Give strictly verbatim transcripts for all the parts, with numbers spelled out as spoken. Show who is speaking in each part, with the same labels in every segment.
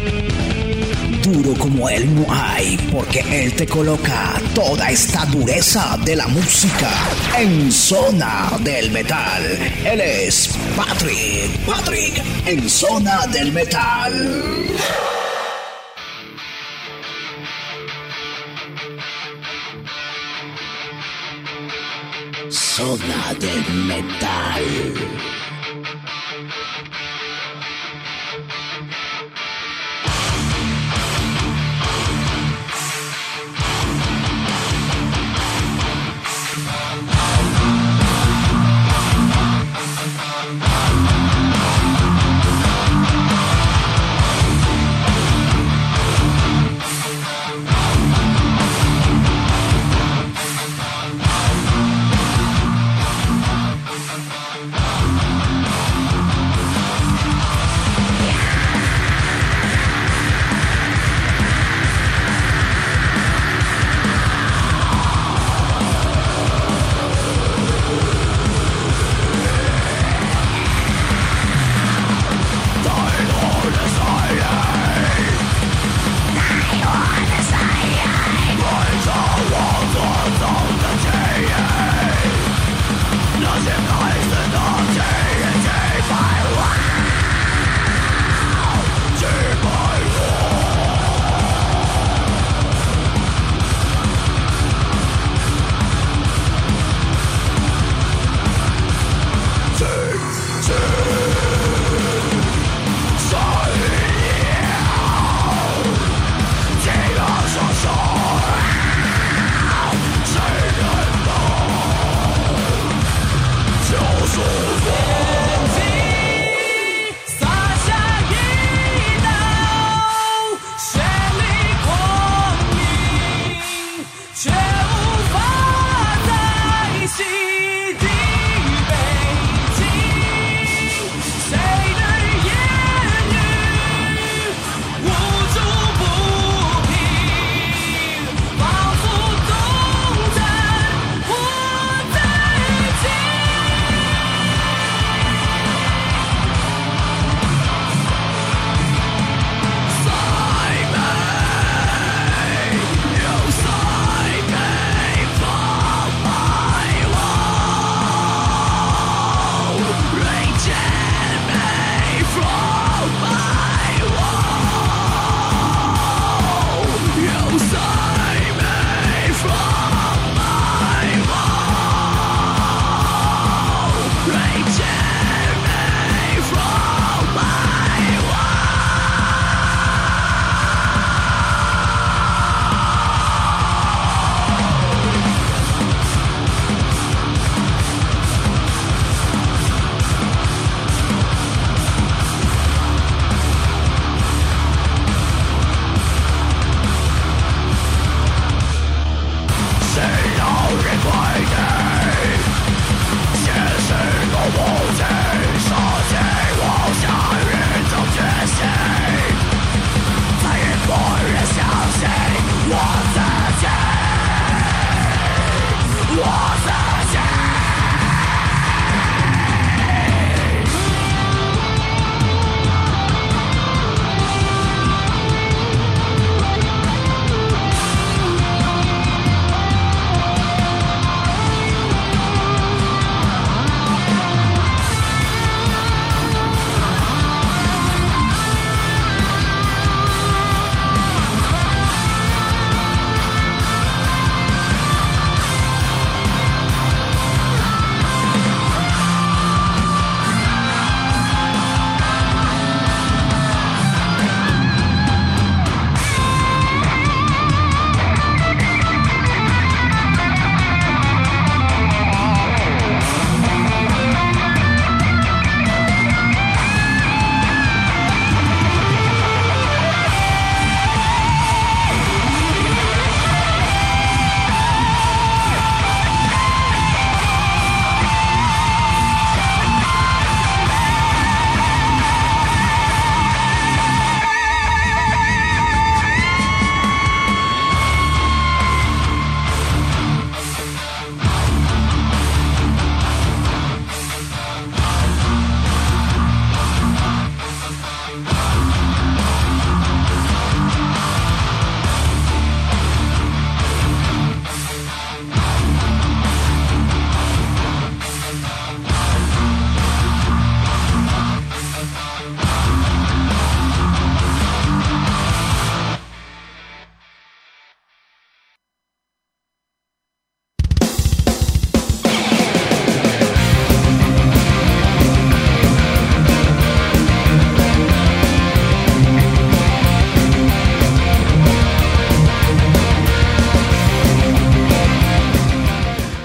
Speaker 1: Duro como él no hay, porque él te coloca toda esta dureza de la música en Zona del Metal. Él es Patrick, Patrick en Zona del Metal. Zona del Metal.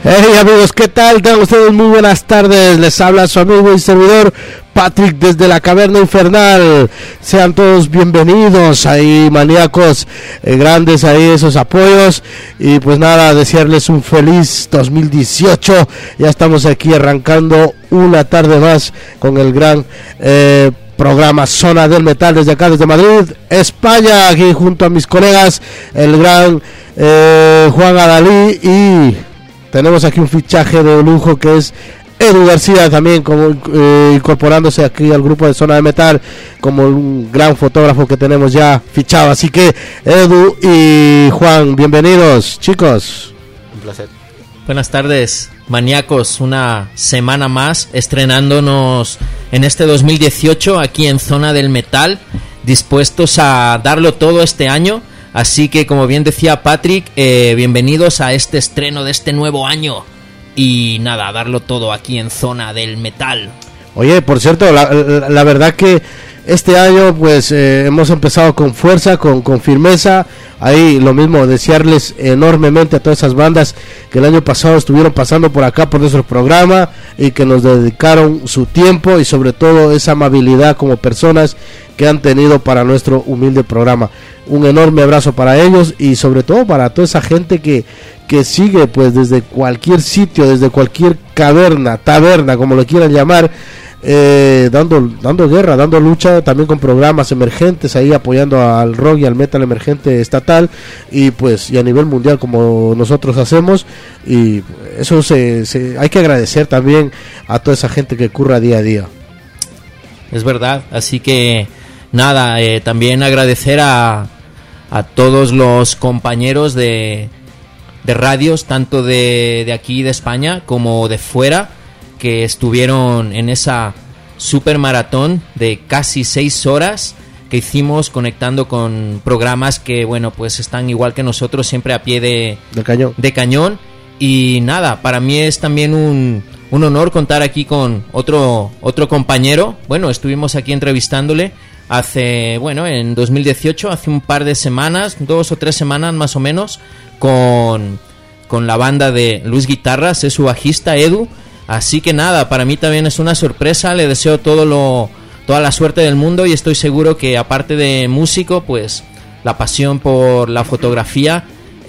Speaker 2: Hey amigos, ¿qué tal? Tengan ustedes muy buenas tardes. Les habla su amigo y servidor Patrick desde la Caverna Infernal. Sean todos bienvenidos ahí, maníacos, eh, grandes ahí esos apoyos. Y pues nada, desearles un feliz dos mil dieciocho. Ya estamos aquí arrancando una tarde más con el gran eh, programa Zona del Metal desde acá, desde Madrid, España, aquí junto a mis colegas, el gran eh, Juan Adalí, y tenemos aquí un fichaje de lujo que es Edu García, también como, eh, incorporándose aquí al grupo de Zona de Metal como un gran fotógrafo que tenemos ya fichado. Así que Edu y Juan, bienvenidos, chicos.
Speaker 3: Un placer.
Speaker 4: Buenas tardes, maníacos, una semana más estrenándonos en este dos mil dieciocho aquí en Zona del Metal, dispuestos a darlo todo este año. Así que, como bien decía Patrick, eh, bienvenidos a este estreno de este nuevo año. Y nada, darlo todo aquí en Zona del Metal.
Speaker 2: Oye, por cierto, la, la, la verdad que este año pues eh, hemos empezado con fuerza, con, con firmeza. Ahí lo mismo, desearles enormemente a todas esas bandas que el año pasado estuvieron pasando por acá por nuestro programa y que nos dedicaron su tiempo y sobre todo esa amabilidad como personas que han tenido para nuestro humilde programa. Un enorme abrazo para ellos y sobre todo para toda esa gente que, que sigue pues desde cualquier sitio, desde cualquier caverna, taberna, como lo quieran llamar, eh, dando, dando guerra, dando lucha, también con programas emergentes ahí apoyando al rock y al metal emergente estatal y pues y a nivel mundial como nosotros hacemos, y eso se, se hay que agradecer también a toda esa gente que curra día a día.
Speaker 4: Es verdad, así que nada, eh, también agradecer a, a todos los compañeros de, de radios, tanto de, de aquí de España como de fuera, que estuvieron en esa super maratón de casi seis horas que hicimos conectando con programas que, bueno, pues están igual que nosotros, siempre a pie de,
Speaker 2: de cañón.
Speaker 4: de cañón. Y nada, para mí es también un, un honor contar aquí con otro, otro compañero. Bueno, estuvimos aquí entrevistándole hace, bueno, en dos mil dieciocho, hace un par de semanas, dos o tres semanas más o menos, con, con la banda de Luis Guitarras, es su bajista Edu. Así que nada, para mí también es una sorpresa, le deseo todo lo, toda la suerte del mundo y estoy seguro que aparte de músico, pues la pasión por la fotografía,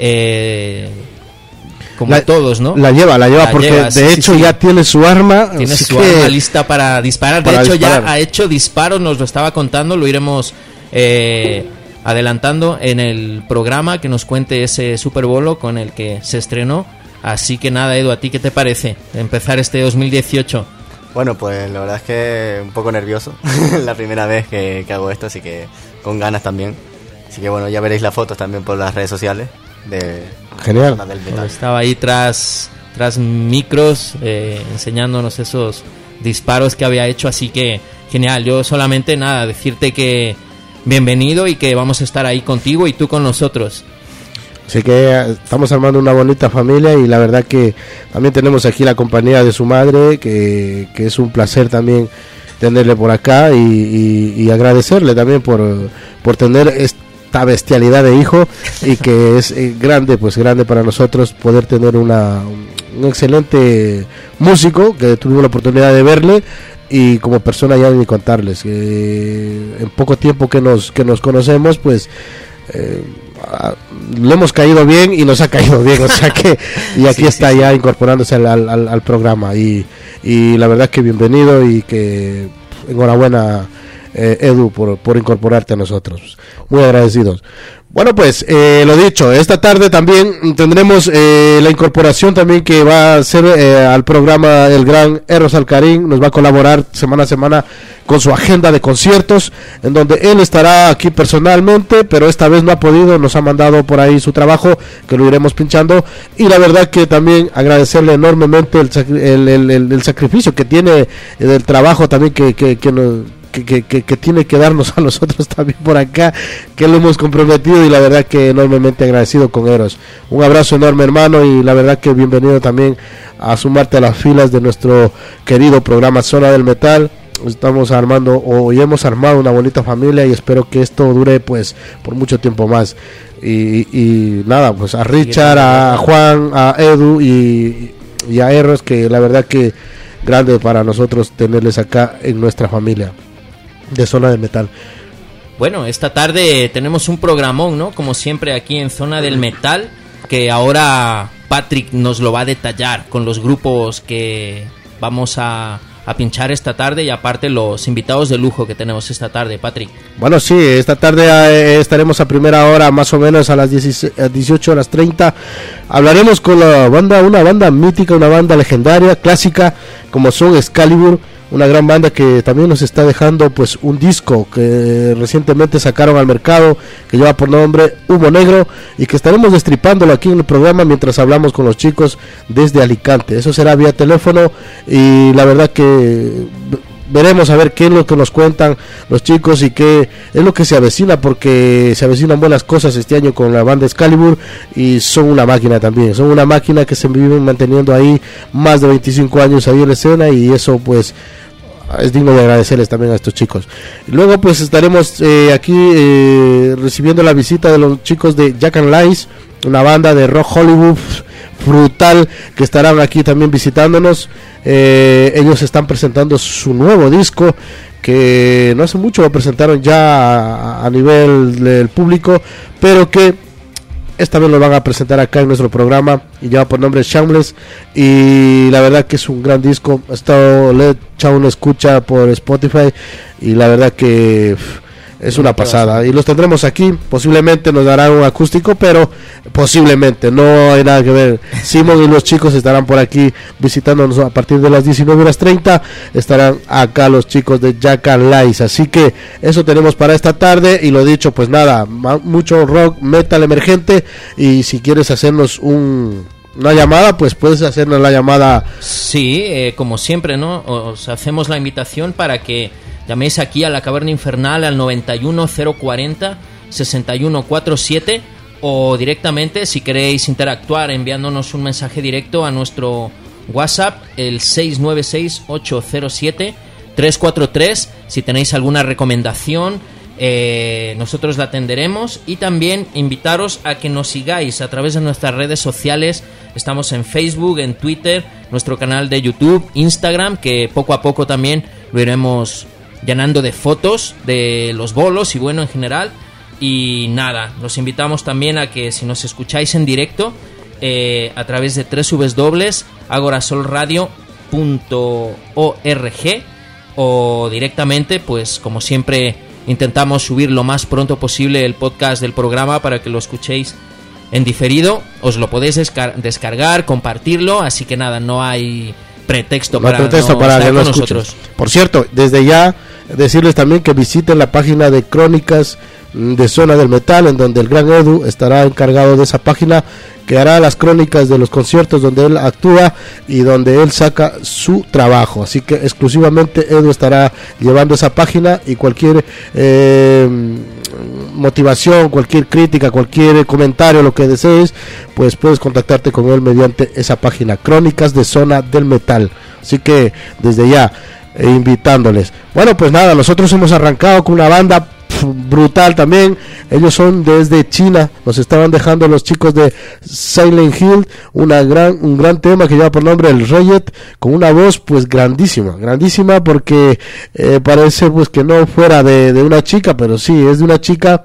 Speaker 4: eh, como
Speaker 2: la,
Speaker 4: todos, ¿no?
Speaker 2: La lleva, la lleva, la porque lleva, de sí, hecho sí, ya sí. tiene su arma.
Speaker 4: Tiene su que... arma lista para disparar, para de hecho disparar. Ya ha hecho disparos, nos lo estaba contando, lo iremos eh, adelantando en el programa, que nos cuente ese Super Bolo con el que se estrenó. Así que nada, Edu, ¿a ti qué te parece empezar este dos mil dieciocho?
Speaker 3: Bueno, pues la verdad es que un poco nervioso, la primera vez que, que hago esto, así que con ganas también. Así que bueno, ya veréis las fotos también por las redes sociales de
Speaker 2: Genial.
Speaker 3: Del Metal.
Speaker 4: Estaba ahí tras, tras micros eh, enseñándonos esos disparos que había hecho, así que genial. Yo solamente nada, decirte que bienvenido y que vamos a estar ahí contigo y tú con nosotros.
Speaker 2: Así que estamos armando una bonita familia y la verdad que también tenemos aquí la compañía de su madre, que, que es un placer también tenerle por acá y, y, y agradecerle también por, por tener esta bestialidad de hijo y que es grande, pues grande para nosotros poder tener una, un excelente músico que tuvimos la oportunidad de verle. Y como persona ya ni contarles que en poco tiempo que nos, que nos conocemos, pues... Eh, le hemos caído bien y nos ha caído bien, o sea que y aquí sí, está sí, ya sí. incorporándose al, al, al programa y, y la verdad que bienvenido y que enhorabuena eh, Edu por, por incorporarte a nosotros, muy agradecidos. Bueno, pues eh, lo dicho, esta tarde también tendremos eh, la incorporación también que va a ser eh, al programa el gran Eros Alcarín, nos va a colaborar semana a semana con su agenda de conciertos, en donde él estará aquí personalmente, pero esta vez no ha podido, nos ha mandado por ahí su trabajo, que lo iremos pinchando, y la verdad que también agradecerle enormemente el, el, el, el, el sacrificio que tiene, el trabajo también que, que, que nos... Que, que, que, que tiene que darnos a nosotros también por acá, que lo hemos comprometido y la verdad que enormemente agradecido con Eros. Un abrazo enorme, hermano, y la verdad que bienvenido también a sumarte a las filas de nuestro querido programa Zona del Metal. Estamos armando o ya hemos armado una bonita familia y espero que esto dure pues por mucho tiempo más. Y, y nada, pues a Richard, a Juan, a Edu y y a Erros, que la verdad que grande para nosotros tenerles acá en nuestra familia de Zona del Metal.
Speaker 4: Bueno, esta tarde tenemos un programón, ¿no? Como siempre aquí en Zona del Metal, que ahora Patrick nos lo va a detallar con los grupos que vamos a, a pinchar esta tarde y aparte los invitados de lujo que tenemos esta tarde, Patrick. Bueno,
Speaker 2: sí, esta tarde eh, estaremos a primera hora, más o menos a las dieciocho horas treinta. Hablaremos con la banda, una banda mítica, una banda legendaria, clásica, como son Excalibur. Una gran banda que también nos está dejando pues un disco que recientemente sacaron al mercado, que lleva por nombre Humo Negro, y que estaremos destripándolo aquí en el programa mientras hablamos con los chicos desde Alicante. Eso será vía teléfono y la verdad que veremos a ver qué es lo que nos cuentan los chicos y qué es lo que se avecina, porque se avecinan buenas cosas este año con la banda Excalibur y son una máquina también, son una máquina que se viven manteniendo ahí más de veinticinco años ahí en la escena, y eso pues es digno de agradecerles también a estos chicos. Luego pues estaremos eh, aquí eh, recibiendo la visita de los chicos de Jack and Lies, una banda de rock Hollywood brutal que estarán aquí también visitándonos. Eh, ellos están presentando su nuevo disco, que no hace mucho lo presentaron ya a, a nivel del público, pero que esta vez lo van a presentar acá en nuestro programa y lleva por nombre Shameless, y la verdad que es un gran disco. He estado, le he echado una escucha por Spotify y la verdad que es una pasada, y los tendremos aquí. Posiblemente nos darán un acústico, pero posiblemente, no hay nada que ver. Simon y los chicos estarán por aquí visitándonos a partir de las diecinueve horas treinta. Estarán acá los chicos de Jack and Lies, así que eso tenemos para esta tarde. Y lo dicho, pues nada, mucho rock, metal emergente, y si quieres hacernos un... una llamada, pues puedes hacernos la llamada.
Speaker 4: Sí, eh, como siempre, ¿no? Os hacemos la invitación para que llaméis aquí a la Caverna Infernal al noventa y uno cero cuarenta sesenta y uno cuarenta y siete, o directamente, si queréis interactuar, enviándonos un mensaje directo a nuestro WhatsApp, el seis nueve seis ocho cero siete tres cuatro tres. Si tenéis alguna recomendación, eh, nosotros la atenderemos. Y también invitaros a que nos sigáis a través de nuestras redes sociales. Estamos en Facebook, en Twitter, nuestro canal de YouTube, Instagram, que poco a poco también lo iremos llenando de fotos de los bolos y bueno, en general. Y nada, los invitamos también a que si nos escucháis en directo eh, a través de doble u doble u doble u punto agorasolradio punto org, o directamente, pues como siempre intentamos subir lo más pronto posible el podcast del programa para que lo escuchéis en diferido. Os lo podéis descar- descargar, compartirlo, así que nada, no hay pretexto
Speaker 2: no
Speaker 4: para,
Speaker 2: pretexto
Speaker 4: no
Speaker 2: para
Speaker 4: estar
Speaker 2: que
Speaker 4: con
Speaker 2: no
Speaker 4: nosotros.
Speaker 2: Por cierto, desde ya decirles también que visiten la página de Crónicas de Zona del Metal, en donde el gran Edu estará encargado de esa página, que hará las crónicas de los conciertos donde él actúa y donde él saca su trabajo. Así que exclusivamente Edu estará llevando esa página, y cualquier eh, motivación, cualquier crítica, cualquier comentario, lo que desees, pues puedes contactarte con él mediante esa página, Crónicas de Zona del Metal. Así que desde ya eh, invitándoles. Bueno, pues nada, nosotros hemos arrancado con una banda brutal también. Ellos son desde China, nos estaban dejando los chicos de Silent Hill, una gran, un gran tema que lleva por nombre El Riot, con una voz pues grandísima, grandísima, porque eh, parece pues que no fuera de, de una chica, pero sí, es de una chica,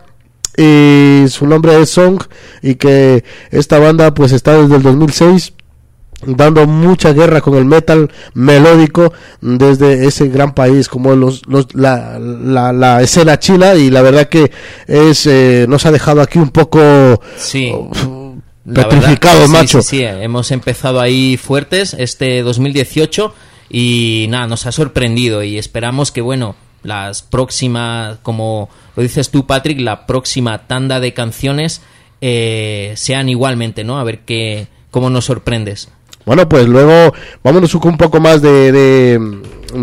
Speaker 2: y su nombre es Song, y que esta banda pues está desde el dos mil seis dando mucha guerra con el metal melódico desde ese gran país como los, los la, la, la escena china, y la verdad que es eh, nos ha dejado aquí un poco
Speaker 4: sí,
Speaker 2: uh, petrificado,
Speaker 4: verdad,
Speaker 2: macho.
Speaker 4: Sí, sí, sí, hemos empezado ahí fuertes este dos mil dieciocho y nada, nos ha sorprendido, y esperamos que bueno, las próximas, como lo dices tú, Patrick, la próxima tanda de canciones eh, sean igualmente, ¿no? A ver qué, cómo nos sorprendes.
Speaker 2: Bueno, pues luego vámonos un poco más de de,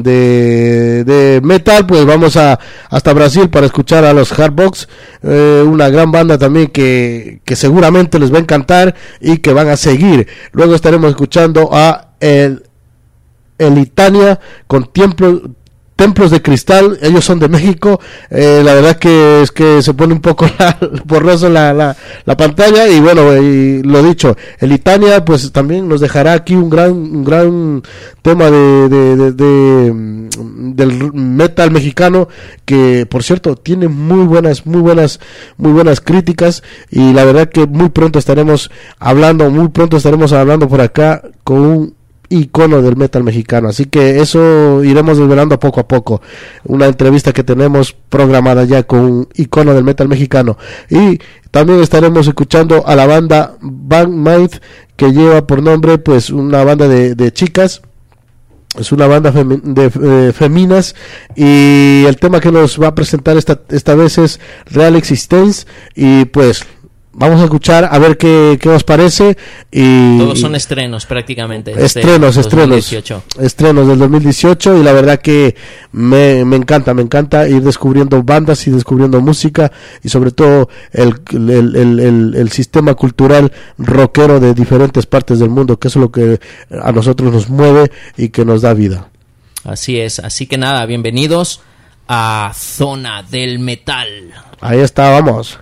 Speaker 2: de, de metal, pues vamos a hasta Brasil para escuchar a los Hardbox, eh, una gran banda también que, que seguramente les va a encantar y que van a seguir. Luego estaremos escuchando a el Elitania con Templo Templos de Cristal, ellos son de México. Eh, la verdad que es que se pone un poco la, borroso la, la, la pantalla. Y bueno, y lo dicho, el Itania pues también nos dejará aquí un gran, un gran tema de, de, de, de del metal mexicano, que por cierto tiene muy buenas, muy buenas, muy buenas críticas. Y la verdad que muy pronto estaremos hablando, muy pronto estaremos hablando por acá con un icono del metal mexicano, así que eso iremos desvelando poco a poco, una entrevista que tenemos programada ya con un icono del metal mexicano. Y también estaremos escuchando a la banda Band Maid, que lleva por nombre pues una banda de, de chicas. Es una banda femi- de eh, feminas, y el tema que nos va a presentar esta, esta vez es Real Existence. Y pues vamos a escuchar a ver qué, qué os parece. Y
Speaker 4: todos son estrenos prácticamente.
Speaker 2: Estrenos, estrenos. Estrenos del dos mil dieciocho. Y la verdad que me, me encanta, me encanta ir descubriendo bandas y descubriendo música. Y sobre todo el, el, el, el, el sistema cultural rockero de diferentes partes del mundo, que es lo que a nosotros nos mueve y que nos da vida.
Speaker 4: Así es. Así que nada, bienvenidos a Zona del Metal.
Speaker 2: Ahí está, vamos.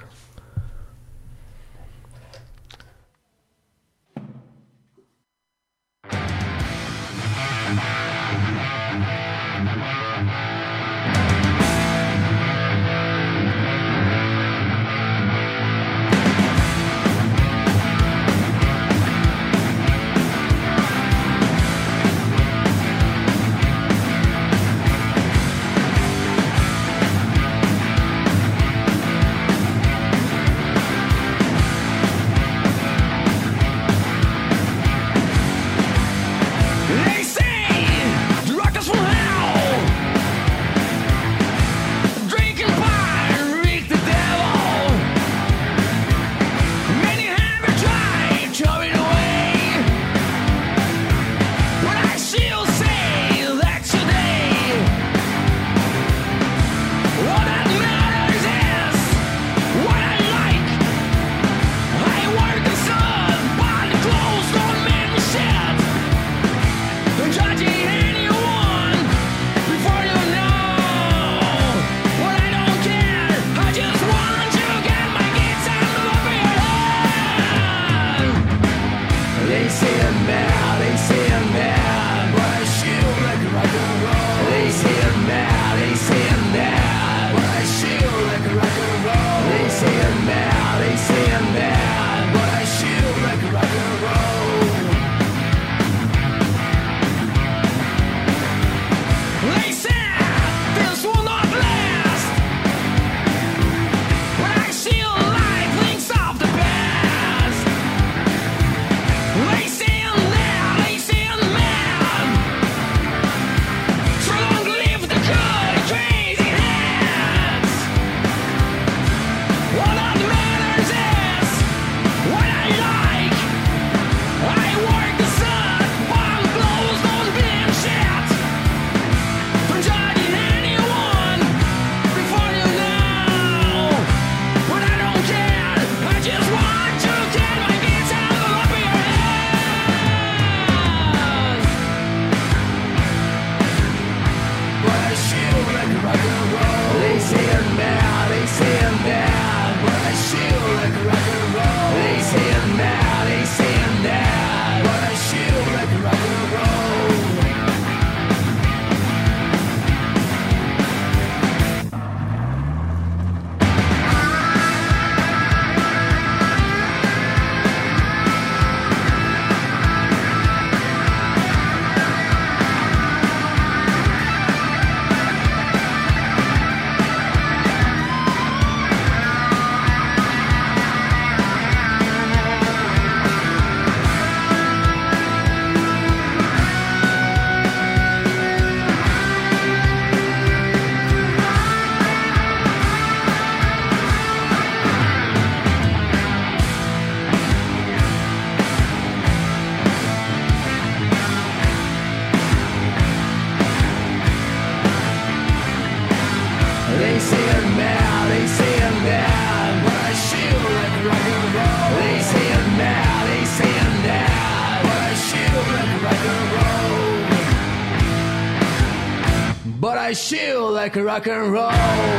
Speaker 5: I feel like rock and roll.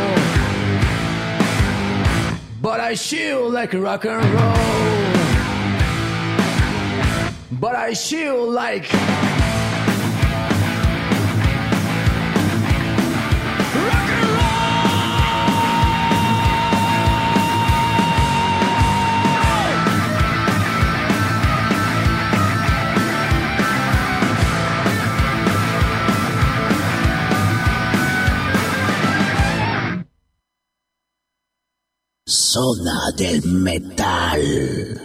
Speaker 5: But I feel like rock and roll. But I feel like
Speaker 1: Zona del Metal.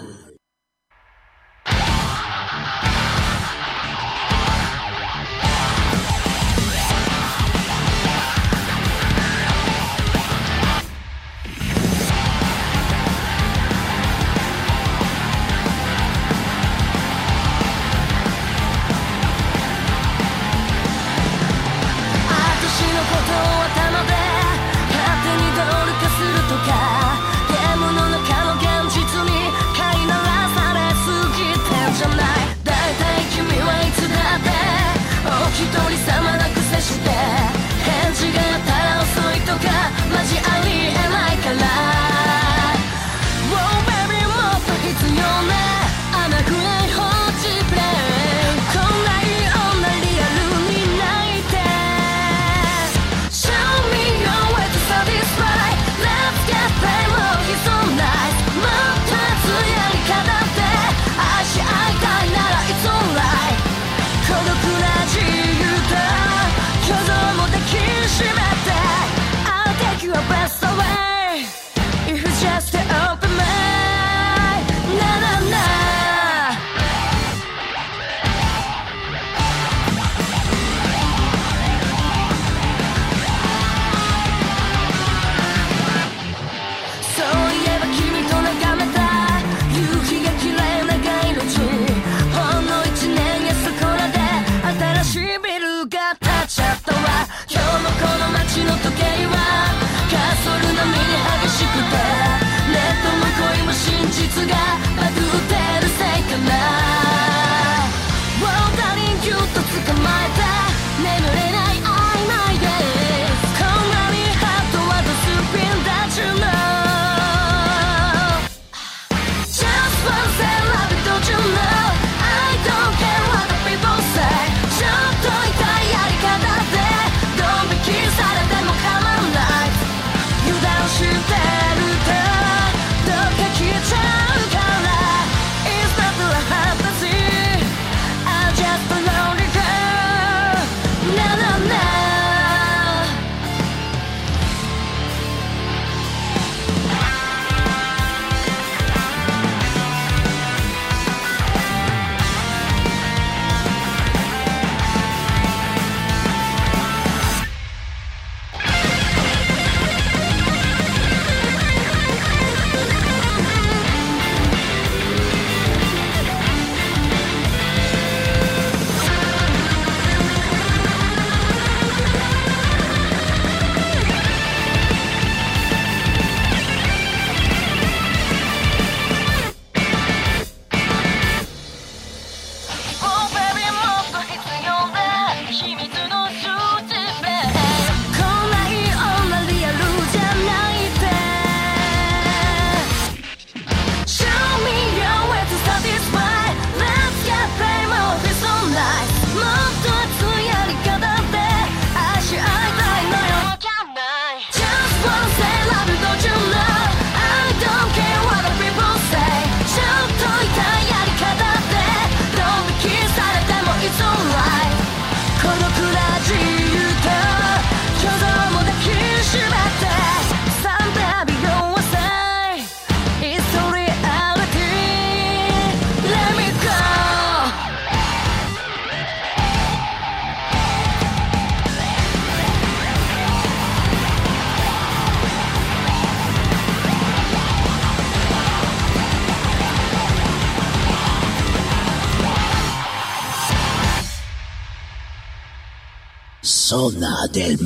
Speaker 1: Zona del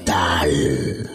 Speaker 1: Metal.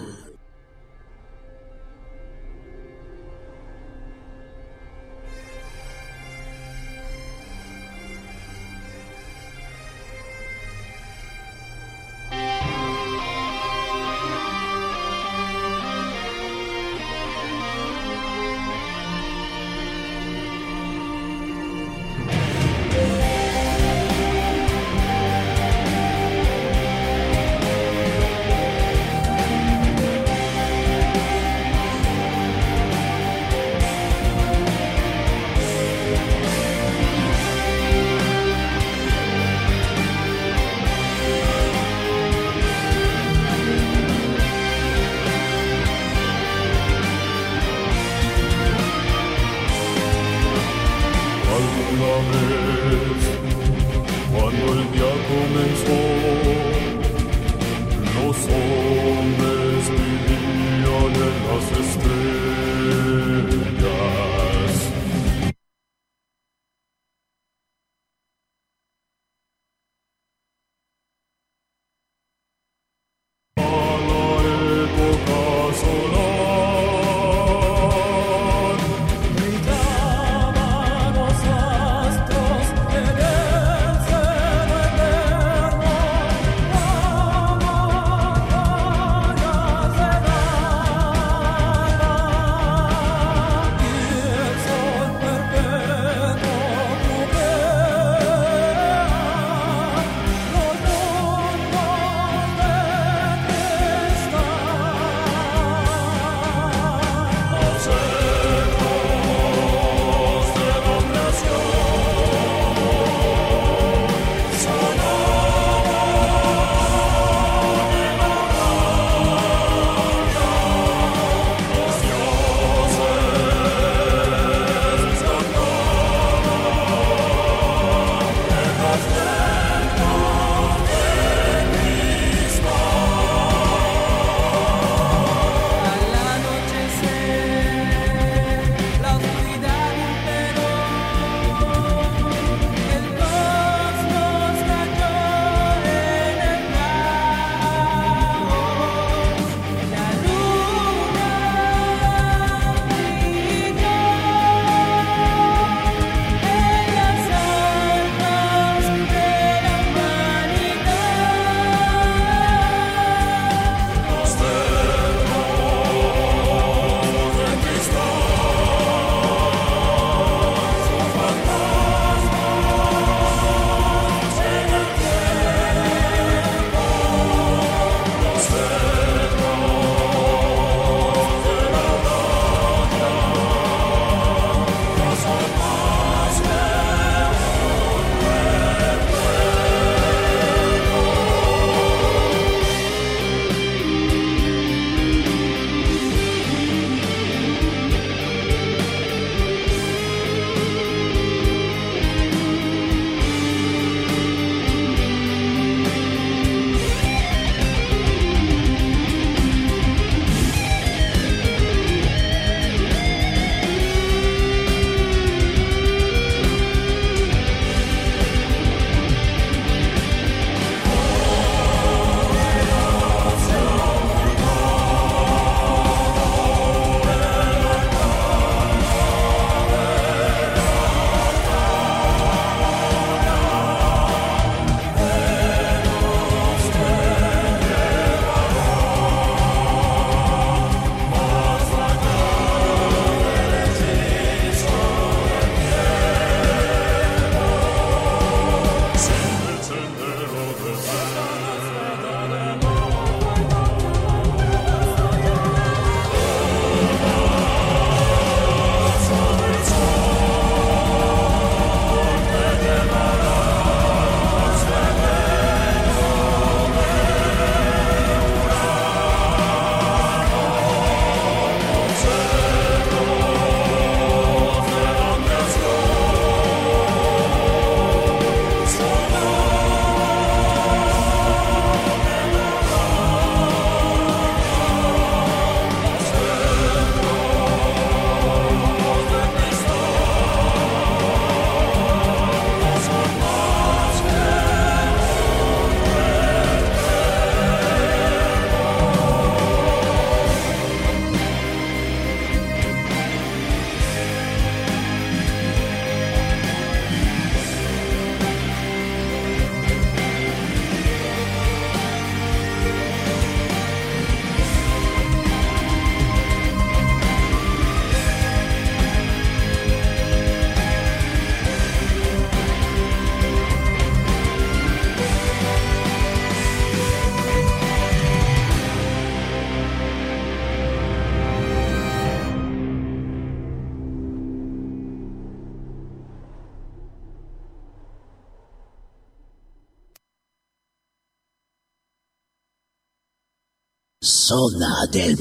Speaker 1: Zona del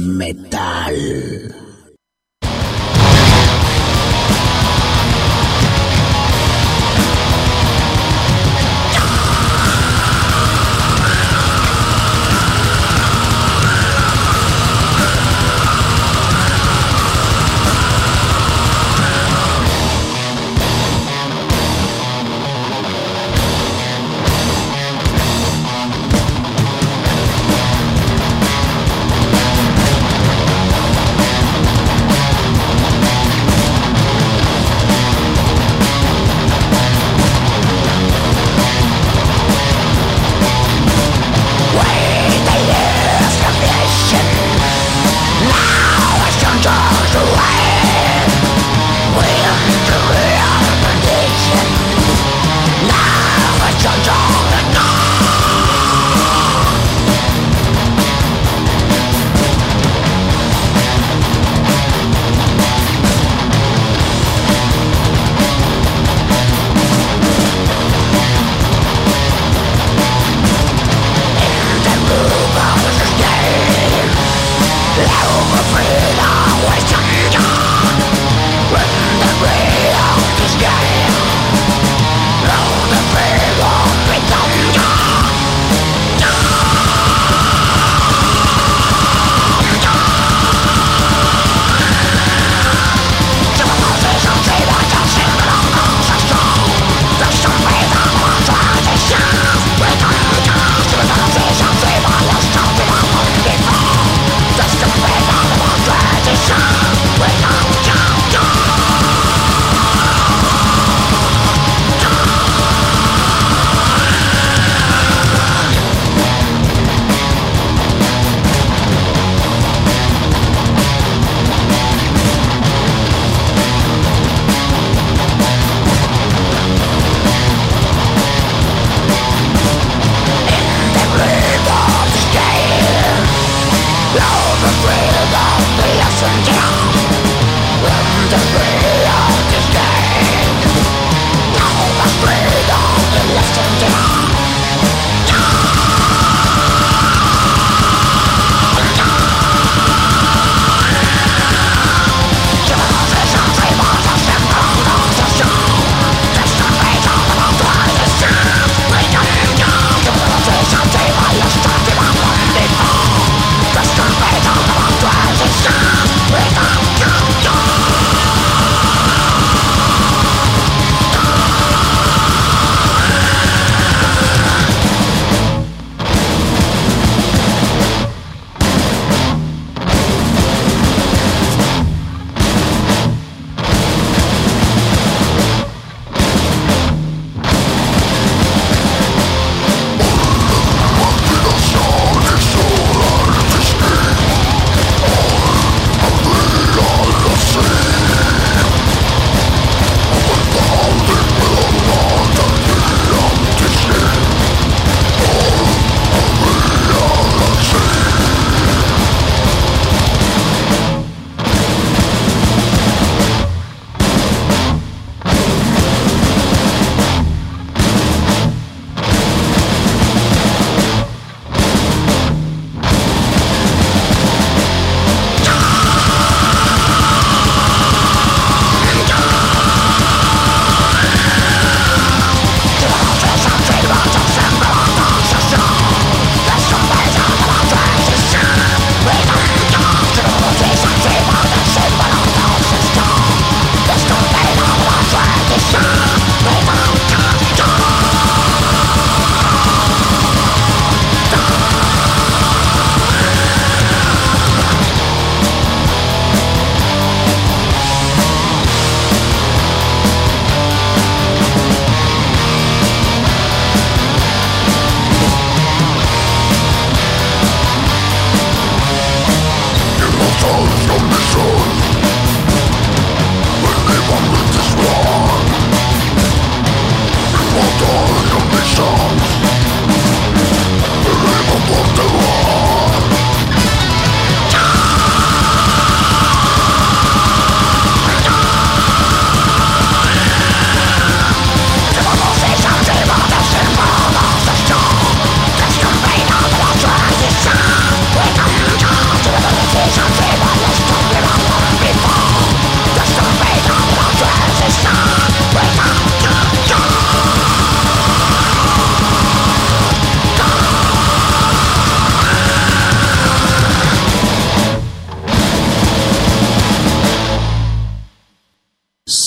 Speaker 1: Metal. We're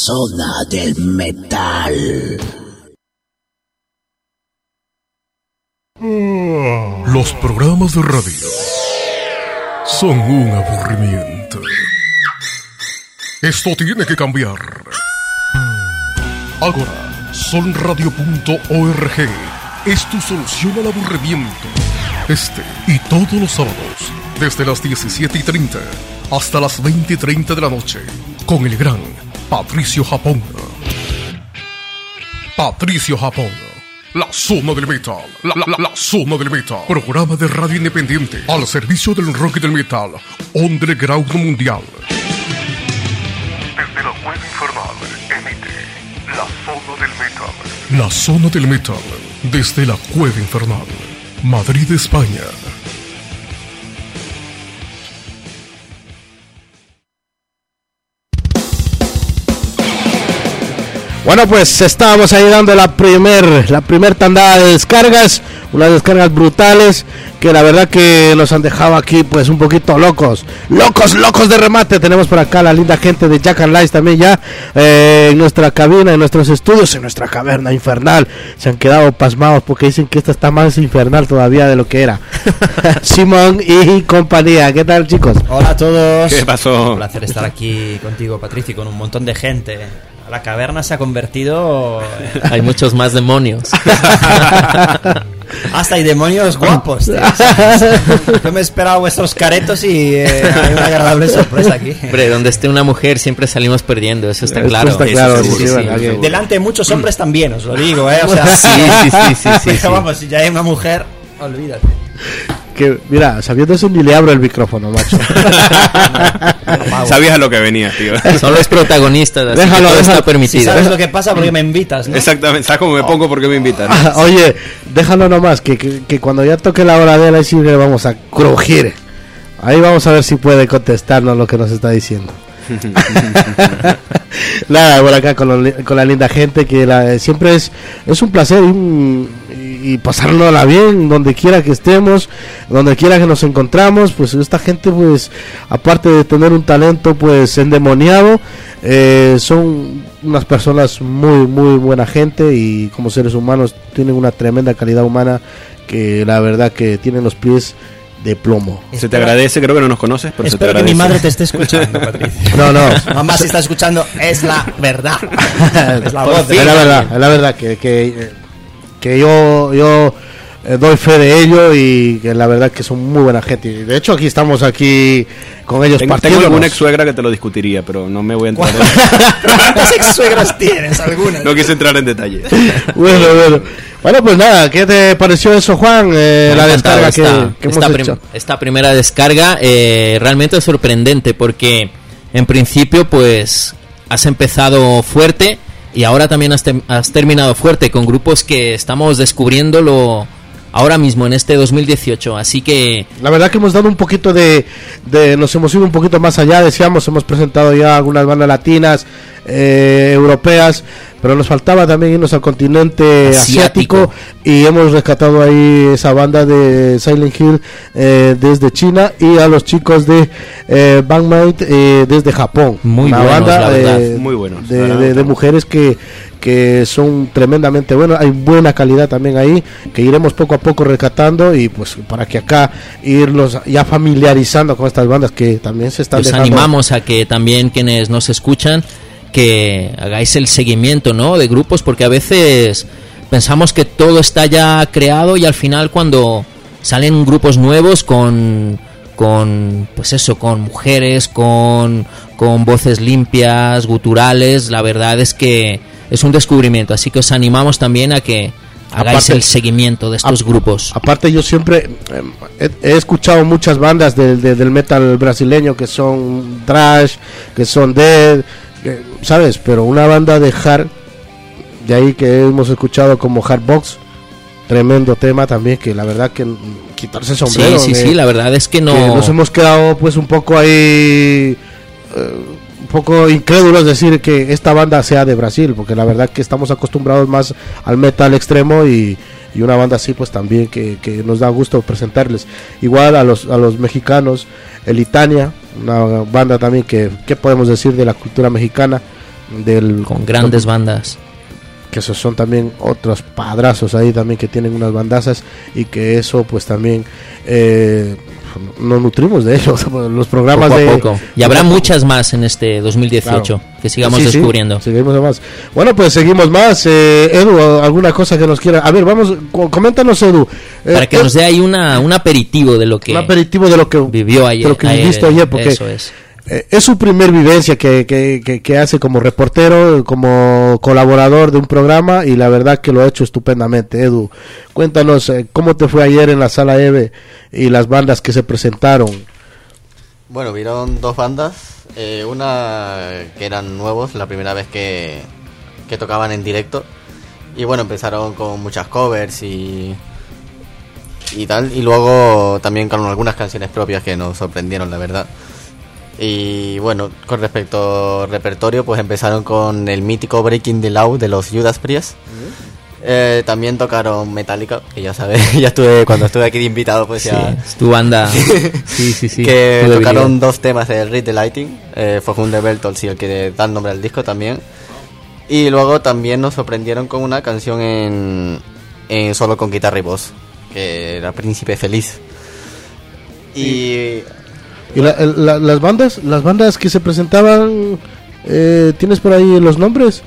Speaker 1: Zona del Metal.
Speaker 6: Los programas de radio son un aburrimiento. Esto tiene que cambiar. Ahora, sonradio punto org es tu solución al aburrimiento. Este y todos los sábados, desde las diecisiete y treinta hasta las veinte y treinta de la noche, con el gran Patricio Japón. Patricio Japón. La Zona del Metal, la, la, la, la Zona del Metal, programa de radio independiente al servicio del rock y del metal, underground mundial. Desde la web infernal, emite La Zona del Metal. La Zona del Metal, desde la Cueva Infernal, Madrid, España.
Speaker 2: Bueno, pues estábamos ahí dando la primer, la primer tandada de descargas, unas descargas brutales que la verdad que nos han dejado aquí pues un poquito locos, locos, locos de remate. Tenemos por acá la linda gente de Jack and Lights también ya eh, en nuestra cabina, en nuestros estudios, en nuestra caverna infernal. Se han quedado pasmados porque dicen que esta está más infernal todavía de lo que era. Simón y compañía, ¿qué tal, chicos?
Speaker 7: Hola a todos.
Speaker 8: ¿Qué pasó?
Speaker 7: Un placer estar aquí contigo, Patricio, y con un montón de gente. La caverna se ha convertido...
Speaker 4: Hay muchos más demonios.
Speaker 7: Hasta hay demonios guapos, tío. Yo me he esperado vuestros caretos y eh, hay una agradable sorpresa aquí.
Speaker 4: Hombre, donde esté una mujer siempre salimos perdiendo, eso está
Speaker 2: Esto
Speaker 4: claro.
Speaker 2: está claro,
Speaker 4: Eso
Speaker 2: sí,
Speaker 4: sí,
Speaker 2: sí,
Speaker 4: sí,
Speaker 2: verdad que-
Speaker 7: Delante de muchos hombres también, os lo digo, ¿eh? O sea,
Speaker 4: Sí, sí, sí, sí, sí,
Speaker 7: pero
Speaker 4: sí.
Speaker 7: vamos, si ya hay una mujer, olvídate.
Speaker 2: Que, mira, sabiendo eso ni le abro el micrófono, macho.
Speaker 8: Sabías a lo que venía, tío.
Speaker 4: Son los protagonistas, así
Speaker 2: Déjalo,
Speaker 4: que todo
Speaker 2: déjalo.
Speaker 4: está
Speaker 7: Si
Speaker 4: permitido.
Speaker 7: sabes lo que pasa, porque me invitas, ¿no?
Speaker 8: Exactamente, ¿sabes cómo me pongo? Porque me invitan.
Speaker 2: Oye, déjalo nomás, que, que, que cuando ya toque la hora de él, ahí sí le vamos a crujir. Ahí vamos a ver si puede contestarnos lo que nos está diciendo. Nada, por acá con, lo- con la linda gente que la- siempre es es un placer y, un- y, y pasárnosla bien donde quiera que estemos, donde quiera que nos encontramos. Pues esta gente, pues aparte de tener un talento pues endemoniado, eh, son unas personas muy muy buena gente y como seres humanos tienen una tremenda calidad humana que la verdad que tienen los pies de plomo.
Speaker 8: Se te agradece, creo que no nos conoces, pero se te
Speaker 7: Espero que
Speaker 8: agradece.
Speaker 7: mi madre te esté escuchando, Patricio.
Speaker 2: No, no.
Speaker 7: Mamá, si está escuchando, es la verdad. Es la
Speaker 2: Por
Speaker 7: voz de
Speaker 2: fin, es la
Speaker 7: ella.
Speaker 2: verdad, es la verdad que, que, que yo, yo eh, doy fe de ello y que la verdad que son muy buena gente. Y de hecho aquí estamos aquí con ellos
Speaker 8: Tengo, tengo
Speaker 2: partiéndonos.
Speaker 8: alguna ex suegra que te lo discutiría, pero no me voy a entrar en...
Speaker 7: ¿Cuántas ex suegras tienes? Algunas.
Speaker 8: No quise entrar en detalle.
Speaker 2: Bueno, bueno. Bueno, pues nada, ¿qué te pareció eso, Juan? Eh,
Speaker 4: Me
Speaker 2: la
Speaker 4: ha encantado
Speaker 2: descarga que,
Speaker 4: esta,
Speaker 2: que
Speaker 4: esta
Speaker 2: hemos
Speaker 4: prim-
Speaker 2: hecho.
Speaker 4: esta primera descarga eh, realmente es sorprendente porque en principio pues has empezado fuerte y ahora también has, tem- has terminado fuerte con grupos que estamos descubriéndolo ahora mismo en este dos mil dieciocho, así que
Speaker 2: La verdad que hemos dado un poquito de, de... Nos hemos ido un poquito más allá, decíamos, hemos presentado ya algunas bandas latinas, eh, europeas, pero nos faltaba también irnos al continente asiático,
Speaker 4: Asiático.
Speaker 2: y hemos rescatado ahí esa banda de Silent Hill eh, desde China y a los chicos de eh, Bandmate eh, desde Japón.
Speaker 4: Muy
Speaker 2: Una
Speaker 4: buenos,
Speaker 2: banda
Speaker 4: la verdad.
Speaker 2: eh,
Speaker 8: Muy buenos,
Speaker 2: de,
Speaker 8: la verdad.
Speaker 2: de- de mujeres que, que son tremendamente buenas. Hay buena calidad también ahí, que iremos poco a poco rescatando y pues para que acá irnos ya familiarizando con estas bandas que también se están
Speaker 4: os
Speaker 2: dejando.
Speaker 4: animamos a que también quienes nos escuchan que hagáis el seguimiento, ¿no?, de grupos, porque a veces pensamos que todo está ya creado y al final cuando salen grupos nuevos con con pues eso, con mujeres, con con voces limpias, guturales, la verdad es que es un descubrimiento, así que os animamos también a que hagáis
Speaker 2: Aparte-
Speaker 4: el seguimiento de estos
Speaker 2: A-
Speaker 4: grupos.
Speaker 2: Aparte yo siempre eh, he, he escuchado muchas bandas del, de- del metal brasileño que son thrash, que son death, que- ¿sabes? Pero una banda de hard, de ahí que hemos escuchado como Hardbox, tremendo tema también, que la verdad que mm, quitarse el
Speaker 4: Sí,
Speaker 2: sombrero.
Speaker 4: sí,
Speaker 2: que-
Speaker 4: sí, la verdad es que no...
Speaker 2: que nos hemos quedado pues un poco ahí eh, un poco incrédulos decir que esta banda sea de Brasil, porque la verdad que estamos acostumbrados más al metal extremo y, y una banda así pues también que, que nos da gusto presentarles. Igual a los a los mexicanos, Elitania, una banda también que, ¿qué podemos decir de la cultura mexicana? del
Speaker 4: Con grandes bandas.
Speaker 2: que esos son también otros padrazos ahí también que tienen unas bandazas, y que eso pues también eh, nos nutrimos de ellos, los programas
Speaker 4: Poco a
Speaker 2: de
Speaker 4: poco. Y habrá muchas más en este dos mil dieciocho,
Speaker 2: Claro.
Speaker 4: que sigamos
Speaker 2: Sí, sí,
Speaker 4: descubriendo.
Speaker 2: seguimos más. Bueno, pues seguimos más. eh, Edu, alguna cosa que nos quiera. A ver, vamos, co- coméntanos, Edu. Eh,
Speaker 4: Para que
Speaker 2: eh,
Speaker 4: nos dé ahí una, un aperitivo de lo que
Speaker 2: un aperitivo de lo que
Speaker 4: vivió ayer.
Speaker 2: de lo que
Speaker 4: ayer,
Speaker 2: viviste ayer, porque
Speaker 4: eso es.
Speaker 2: eh, es su primer vivencia que, que, que, que hace como reportero, como colaborador de un programa, y la verdad que lo ha hecho estupendamente. Edu, cuéntanos eh, cómo te fue ayer en la Sala Eve y las bandas que se presentaron.
Speaker 3: Bueno, vieron dos bandas, eh, una que eran nuevos, la primera vez que, que tocaban en directo, y bueno, empezaron con muchas covers y, y tal, y luego también con algunas canciones propias que nos sorprendieron, la verdad. Y bueno, con respecto al repertorio, pues empezaron con el mítico Breaking the Law de los Judas Priest. Eh, también tocaron Metallica, que ya sabes, ya estuve cuando estuve aquí de invitado, pues
Speaker 4: Sí,
Speaker 3: ya...
Speaker 4: es tu banda. Sí, sí, sí.
Speaker 3: que
Speaker 4: tu debilidad.
Speaker 3: tocaron dos temas de Read the Lighting, eh, fue un de Bertolds y el que da el nombre al disco también. Y luego también nos sorprendieron con una canción en, en solo con guitarra y voz, que era Príncipe Feliz. Y...
Speaker 2: Y la- el- la- las bandas, las bandas que se presentaban, eh, ¿tienes por ahí los nombres?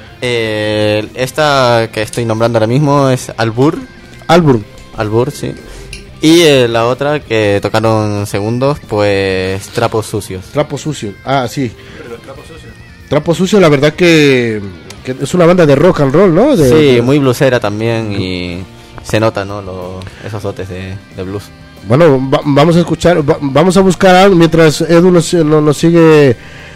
Speaker 3: Eh, esta que estoy nombrando ahora mismo es Albur.
Speaker 2: Albur.
Speaker 3: Albur, sí. Y eh, la otra que tocaron segundos, pues Trapos Sucios.
Speaker 2: Trapo Sucio. Ah, sí. Trapo Sucio, la verdad que, que es una banda de rock and roll, ¿no? De,
Speaker 3: Sí,
Speaker 2: de-
Speaker 3: muy blusera también y se nota, ¿no? Los, esos dotes de, de blues.
Speaker 2: Bueno, va- vamos a escuchar, va- vamos a buscar algo mientras Edu nos, no- nos sigue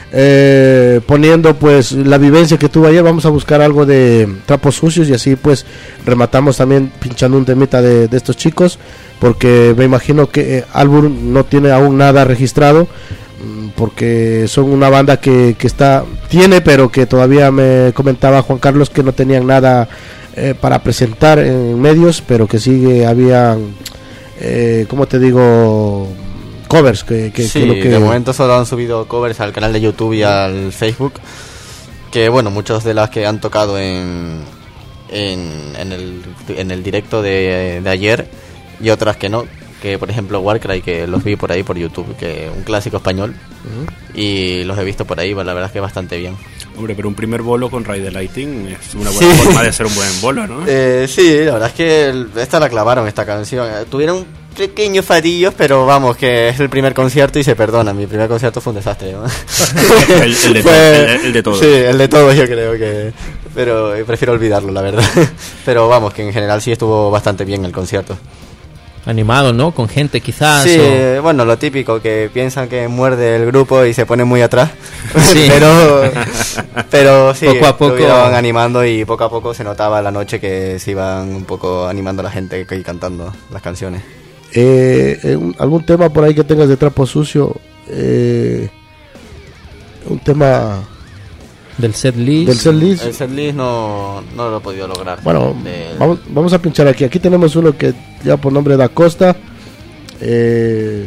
Speaker 2: eh, poniendo pues la vivencia que tuvo ayer. Vamos a buscar algo de Trapos Sucios y así pues rematamos también pinchando un temita de, de estos chicos, porque me imagino que eh, Albur no tiene aún nada registrado, mm, porque son una banda que, que está tiene, pero que todavía me comentaba Juan Carlos que no tenían nada eh, para presentar en medios, pero que sí habían eh, ¿cómo te digo? Covers que, que,
Speaker 3: Sí,
Speaker 2: que lo que
Speaker 3: de momento solo han subido covers al canal de YouTube y al Facebook, que bueno, muchos de las que han tocado en en, en, el, en el directo de, de ayer, y otras que no, que por ejemplo Warcry, que los vi por ahí por YouTube, que un clásico español, y los he visto por ahí, la verdad es que bastante bien.
Speaker 8: Hombre, pero un primer bolo con Ray the Lighting es una
Speaker 3: Sí.
Speaker 8: buena forma de hacer un buen bolo, ¿no?
Speaker 3: Eh, sí, la verdad es que el- esta la clavaron, esta canción. Eh, Tuvieron pequeños fadillos, pero vamos, que es el primer concierto y se perdona. Mi primer concierto fue un desastre, ¿no?
Speaker 8: El- el de
Speaker 3: Fue-
Speaker 8: todo- el- el de todos.
Speaker 3: Sí, el de todos yo creo que... Pero eh, prefiero olvidarlo, la verdad. Pero vamos, que en general sí estuvo bastante bien el concierto.
Speaker 4: Animado, ¿no? Con gente quizás.
Speaker 3: Sí,
Speaker 4: o-
Speaker 3: eh, bueno, lo típico, que piensan que muerde el grupo y se pone muy atrás.
Speaker 4: Sí.
Speaker 3: pero pero sí,
Speaker 4: Poco a poco-
Speaker 3: estuvieron animando y poco a poco se notaba la noche que se iban un poco animando a la gente y cantando las canciones.
Speaker 2: eh, eh, un- algún tema por ahí que tengas de Trapo Sucio, eh, un tema
Speaker 4: Del set list.
Speaker 2: del setlist.
Speaker 3: El setlist no, no lo he podido lograr.
Speaker 2: Bueno,
Speaker 3: De-
Speaker 2: vamos, vamos a pinchar aquí. Aquí tenemos uno que ya por nombre Da Costa. Eh,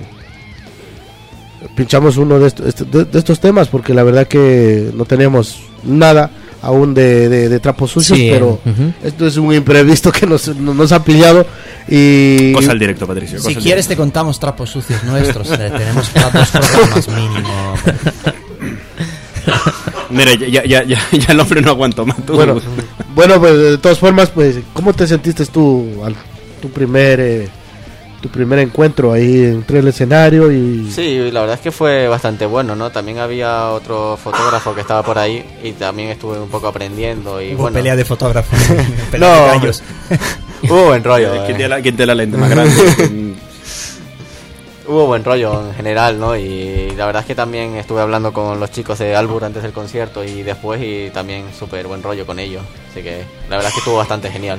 Speaker 2: pinchamos uno de, esto- este- de- de estos temas porque la verdad que no tenemos nada aún de, de, de Trapos Sucios,
Speaker 4: Sí,
Speaker 2: pero
Speaker 4: ujú.
Speaker 2: esto es un imprevisto que nos, nos ha pillado y
Speaker 8: Cosa al directo, Patricio. cosa
Speaker 7: Si
Speaker 8: al
Speaker 7: quieres te contamos trapos sucios nuestros. eh, tenemos para dos programas mínimo.
Speaker 8: directo. Mira, ya, ya, ya, ya el hombre no aguantó más. Tú.
Speaker 2: bueno, bueno, pues de todas formas, pues, ¿cómo te sentiste tú al tu primer eh, tu primer encuentro ahí entre el escenario y
Speaker 3: Sí, la verdad es que fue bastante bueno, ¿no? También había otro fotógrafo que estaba por ahí y también estuve un poco aprendiendo y
Speaker 7: Hubo
Speaker 3: bueno...
Speaker 7: pelea de fotógrafos. pelea
Speaker 3: No,
Speaker 7: de gallos.
Speaker 3: hubo buen rollo.
Speaker 8: ¿Quién
Speaker 3: eh.
Speaker 8: tiene la, quién tiene la lente más grande?
Speaker 3: Hubo buen rollo en general, ¿no? Y la verdad es que también estuve hablando con los chicos de Albur antes del concierto y después, y también súper buen rollo con ellos. Así que la verdad es que estuvo bastante genial.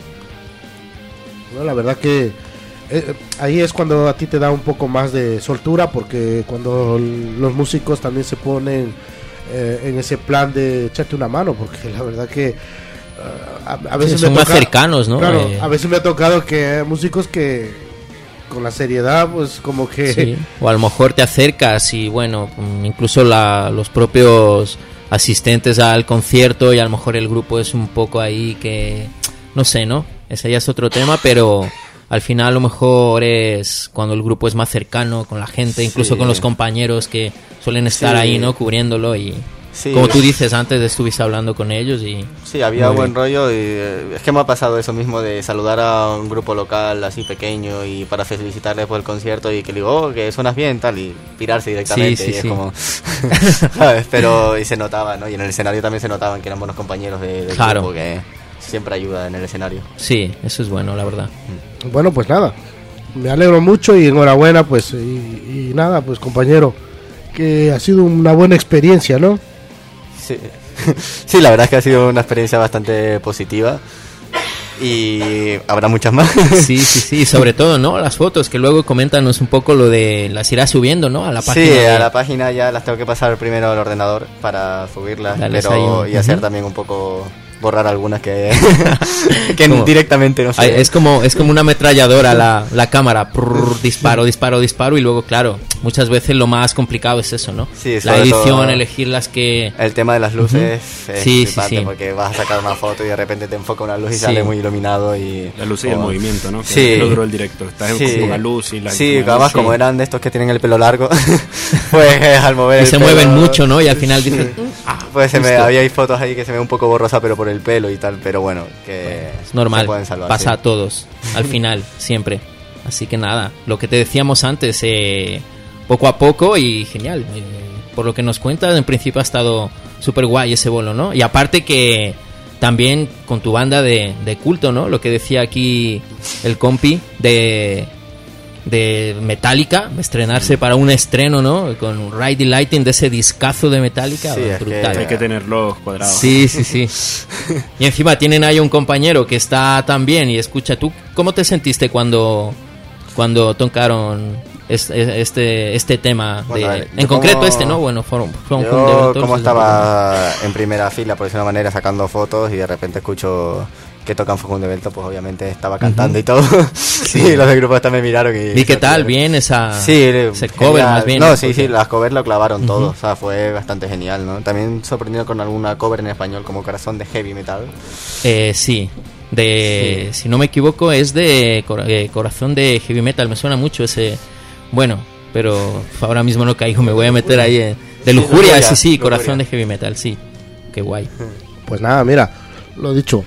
Speaker 2: no, la verdad que eh, ahí es cuando a ti te da un poco más de soltura, porque cuando l- los músicos también se ponen eh, en ese plan de echarte una mano, porque la verdad que eh, a, a veces
Speaker 4: Sí, son
Speaker 2: me
Speaker 4: más
Speaker 2: toca-
Speaker 4: cercanos, ¿no?
Speaker 2: Claro,
Speaker 4: Eh,
Speaker 2: a veces me ha tocado que hay músicos que con la seriedad, pues como que
Speaker 4: Sí, o a lo mejor te acercas y bueno, mm, incluso la, los propios asistentes al concierto y a lo mejor el grupo es un poco ahí que, no sé, ¿no? Ese ya es otro tema, pero al final a lo mejor es cuando el grupo es más cercano con la gente, incluso
Speaker 3: Sí.
Speaker 4: con los compañeros que suelen estar
Speaker 3: Sí.
Speaker 4: ahí, ¿no? Cubriéndolo y...
Speaker 3: Sí.
Speaker 4: Como tú dices, antes estuviste hablando con ellos y...
Speaker 3: Sí, había
Speaker 4: Muy
Speaker 3: buen
Speaker 4: bien.
Speaker 3: rollo y eh, es que me ha pasado eso mismo de saludar a un grupo local así pequeño y para felicitarles por el concierto y que le digo, oh, que suenas bien, tal, y pirarse directamente.
Speaker 4: Sí, sí,
Speaker 3: y es
Speaker 4: sí.
Speaker 3: como... ¿sabes? Pero y se notaba, ¿no? Y en el escenario también se notaban que eran buenos compañeros de, del
Speaker 4: Claro.
Speaker 3: grupo, que siempre ayuda en el escenario.
Speaker 4: Sí, eso es bueno, la verdad.
Speaker 2: Bueno, pues nada, me alegro mucho y enhorabuena, pues, y, y nada, pues compañero, que ha sido una buena experiencia, ¿no?
Speaker 3: Sí. Sí, la verdad es que ha sido una experiencia bastante positiva y habrá muchas más.
Speaker 4: Sí, sí, sí, sobre todo, ¿no? Las fotos, que luego coméntanos un poco lo de... Las irás subiendo, ¿no? A la página.
Speaker 3: Sí,
Speaker 4: de-
Speaker 3: a la página ya las tengo que pasar primero al ordenador para subirlas,
Speaker 4: Darles
Speaker 3: pero
Speaker 4: ahí un-
Speaker 3: y hacer
Speaker 4: Ujú.
Speaker 3: también un poco borrar algunas que, que
Speaker 4: Como-
Speaker 3: directamente no sé.
Speaker 4: Ay, es como es como una ametralladora la, la cámara, prrr, disparo, disparo, disparo y luego claro, muchas veces lo más complicado es eso, ¿no?
Speaker 3: Sí,
Speaker 4: la
Speaker 3: sobre
Speaker 4: edición,
Speaker 3: todo
Speaker 4: elegir las que...
Speaker 3: El tema de las luces
Speaker 4: Ujú.
Speaker 3: es
Speaker 4: Sí, sí,
Speaker 3: flipante
Speaker 4: sí.
Speaker 3: porque vas a sacar una foto y de repente te enfoca una luz y
Speaker 4: Sí.
Speaker 3: sale muy iluminado y
Speaker 8: La luz y el
Speaker 3: como-
Speaker 8: movimiento, ¿no? Que
Speaker 3: Sí.
Speaker 8: es lo duro del directo. Estás
Speaker 3: Sí.
Speaker 8: con la luz y la...
Speaker 3: Sí,
Speaker 8: como-
Speaker 3: además
Speaker 4: sí.
Speaker 3: como eran de estos que tienen el pelo largo, pues al mover
Speaker 4: que
Speaker 3: el
Speaker 4: se
Speaker 3: pelo-
Speaker 4: mueven mucho, ¿no? Y al final dices... "Ah,
Speaker 3: Pues se me,
Speaker 4: justo".
Speaker 3: había hay fotos ahí que se ve un poco borrosa pero por el pelo y tal, pero bueno, que
Speaker 4: Es normal,
Speaker 3: se pueden salvar.
Speaker 4: pasa
Speaker 3: sí.
Speaker 4: a todos, al final, siempre. Así que nada, lo que te decíamos antes, eh, poco a poco y genial. eh, por lo que nos cuentas, en principio ha estado súper guay ese bolo, ¿no? Y aparte que también con tu banda de, de culto, ¿no? Lo que decía aquí el compi de, de Metallica, estrenarse para un estreno, ¿no? Con Ride the Lightning de ese discazo de Metallica,
Speaker 3: Sí, es
Speaker 4: brutal.
Speaker 3: que-
Speaker 8: Hay que tenerlos cuadrados.
Speaker 4: Sí, sí, sí. Y encima tienen ahí un compañero que está también y escucha. ¿Tú cómo te sentiste cuando, cuando tocaron este, este, este tema?
Speaker 3: Bueno,
Speaker 4: de,
Speaker 3: a ver,
Speaker 4: en
Speaker 3: yo
Speaker 4: concreto
Speaker 3: como-
Speaker 4: este, ¿no? Bueno, fueron, fueron
Speaker 3: Yo
Speaker 4: Fundamentals,
Speaker 3: como
Speaker 4: es un
Speaker 3: estaba en primera fila, por decirlo de una manera, sacando fotos y de repente escucho que tocan Facundo Belto, pues obviamente estaba cantando y todo. Sí, los del grupo hasta me miraron y...
Speaker 4: poco- ¿Y qué tal? ¿Bien esa,
Speaker 3: Sí,
Speaker 4: ese cover
Speaker 3: genial.
Speaker 4: más bien?
Speaker 3: No,
Speaker 4: ¿no?
Speaker 3: sí,
Speaker 4: Porque-
Speaker 3: sí, las covers lo clavaron todo, o sea, fue bastante genial, ¿no? También sorprendido con alguna cover en español como Corazón de Heavy Metal.
Speaker 4: Eh, sí. De, si no me equivoco, es de cora- eh, Corazón de Heavy Metal. Me suena mucho ese. Bueno, pero ahora mismo no caigo. Me voy a meter ahí. eh, de lujuria,
Speaker 3: Lujuria,
Speaker 4: sí, sí.
Speaker 3: Lujuria.
Speaker 4: Corazón de Heavy Metal, sí. Qué guay.
Speaker 2: Pues nada, mira, lo dicho.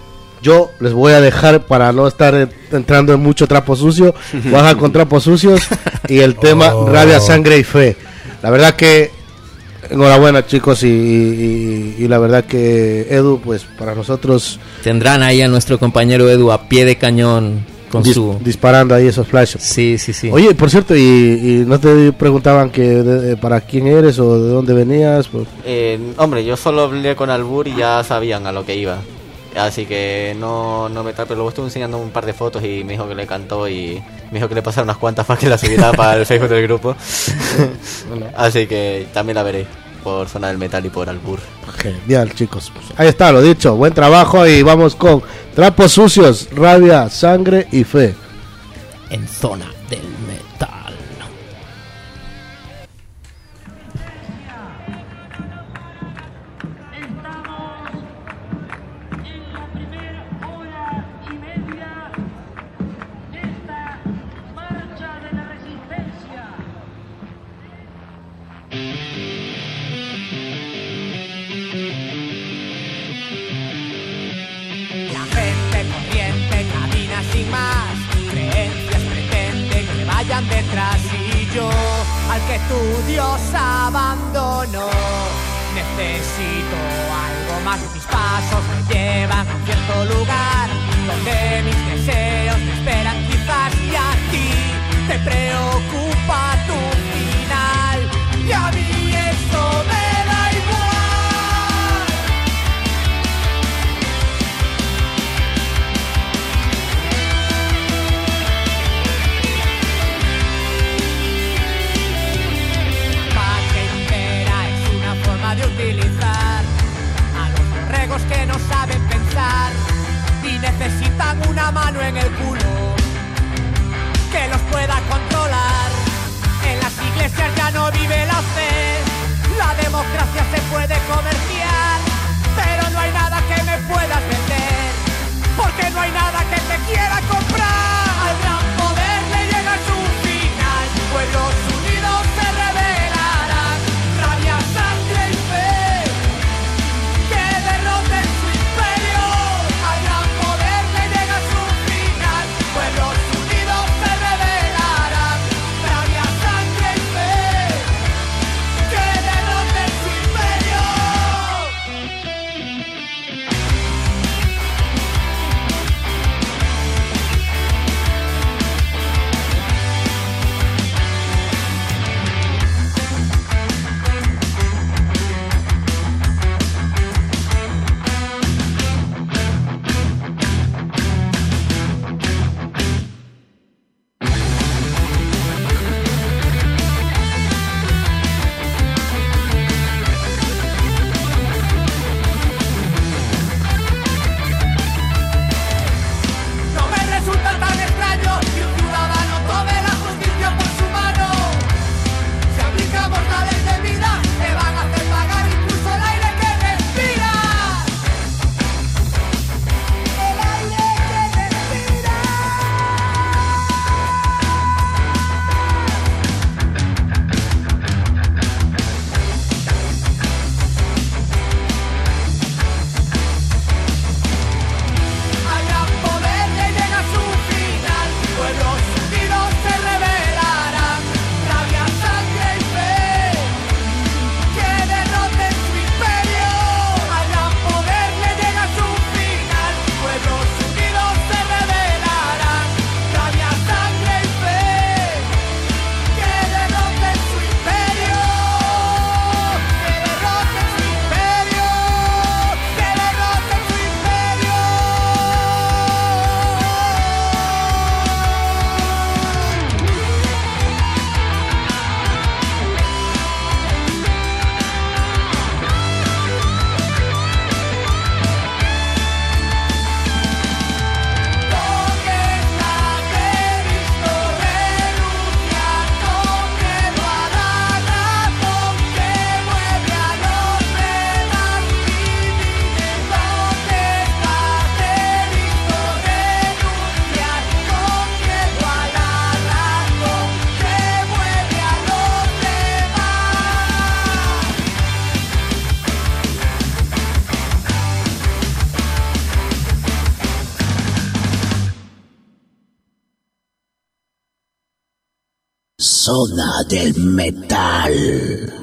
Speaker 2: Yo les voy a dejar para no estar eh, entrando en mucho trapo sucio. Baja con trapos sucios y el tema
Speaker 7: Oh.
Speaker 2: Rabia, Sangre y Fe. La verdad que enhorabuena, chicos, y, y- y la verdad que Edu, pues para nosotros
Speaker 4: Tendrán ahí a nuestro compañero Edu a pie de cañón con
Speaker 2: dis-
Speaker 4: su...
Speaker 2: disparando ahí esos flashes.
Speaker 4: Sí, sí, sí.
Speaker 2: Oye, por cierto, y, y no te preguntaban que de- para quién eres o de dónde venías. Pues,
Speaker 3: Eh, hombre, yo solo hablé con Albur y ya sabían a lo que iba. Así que no, no me pero luego estuve enseñando un par de fotos y me dijo que le cantó y me dijo que le pasara unas cuantas para que la subiera para el Facebook del grupo. Así que también la veré por Zona del Metal y por Albur.
Speaker 2: genial, chicos. Pues ahí está, lo dicho. Buen trabajo y vamos con trapos sucios, Rabia, Sangre y Fe.
Speaker 4: En Zona del Metal.
Speaker 9: La gente corriente camina sin más creencias, pretende que le vayan detrás y yo, al que tu Dios abandonó, necesito algo más. Mis pasos me llevan a cierto lugar donde mis deseos me esperan quizás, y a ti te preocupa tu final y a mí eso me da igual. Patria entera es una forma de utilizar a los borregos que no saben pensar y necesitan una mano en el culo que los pueda controlar. comercial, pero no hay nada que me puedas vender, porque no hay nada que te quiera comprar. Al gran poder le llega su final, pueblos unidos se rebelarán, rabia, sangre y fe, que derroten su imperio. Al gran poder le llega su final, pueblos unidos se rebelarán, rabia, sangre y fe, que derroten su imperio. No me resulta tan extraño que un ciudadano tome la justicia por su mano. Si aplicamos la ley de vida, te van a hacer pagar incluso el aire que respiras. El aire que respiras. Al gran poder le llega su final, pueblos unidos se rebelarán, rabia, sangre y fe, que derroten su imperio. Al gran poder le llega su final, pueblos unidos se rebelarán, rabia, sangre y fe, que derroten su imperio, que derroten su imperio, que derroten su imperio. Con esta te he visto renunciar, con miedo a la razón que mueve a los demás. Y dime dónde estás, te he visto renunciar, con miedo a la razón que mueve a los demás.
Speaker 1: Zona del metal.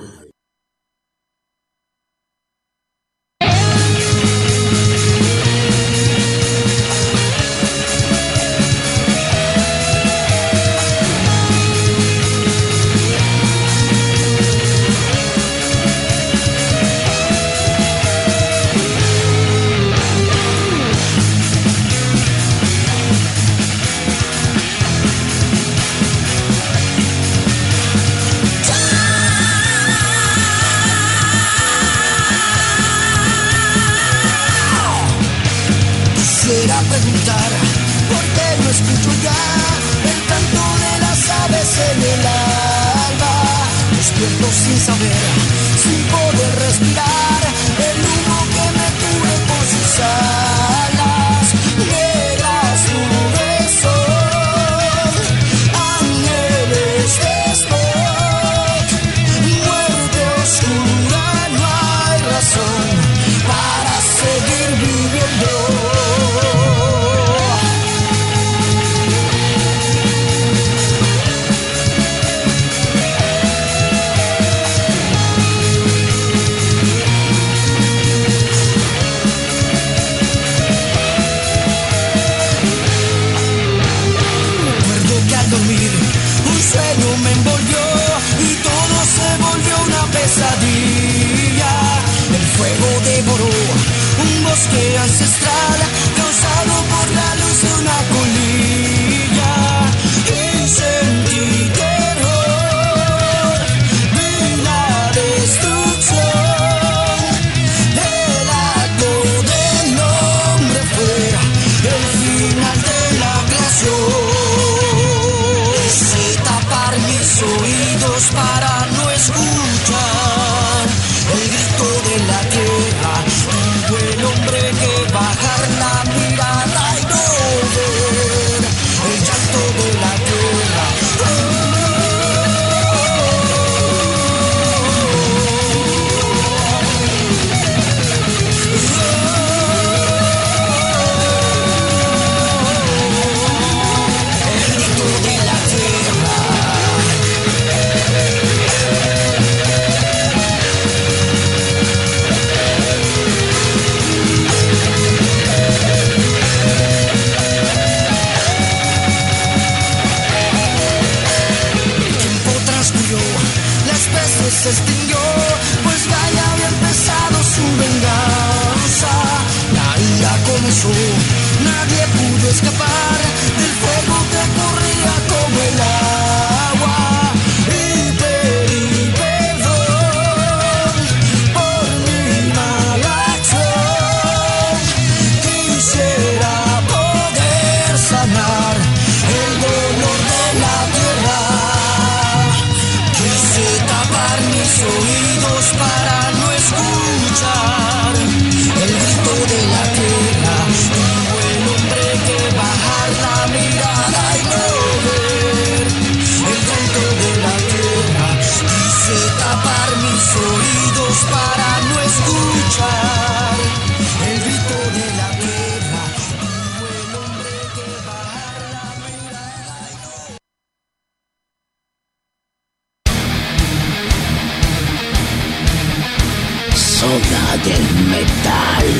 Speaker 10: Quisiera preguntar por qué no escucho ya el canto de las aves en el alba. Despierto sin saber, sin poder respirar, el humo que me cubre por sus alas. Negras nubes son ángeles de stock, muerte oscura, no hay razón para seguir viviendo. Recuerdo que al dormir un sueño me envolvió y todo se volvió una pesadilla. El fuego devoró un bosque ancestral causado por la luz de una colilla. Y sentí terror, vi la destrucción. El acto del hombre fue el final de la creación. Quise tapar mis oídos para no escuchar el grito de la se extinguió, pues Gaia había empezado su venganza. La ira comenzó, nadie pudo escapar del fuego que corría como el agua. Y pedí perdón por mi mala acción. Quisiera poder sanar el dolor de la tierra. Quise tapar mis oídos para no escuchar el grito de la tierra. Dijo el hombre que bajar la mirada y no ver el grito de la tierra. Quise tapar mis oídos para no escuchar el grito de la tierra. Dijo el hombre que bajar la mirada y no ver.
Speaker 1: Zona del metal.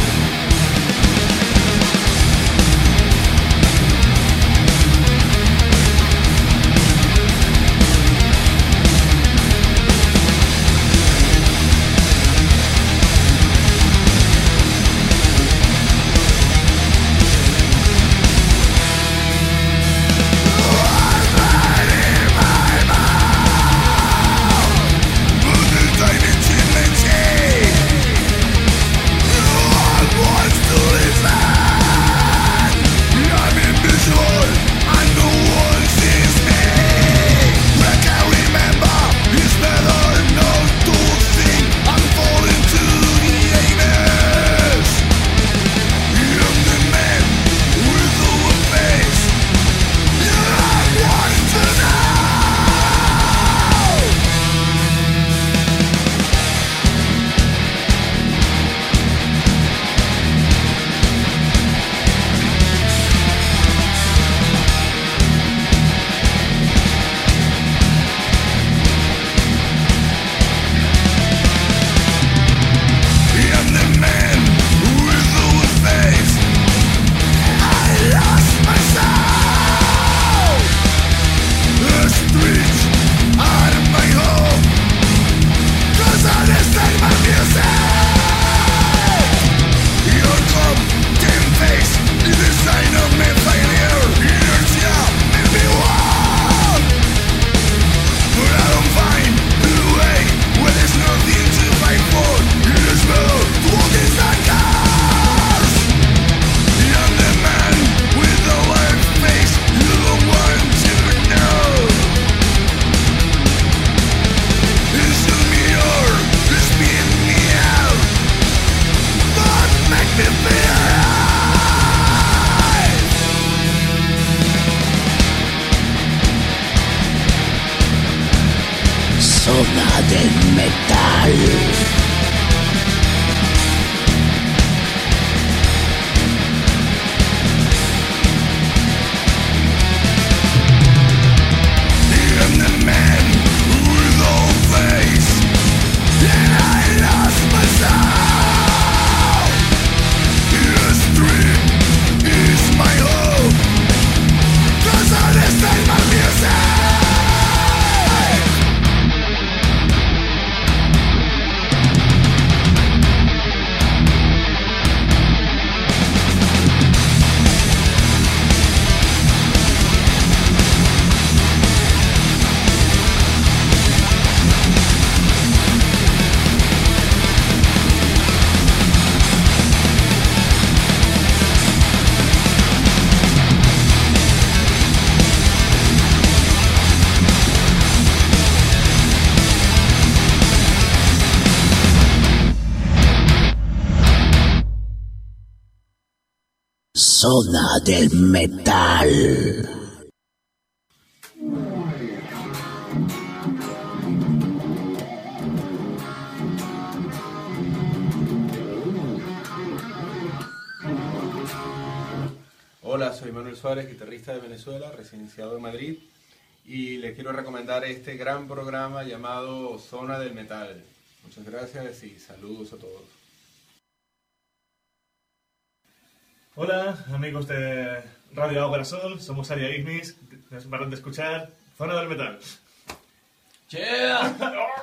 Speaker 1: Zona del metal. Zona del metal.
Speaker 11: Hola, soy Manuel Suárez, guitarrista de Venezuela, residenciado en Madrid, y les quiero recomendar este gran programa llamado Zona del Metal. Muchas gracias y saludos a todos.
Speaker 12: Hola, amigos de Radio Agua Sol, somos Aria Ignis, nos paran de escuchar Zona del Metal.
Speaker 5: Yeah.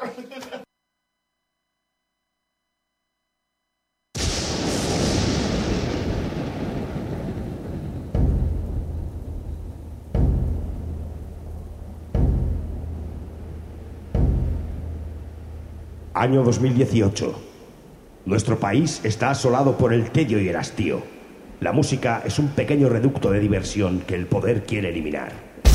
Speaker 13: Año dos mil dieciocho. Nuestro país está asolado por el tedio y el hastío. La música es un pequeño reducto de diversión que el poder quiere eliminar.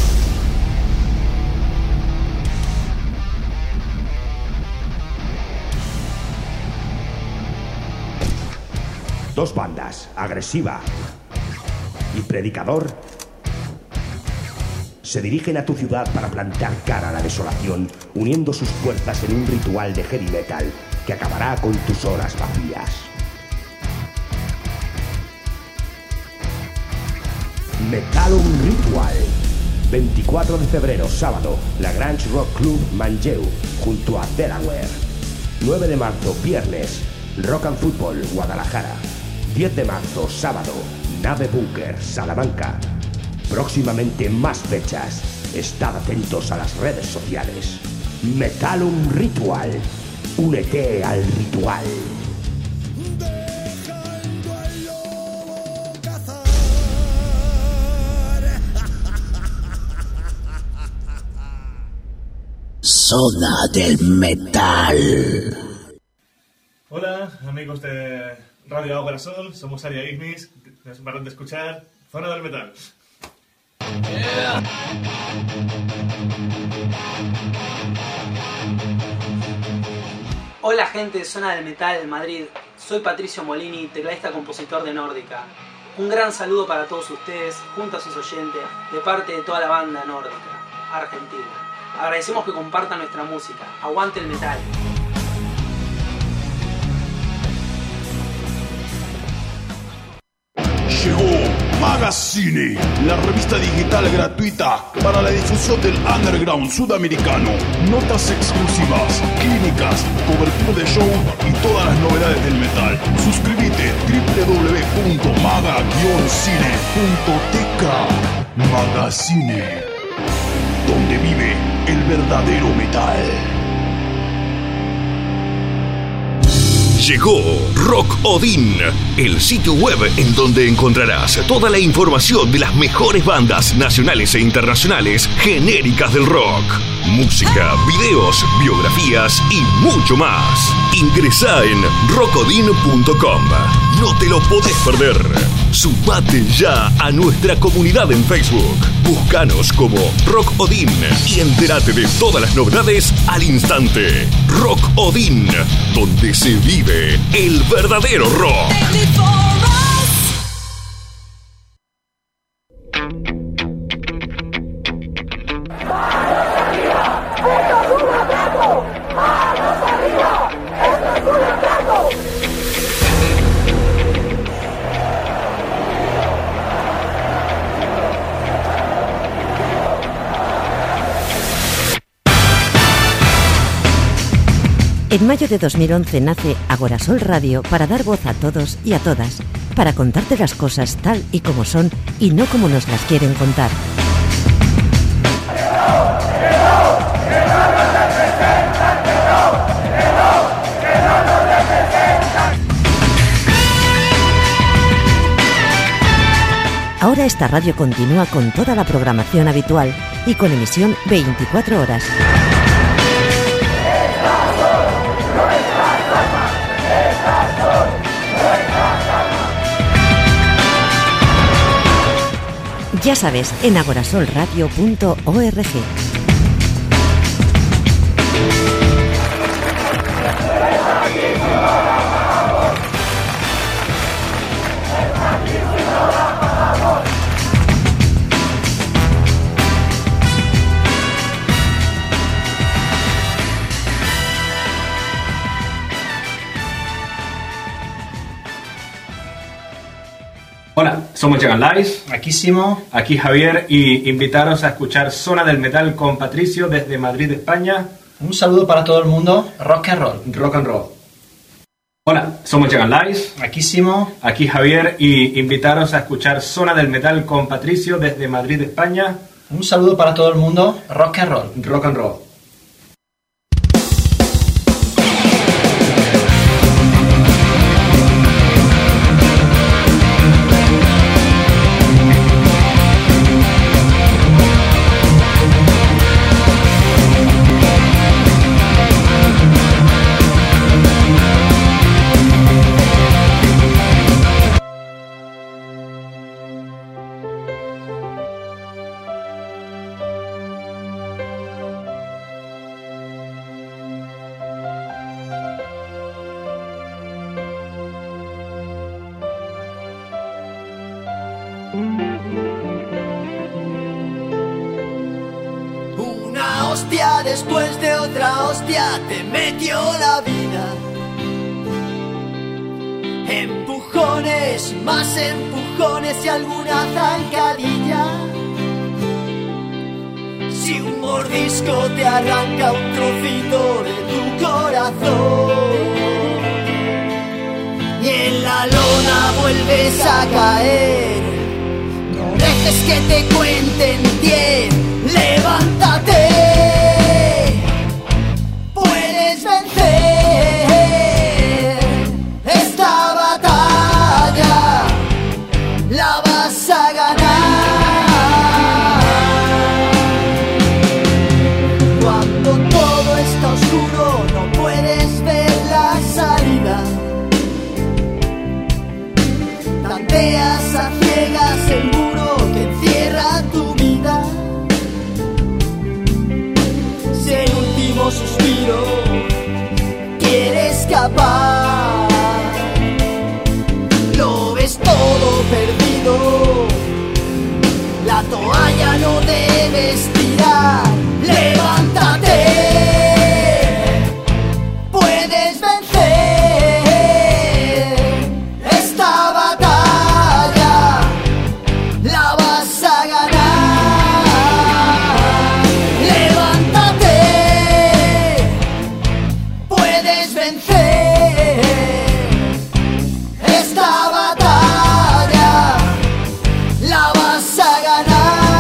Speaker 13: Dos bandas, Agresiva y Predicador, se dirigen a tu ciudad para plantar cara a la desolación, uniendo sus fuerzas en un ritual de heavy metal que acabará con tus horas vacías. Metallum Ritual. veinticuatro de febrero, sábado, La Grange Rock Club Manlleu, junto a Delaware. nueve de marzo, viernes, Rock and Football, Guadalajara. diez de marzo, sábado, Nave Bunker, Salamanca. Próximamente más fechas. Estad atentos a las redes sociales. Metallum Ritual. Únete al ritual.
Speaker 1: Zona del Metal.
Speaker 12: Hola, amigos de Radio Agua Sol, somos Aria Ignis, nos van a escuchar Zona del Metal.
Speaker 5: Yeah.
Speaker 14: Hola gente de Zona del Metal de Madrid, soy Patricio Molini, tecladista compositor de Nórdica. Un gran saludo para todos ustedes, junto a sus oyentes, de parte de toda la banda Nórdica, Argentina. Agradecemos que compartan nuestra música. Aguante el metal.
Speaker 15: Llegó Magazine, la revista digital gratuita para la difusión del underground sudamericano. Notas exclusivas, clínicas, cobertura de show y todas las novedades del metal. Suscríbete doble u doble u doble u punto maga guion cine punto t k. Magazine, donde vive el verdadero metal.
Speaker 16: Llegó Rock Odin, el sitio web en donde encontrarás toda la información de las mejores bandas nacionales e internacionales genéricas del rock. Música, videos, biografías y mucho más. Ingresá en rockodin punto com. No te lo podés perder. Sumate ya a nuestra comunidad en Facebook. Búscanos como Rock Odin y entérate de todas las novedades al instante. Rock Odin, donde se vive el verdadero rock.
Speaker 17: En mayo de dos mil once nace Agorasol Radio para dar voz a todos y a todas, para contarte las cosas tal y como son y no como nos las quieren contar. Ahora esta radio continúa con toda la programación habitual y con emisión veinticuatro horas. Ya sabes, en agorasol radio punto org.
Speaker 18: Hola, somos Jagan Lies.
Speaker 7: Aquí Simo.
Speaker 18: Aquí Javier y invitaros a escuchar Zona del Metal con Patricio desde Madrid, España.
Speaker 7: Un saludo para todo el mundo. Rock and roll.
Speaker 18: Rock and roll. Hola, somos Jagan Lies.
Speaker 7: Aquí Simo.
Speaker 18: Aquí Javier y invitaros a escuchar Zona del Metal con Patricio desde Madrid, España.
Speaker 7: Un saludo para todo el mundo. Rock and roll.
Speaker 18: Rock and roll.
Speaker 10: hostia después de otra hostia te metió la vida. Empujones, más empujones y alguna zancadilla. Si un mordisco te arranca un trocito de tu corazón y en la lona vuelves a caer, no dejes que te cuenten diez, levántate, puedes vencer esta batalla, la vas a ganar. Cuando todo está oscuro no puedes ver la salida, tanteas a ciegas el muro que encierra tu vida. Si el último suspiro quiere escapar, lo ves todo perdido, la toalla no debes tirar, levántate, puedes vencer esta batalla, la vas a ganar, levántate, puedes vencer esta batalla, la vas a ganar.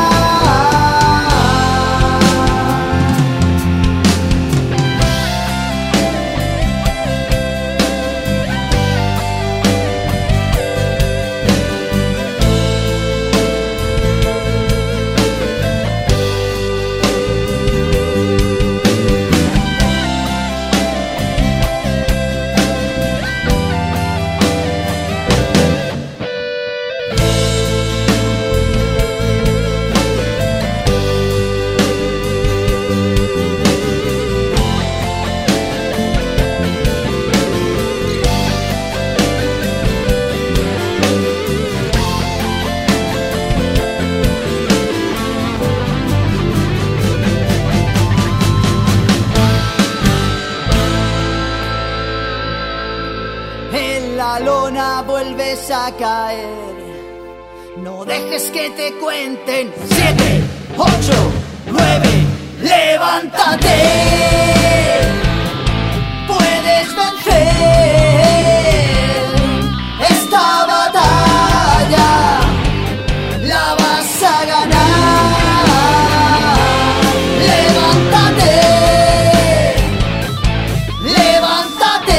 Speaker 10: En la lona vuelves a caer, no dejes que te cuenten siete, ocho, nueve, levántate, puedes vencer esta batalla, la vas a ganar, levántate, levántate,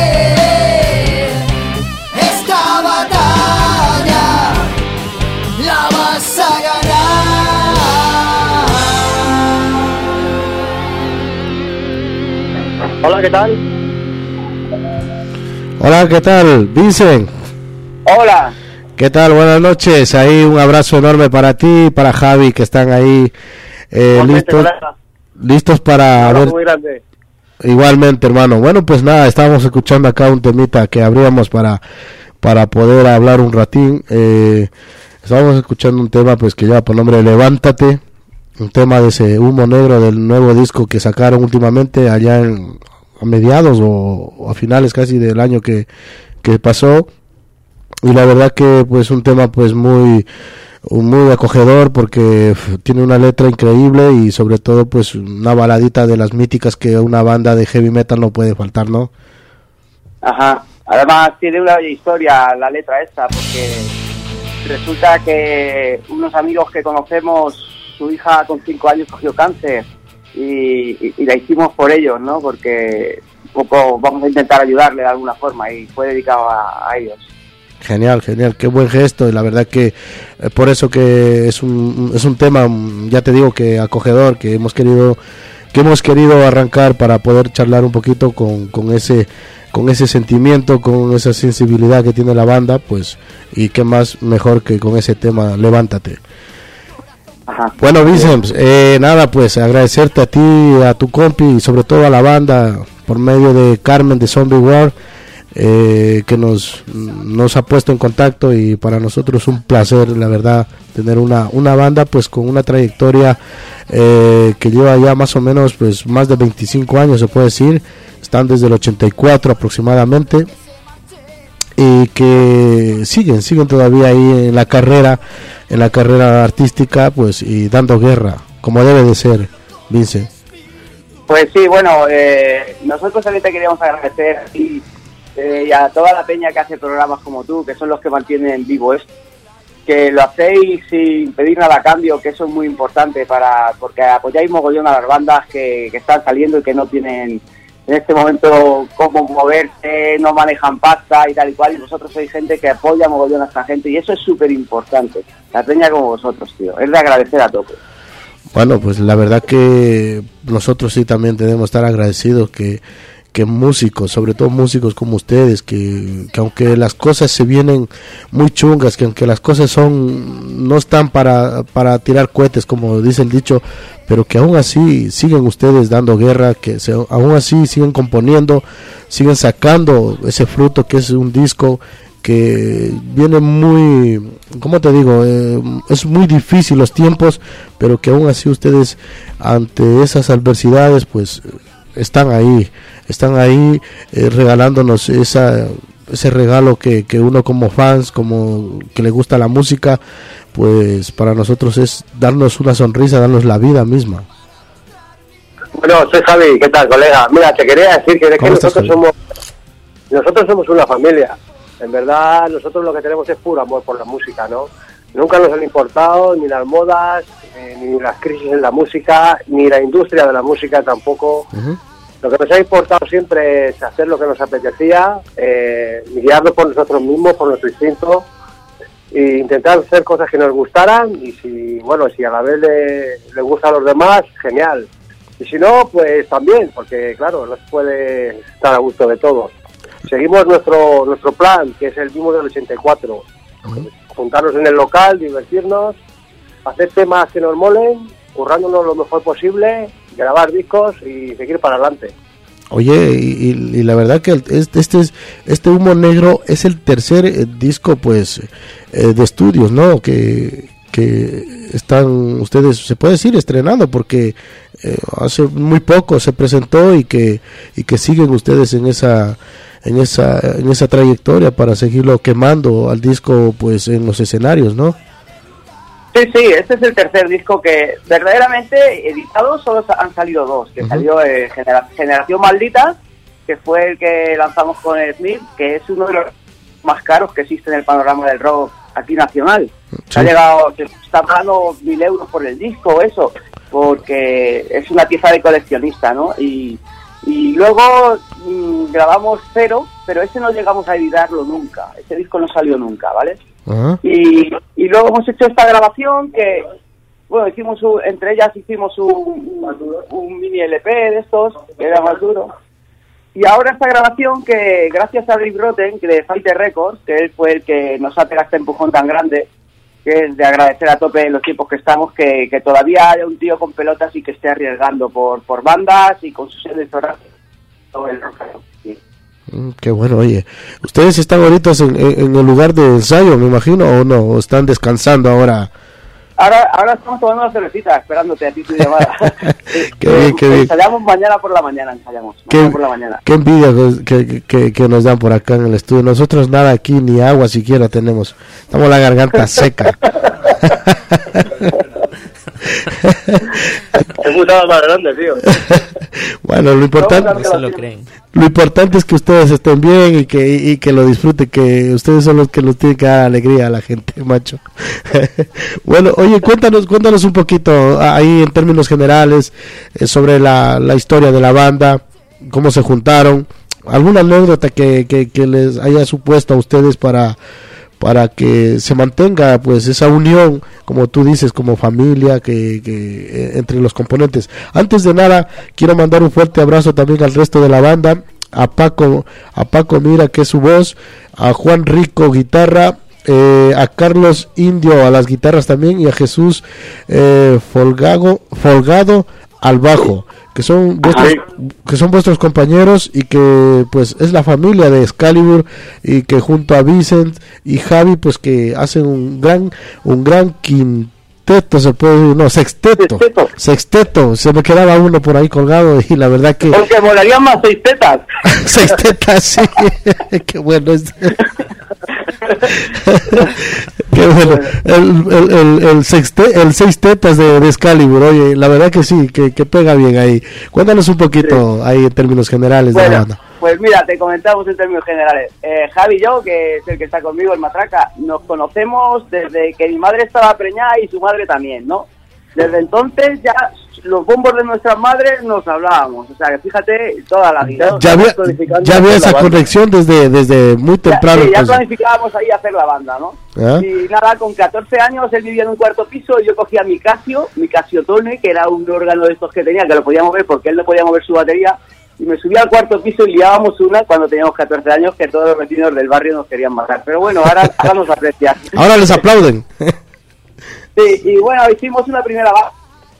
Speaker 10: esta batalla la vas a ganar.
Speaker 19: Hola, ¿qué tal?
Speaker 2: Hola, ¿qué tal? Vincent.
Speaker 19: Hola.
Speaker 2: ¿Qué tal? Buenas noches. Ahí un abrazo enorme para ti y para Javi, que están ahí eh, listos, listos para ver.
Speaker 19: Muy grande.
Speaker 2: Igualmente, hermano. Bueno, pues nada, estábamos escuchando acá un temita que abríamos para para poder hablar un ratín. Eh, estábamos escuchando un tema pues que lleva por nombre Levántate, un tema de ese humo negro del nuevo disco que sacaron últimamente allá en, a mediados o, o a finales casi del año que, que pasó. Y la verdad que pues un tema pues muy muy acogedor porque tiene una letra increíble y sobre todo pues una baladita de las míticas que una banda de heavy metal no puede faltar, ¿no?
Speaker 19: Ajá. Además tiene una historia la letra esta, porque resulta que unos amigos que conocemos, su hija con cinco años cogió cáncer y, y, y la hicimos por ellos, ¿no? Porque un poco vamos a intentar ayudarle de alguna forma y fue dedicado a, a ellos.
Speaker 2: Genial, genial, qué buen gesto y la verdad que eh, por eso que es un es un tema, ya te digo, que acogedor, que hemos querido que hemos querido arrancar para poder charlar un poquito con, con ese con ese sentimiento, con esa sensibilidad que tiene la banda, pues, y qué más mejor que con ese tema, Levántate.
Speaker 19: Ajá.
Speaker 2: Bueno, Vincent, eh, nada, pues agradecerte a ti, a tu compi y sobre todo a la banda por medio de Carmen de Zombie World. eh, que nos, nos ha puesto en contacto, y para nosotros es un placer, la verdad, tener una, una banda pues con una trayectoria eh, que lleva ya más o menos pues más de veinticinco años, se puede decir. Están desde el ochenta y cuatro aproximadamente, y que siguen, siguen todavía ahí en la carrera, en la carrera artística, pues, y dando guerra, como debe de ser, Vince.
Speaker 19: Pues sí, bueno, eh, nosotros también te queríamos agradecer a ti, eh, y a toda la peña que hace programas como tú, que son los que mantienen vivo esto, que lo hacéis sin pedir nada a cambio, que eso es muy importante, para porque apoyáis mogollón a las bandas que, que están saliendo y que no tienen en este momento cómo moverse, no manejan pasta y tal y cual, y vosotros sois gente que apoya mogollón a esta gente, y eso es súper importante, la peña como vosotros, tío, es de agradecer a todos.
Speaker 2: Bueno, pues la verdad que nosotros sí también tenemos que estar agradecidos que, que músicos, sobre todo músicos como ustedes, que, que aunque las cosas se vienen muy chungas, que aunque las cosas son no están para, para tirar cohetes, como dice el dicho, pero que aún así siguen ustedes dando guerra, que se, aún así siguen componiendo, siguen sacando ese fruto que es un disco que viene muy, ¿cómo te digo? Eh, es muy difícil los tiempos, pero que aún así ustedes ante esas adversidades pues están ahí, están ahí eh, regalándonos esa, ese regalo que, que uno como fans, como que le gusta la música, pues para nosotros es darnos una sonrisa, darnos la vida misma.
Speaker 20: Bueno, soy Javi, ¿qué tal, colega? Mira, te quería decir que, de que nosotros
Speaker 2: estás,
Speaker 20: somos nosotros somos una familia. En verdad, nosotros lo que tenemos es puro amor por la música, ¿no? Nunca nos han importado ni las modas, eh, ni las crisis en la música, ni la industria de la música tampoco. Uh-huh. Lo que nos ha importado siempre es hacer lo que nos apetecía, eh, guiarnos por nosotros mismos, por nuestro instinto, e intentar hacer cosas que nos gustaran, y si, bueno, si a la vez le, le gusta a los demás, genial. Y si no, pues también, porque claro, no se puede estar a gusto de todos. Seguimos nuestro nuestro plan, que es el mismo del ochenta y cuatro. Uh-huh. Juntarnos en el local, divertirnos, hacer temas que nos molen, currándonos lo mejor posible, grabar discos y seguir para adelante.
Speaker 2: Oye, y, y la verdad que este este, este Humo Negro es el tercer eh, disco, pues, eh, de estudios, ¿no? Que, que están ustedes, se puede decir, estrenando, porque eh, hace muy poco se presentó, y que y que siguen ustedes en esa en esa en esa trayectoria para seguirlo quemando al disco, pues, en los escenarios, ¿no?
Speaker 19: Sí, sí, este es el tercer disco que verdaderamente editados solo han salido dos, que uh-huh. salió eh, Genera- Generación Maldita, que fue el que lanzamos con el Smith, que es uno de los más caros que existe en el panorama del rock aquí nacional. Sí. Ha llegado, se está pagando mil euros por el disco, eso, porque es una pieza de coleccionista, ¿no? Y Y luego mmm, grabamos Cero, pero ese no llegamos a editarlo nunca, ese disco no salió nunca, ¿vale? Uh-huh. Y, y luego hemos hecho esta grabación que, bueno, hicimos un, entre ellas hicimos un, un mini L P de estos, que era más duro. Y ahora esta grabación que, gracias a Rick Rotten, que de Fighter Records, que él fue el que nos ha pegado este empujón tan grande, que es de agradecer a tope en los tiempos que estamos, que, que todavía haya un tío con pelotas y que esté arriesgando por, por bandas y con sus discográficos todo el rock. Sí.
Speaker 2: Mm, qué bueno, oye. ¿Ustedes están ahorita en, en el lugar de ensayo, me imagino, o no? ¿O están descansando ahora?
Speaker 19: Ahora, ahora estamos tomando una cervecita, esperándote a ti tu llamada.
Speaker 2: Qué bien, qué bien.
Speaker 19: Ensayamos mañana por la mañana, ensayamos.
Speaker 2: Qué,
Speaker 19: mañana por la mañana.
Speaker 2: Qué envidia que, que, que nos dan por acá en el estudio. Nosotros nada aquí, ni agua siquiera tenemos. Estamos la garganta seca.
Speaker 20: Es mucho más grande, tío.
Speaker 2: Bueno, lo importante,
Speaker 4: no se lo creen.
Speaker 2: Lo importante es que ustedes estén bien y que y que lo disfruten, que ustedes son los que nos tienen que dar alegría a la gente, macho. Bueno, oye, cuéntanos, cuéntanos un poquito ahí en términos generales eh, sobre la, la historia de la banda, cómo se juntaron, alguna anécdota que, que, que les haya supuesto a ustedes para para que se mantenga pues esa unión, como tú dices, como familia, que, que eh, entre los componentes. Antes de nada, quiero mandar un fuerte abrazo también al resto de la banda, a Paco, a Paco Mira, que es su voz, a Juan Rico, guitarra, eh, a Carlos Indio, a las guitarras también, y a Jesús eh, Folgado, Folgado al bajo, que son vuestros, que son vuestros compañeros y que pues es la familia de Excalibur, y que junto a Vicent y Javi pues que hacen un gran un gran quinteto, se puede, no, sexteto, sexteto, sexteto, se me quedaba uno por ahí colgado y la verdad que
Speaker 19: porque molarían más seis tetas.
Speaker 2: Seis tetas, sí. Qué bueno es. Qué bueno. El, el, el, el, sexte, el seis tetas de, de Excalibur, oye, la verdad que sí, que, que pega bien ahí. Cuéntanos un poquito sí. ahí en términos generales
Speaker 19: bueno,
Speaker 2: de la banda.
Speaker 19: Pues mira, te comentamos en términos generales. Eh, Javi y yo, que es el que está conmigo, el Matraca, nos conocemos desde que mi madre estaba preñada y su madre también, ¿no? Desde entonces ya los bombos de nuestras madres nos hablábamos, o sea que fíjate toda la vida.
Speaker 2: Ya había, ya había esa conexión desde desde muy temprano.
Speaker 19: Ya, sí, ya planificábamos ahí hacer la banda, ¿no? ¿Ah? Y nada, con catorce años él vivía en un cuarto piso y yo cogía mi Casio, mi Casiotone, que era un órgano de estos que tenía, que lo podía mover porque él no podía mover su batería, y me subía al cuarto piso y liábamos una cuando teníamos catorce años que todos los vecinos del barrio nos querían matar. Pero bueno, ahora, ahora nos aprecian.
Speaker 2: Ahora les aplauden.
Speaker 19: Sí, y bueno, hicimos una primera banda.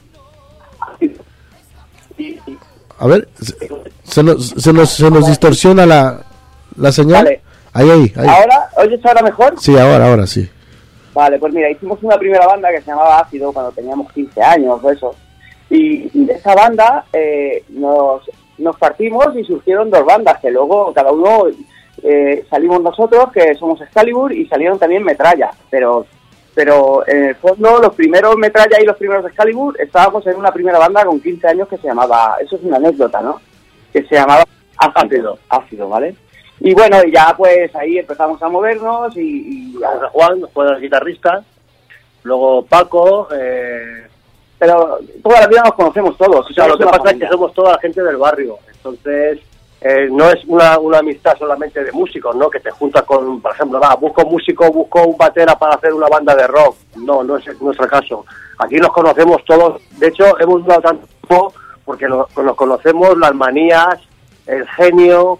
Speaker 2: A ver, se nos, se nos, se nos distorsiona la, la señal.
Speaker 19: Vale.
Speaker 2: Ahí, ahí, ahí.
Speaker 19: ¿Ahora? ¿Oyes ahora mejor?
Speaker 2: Sí, ahora, ahora sí.
Speaker 19: Vale, pues mira, hicimos una primera banda que se llamaba Ácido cuando teníamos quince años o eso. Y, y de esa banda eh, nos, nos partimos y surgieron dos bandas que luego cada uno eh, salimos nosotros, que somos Excalibur, y salieron también Metralla, pero... Pero en el fondo, los primeros Metralla y los primeros Excalibur estábamos en una primera banda con quince años que se llamaba, eso es una anécdota, ¿no? Que se llamaba Ácido, Ácido, ¿vale? Y bueno, y ya pues ahí empezamos a movernos y... y
Speaker 20: a Juan, fue el guitarrista, luego Paco, eh...
Speaker 19: pero toda la vida nos conocemos todos.
Speaker 20: O sea, lo que pasa es que somos toda la gente del barrio, entonces... Eh, no es una, una amistad solamente de músicos, ¿no? Que te juntas con, por ejemplo, va, busco un músico, busco un batera para hacer una banda de rock. No, no es nuestro caso. Aquí nos conocemos todos. De hecho, hemos durado tanto tiempo porque nos, nos conocemos las manías, el genio,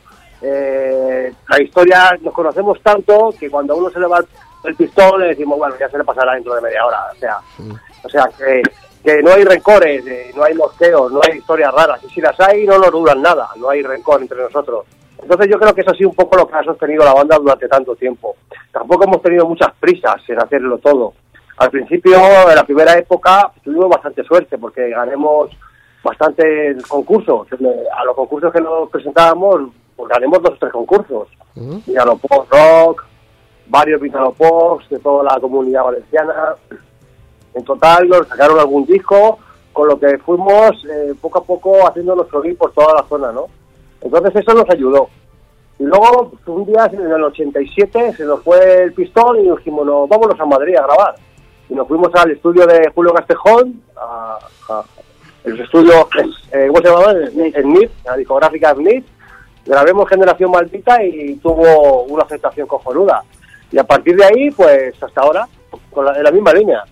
Speaker 20: eh, la historia. Nos conocemos tanto que cuando a uno se le va el pistón le decimos, bueno, ya se le pasará dentro de media hora. O sea, mm. o sea que... que no hay rencores, eh, no hay mosqueos, no hay historias raras, y si las hay no nos duran nada, no hay rencor entre nosotros. Entonces yo creo que eso ha sido un poco lo que ha sostenido la banda durante tanto tiempo. Tampoco hemos tenido muchas prisas en hacerlo todo. Al principio, en la primera época, tuvimos bastante suerte porque ganamos bastantes concursos. A los concursos que nos presentábamos, pues ganemos dos o tres concursos. Uh-huh. Vitalopox Rock, varios Vitalopox de toda la comunidad valenciana. En total nos sacaron algún disco, con lo que fuimos eh, poco a poco haciendo nuestro beat por toda la zona, ¿no? Entonces eso nos ayudó. Y luego, pues, un día, en el ochenta y siete, se nos fue el pistón y dijimos, no, vámonos a Madrid a grabar. Y nos fuimos al estudio de Julio Castejón, a, a el estudio, eh, ¿cómo se llamaba? En N I P, la discográfica N I P. Grabemos Generación Maldita y tuvo una aceptación cojonuda. Y a partir de ahí, pues hasta ahora, con la, en la misma línea.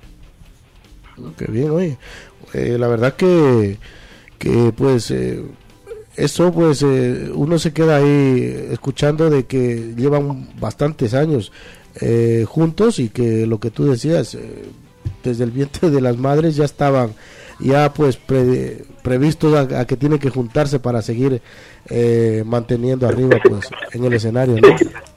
Speaker 2: Qué bien, oye. Eh, la verdad que, que pues, eh, eso pues, eh, uno se queda ahí escuchando de que llevan bastantes años eh, juntos y que lo que tú decías, eh, desde el vientre de las madres ya estaban ya pues pre, previstos a, a que tienen que juntarse para seguir eh, manteniendo arriba pues en el escenario, ¿no?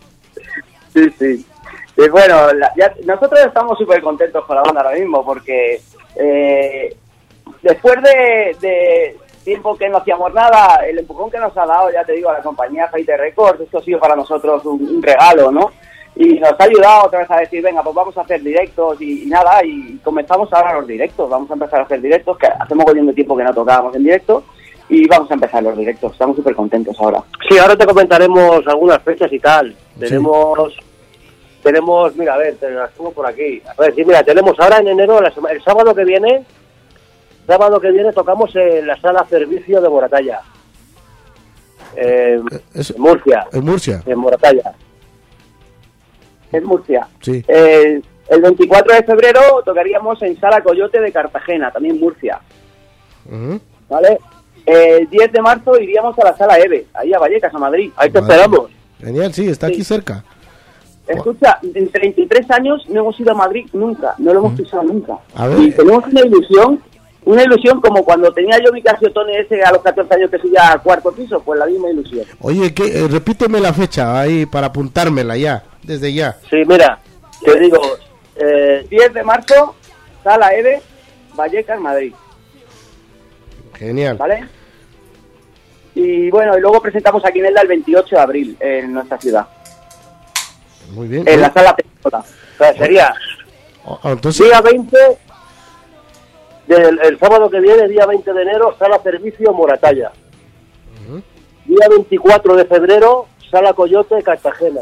Speaker 19: Sí, sí. Y bueno, la, ya, nosotros estamos súper contentos con la banda ahora mismo porque eh, después de, de tiempo que no hacíamos nada, el empujón que nos ha dado, ya te digo, a la compañía Fighter Records, esto ha sido para nosotros un, un regalo, ¿no? Y nos ha ayudado otra vez a decir, venga, pues vamos a hacer directos y, y nada, y comenzamos ahora los directos, vamos a empezar a hacer directos, que hacemos volviendo tiempo que no tocábamos en directo, y vamos a empezar los directos, estamos súper contentos ahora.
Speaker 20: Sí, ahora te comentaremos algunas fechas y tal, tenemos... Sí. Tenemos, mira, a ver, te las pongo por aquí. A ver, sí, mira, tenemos ahora en enero, la sema, el sábado que viene, sábado que viene tocamos en la sala servicio de Moratalla. Eh, en Murcia.
Speaker 2: En Murcia.
Speaker 20: En Moratalla.
Speaker 19: En Murcia.
Speaker 2: Sí.
Speaker 19: Eh, el veinticuatro de febrero tocaríamos en Sala Coyote de Cartagena, también Murcia. Uh-huh. ¿Vale? Eh, el diez de marzo iríamos a la Sala Eve, ahí a Vallecas, a Madrid. Ahí te vale. Esperamos.
Speaker 2: Genial, sí, está sí. aquí cerca.
Speaker 19: Escucha, en treinta y tres años no hemos ido a Madrid nunca, no lo hemos pisado nunca.
Speaker 2: A ver.
Speaker 19: Y tenemos una ilusión Una ilusión como cuando tenía yo mi Casiotone ese a los catorce años que subía al cuarto piso, pues la misma ilusión.
Speaker 2: Oye, que eh, repíteme la fecha ahí para apuntármela ya, desde ya.
Speaker 19: Sí, mira, te digo, eh, diez de marzo, Sala Eve, Vallecas, Madrid.
Speaker 2: Genial.
Speaker 19: ¿Vale? Y bueno, y luego presentamos aquí en Elda el veintiocho de abril en nuestra ciudad.
Speaker 2: Muy bien.
Speaker 19: En la Sala Peñola. O sea, sería
Speaker 2: oh, entonces...
Speaker 20: día veinte, del, el sábado que viene, día veinte de enero, Sala Servicio Moratalla.
Speaker 2: Uh-huh.
Speaker 20: Día veinticuatro de febrero, Sala Coyote, Cartagena.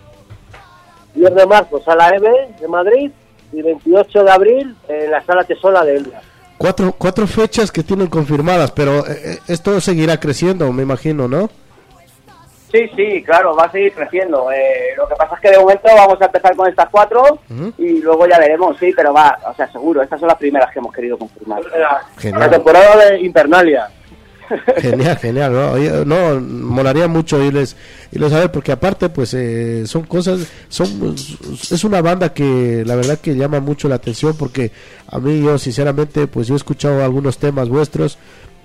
Speaker 20: diez de marzo, Sala Eve de Madrid. Y veintiocho de abril, en la Sala Tesola de Elda.
Speaker 2: Cuatro, cuatro fechas que tienen confirmadas, pero eh, esto seguirá creciendo, me imagino, ¿no?
Speaker 19: Sí, sí, claro, va a seguir creciendo. Eh, lo que pasa es que de momento vamos a empezar con estas cuatro uh-huh. y luego ya veremos, sí, pero va, o sea, seguro, estas son las primeras que hemos querido confirmar.
Speaker 2: Genial.
Speaker 20: La temporada de Invernalia.
Speaker 2: Genial, genial, ¿no? Oye, no, molaría mucho irles, irles a ver, porque aparte, pues, eh, son cosas, son, es una banda que la verdad que llama mucho la atención, porque a mí, yo sinceramente, pues yo he escuchado algunos temas vuestros,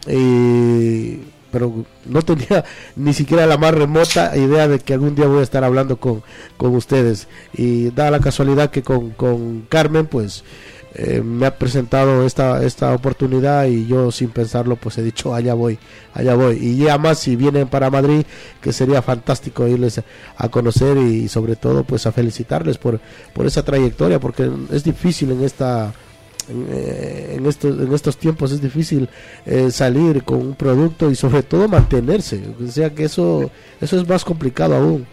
Speaker 2: y pero no tenía ni siquiera la más remota idea de que algún día voy a estar hablando con, con ustedes, y da la casualidad que con, con Carmen, pues, Eh, me ha presentado esta esta oportunidad y yo sin pensarlo pues he dicho allá voy, allá voy, y ya más si vienen para Madrid, que sería fantástico irles a conocer y sobre todo pues a felicitarles por, por esa trayectoria, porque es difícil en esta en, eh, en estos en estos tiempos es difícil eh, salir con un producto y sobre todo mantenerse, o sea que eso eso es más complicado aún.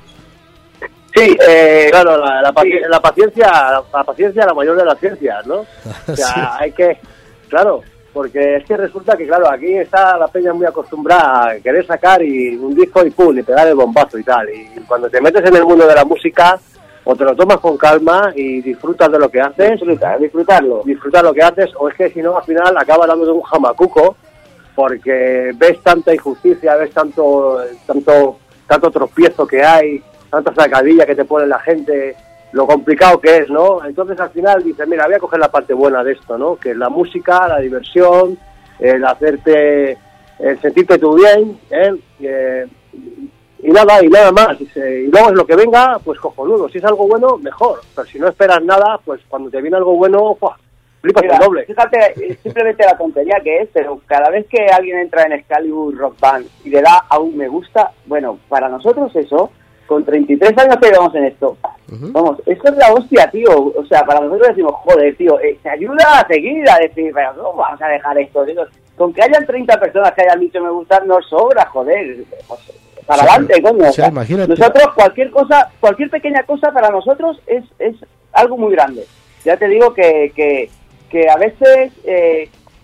Speaker 20: Sí, eh, claro, la, la, paci- la paciencia, la, la paciencia es la mayor de las ciencias, ¿no? O sea, sí. hay que, claro, porque es que resulta que, claro, aquí está la peña muy acostumbrada a querer sacar y un disco y pum, y pegar el bombazo y tal. Y cuando te metes en el mundo de la música, o te lo tomas con calma y disfrutas de lo que haces, disfrutar, disfrutarlo, disfrutar lo que haces, o es que si no, al final acaba dando de un jamacuco, porque ves tanta injusticia, ves tanto, tanto, tanto tropiezo que hay, tanta sacadilla que te pone la gente, lo complicado que es, ¿no? Entonces al final dices, mira, voy a coger la parte buena de esto, ¿no? Que es la música, la diversión, el hacerte, el sentirte tú bien, ¿eh? Eh, y nada, y nada más. Y luego es lo que venga, pues cojonudo. Si es algo bueno, mejor. Pero si no esperas nada, pues cuando te viene algo bueno, ¡pua! Flipas el doble.
Speaker 19: Fíjate, simplemente la tontería que es, pero cada vez que alguien entra en Excalibur Rock Band y le da a un me gusta, bueno, para nosotros eso... Con treinta y tres años que llevamos en esto. Uh-huh. Vamos, esto es la hostia, tío. O sea, para nosotros decimos, joder, tío, eh, te ayuda a seguir, a decir, pero no vamos a dejar esto. Digo, con que hayan treinta personas que hayan dicho me gusta, nos sobra, joder. Pues, para sí, adelante, coño. O sea, nosotros, cualquier cosa, cualquier pequeña cosa para nosotros es, es algo muy grande. Ya te digo que, que, que a veces... Eh,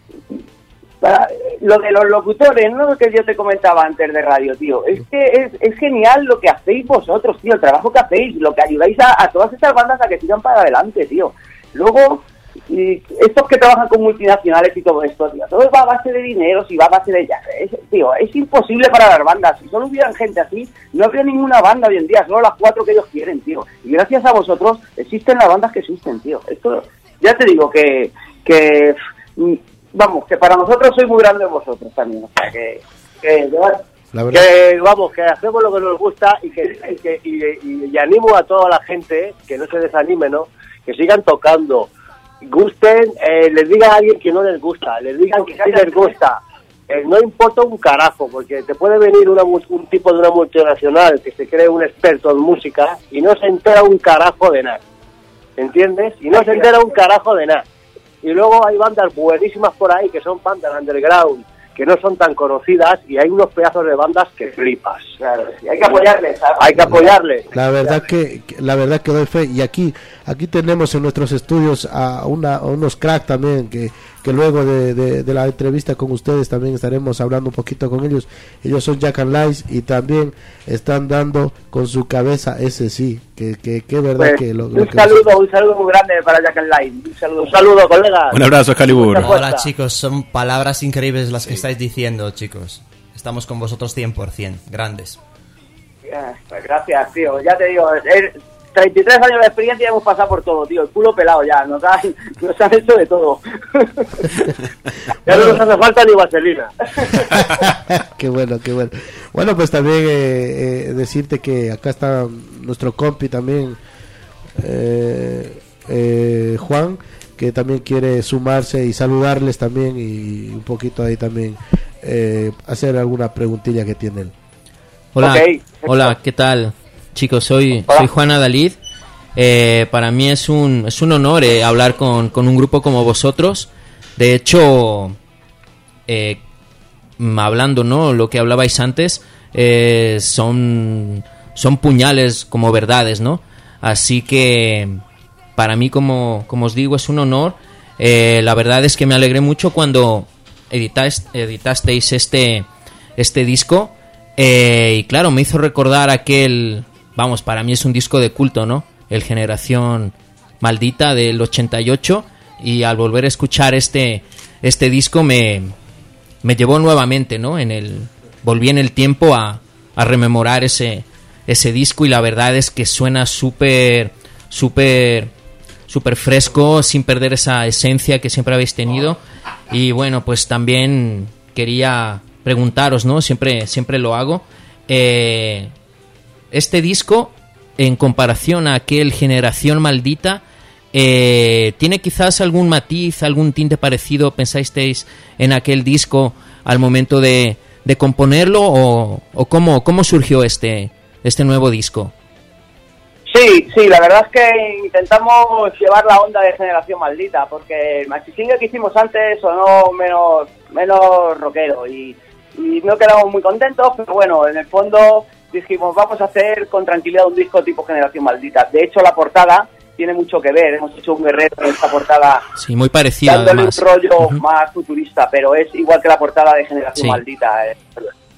Speaker 19: Para, lo de los locutores, ¿no? Lo que yo te comentaba antes de radio, tío. Es que es, es genial lo que hacéis vosotros, tío. El trabajo que hacéis, lo que ayudáis a, a todas estas bandas a que sigan para adelante, tío. Luego, y estos que trabajan con multinacionales y todo esto, tío. Todo va a base de dinero, si va a base de... Ya, es, tío, es imposible para las bandas. Si solo hubieran gente así, no habría ninguna banda hoy en día. Solo las cuatro que ellos quieren, tío. Y gracias a vosotros existen las bandas que existen, tío. Esto, ya te digo que... que vamos, que para nosotros sois muy grandes vosotros también, o sea, que, que,
Speaker 20: que vamos, que hacemos lo que nos gusta y que, y, que y, y, y animo a toda la gente que no se desanime, ¿no? Que sigan tocando, gusten, eh, les digan a alguien que no les gusta, les digan que sí les gusta, eh, no importa un carajo, porque te puede venir una, un tipo de una multinacional que se cree un experto en música y no se entera un carajo de nada, ¿entiendes? Y no se entera un carajo de nada. Y luego hay bandas buenísimas por ahí que son bandas underground, que no son tan conocidas, y hay unos pedazos de bandas que flipas.
Speaker 19: Claro, y hay que apoyarles, ¿sabes?
Speaker 20: Hay que apoyarles.
Speaker 2: La verdad que la verdad que doy fe, y aquí aquí tenemos en nuestros estudios a una a unos cracks también que que luego de, de, de la entrevista con ustedes también estaremos hablando un poquito con ellos. Ellos son Jack and Lies y también están dando con su cabeza ese sí, que que, que verdad pues, que lo, lo
Speaker 19: un
Speaker 2: que
Speaker 19: saludo, nos... un saludo muy grande para Jack and Lies. Un saludo,
Speaker 20: un saludo, colegas.
Speaker 8: Un abrazo, Excalibur.
Speaker 7: Hola, chicos, son palabras increíbles las que sí. estáis diciendo, chicos. Estamos con vosotros cien por ciento, grandes.
Speaker 19: Pues gracias, tío. Ya te digo, es, treinta y tres años de experiencia y hemos pasado por todo, tío. El culo pelado ya, nos han, nos han hecho de todo. Ya no nos hace falta ni vaselina.
Speaker 2: Qué bueno, qué bueno. Bueno, pues también eh, eh, decirte que acá está nuestro compi también, eh, eh, Juan, que también quiere sumarse y saludarles también y un poquito ahí también eh, hacer alguna preguntilla que tienen.
Speaker 4: Hola,
Speaker 19: Okay.
Speaker 4: hola, ¿qué tal? Chicos, soy, soy Juan Adalid. Eh, para mí es un, es un honor eh, hablar con, con un grupo como vosotros. De hecho, eh, hablando, ¿no? Lo que hablabais antes, eh, son, son puñales como verdades, ¿no? Así que para mí, como, como os digo, es un honor. Eh, la verdad es que me alegré mucho cuando editáis, editasteis este, este disco. Eh, y claro, me hizo recordar aquel, vamos, para mí es un disco de culto, ¿no? El Generación Maldita del ochenta y ocho, y al volver a escuchar este, este disco me, me llevó nuevamente, ¿no? En el, volví en el tiempo a, a rememorar ese, ese disco, y la verdad es que suena súper, súper, súper fresco, sin perder esa esencia que siempre habéis tenido. Y bueno, pues también quería preguntaros, ¿no? Siempre, siempre lo hago. Eh, este disco, en comparación a aquel Generación Maldita, eh, ¿tiene quizás algún matiz, algún tinte parecido? ¿Pensasteis en aquel disco al momento de, de componerlo? ¿O, o cómo, cómo surgió este, este nuevo disco?
Speaker 19: Sí, sí, la verdad es que intentamos llevar la onda de Generación Maldita, porque el maxi single que hicimos antes sonó menos, menos rockero y y no quedamos muy contentos, pero bueno, en el fondo dijimos, vamos a hacer con tranquilidad un disco tipo Generación Maldita. De hecho, la portada tiene mucho que ver, hemos hecho un guerrero en esta portada.
Speaker 4: Sí, muy parecido,
Speaker 19: dándole
Speaker 4: además.
Speaker 19: un rollo
Speaker 4: Uh-huh.
Speaker 19: más futurista, pero es igual que la portada de Generación
Speaker 4: Sí.
Speaker 19: Maldita. Eh.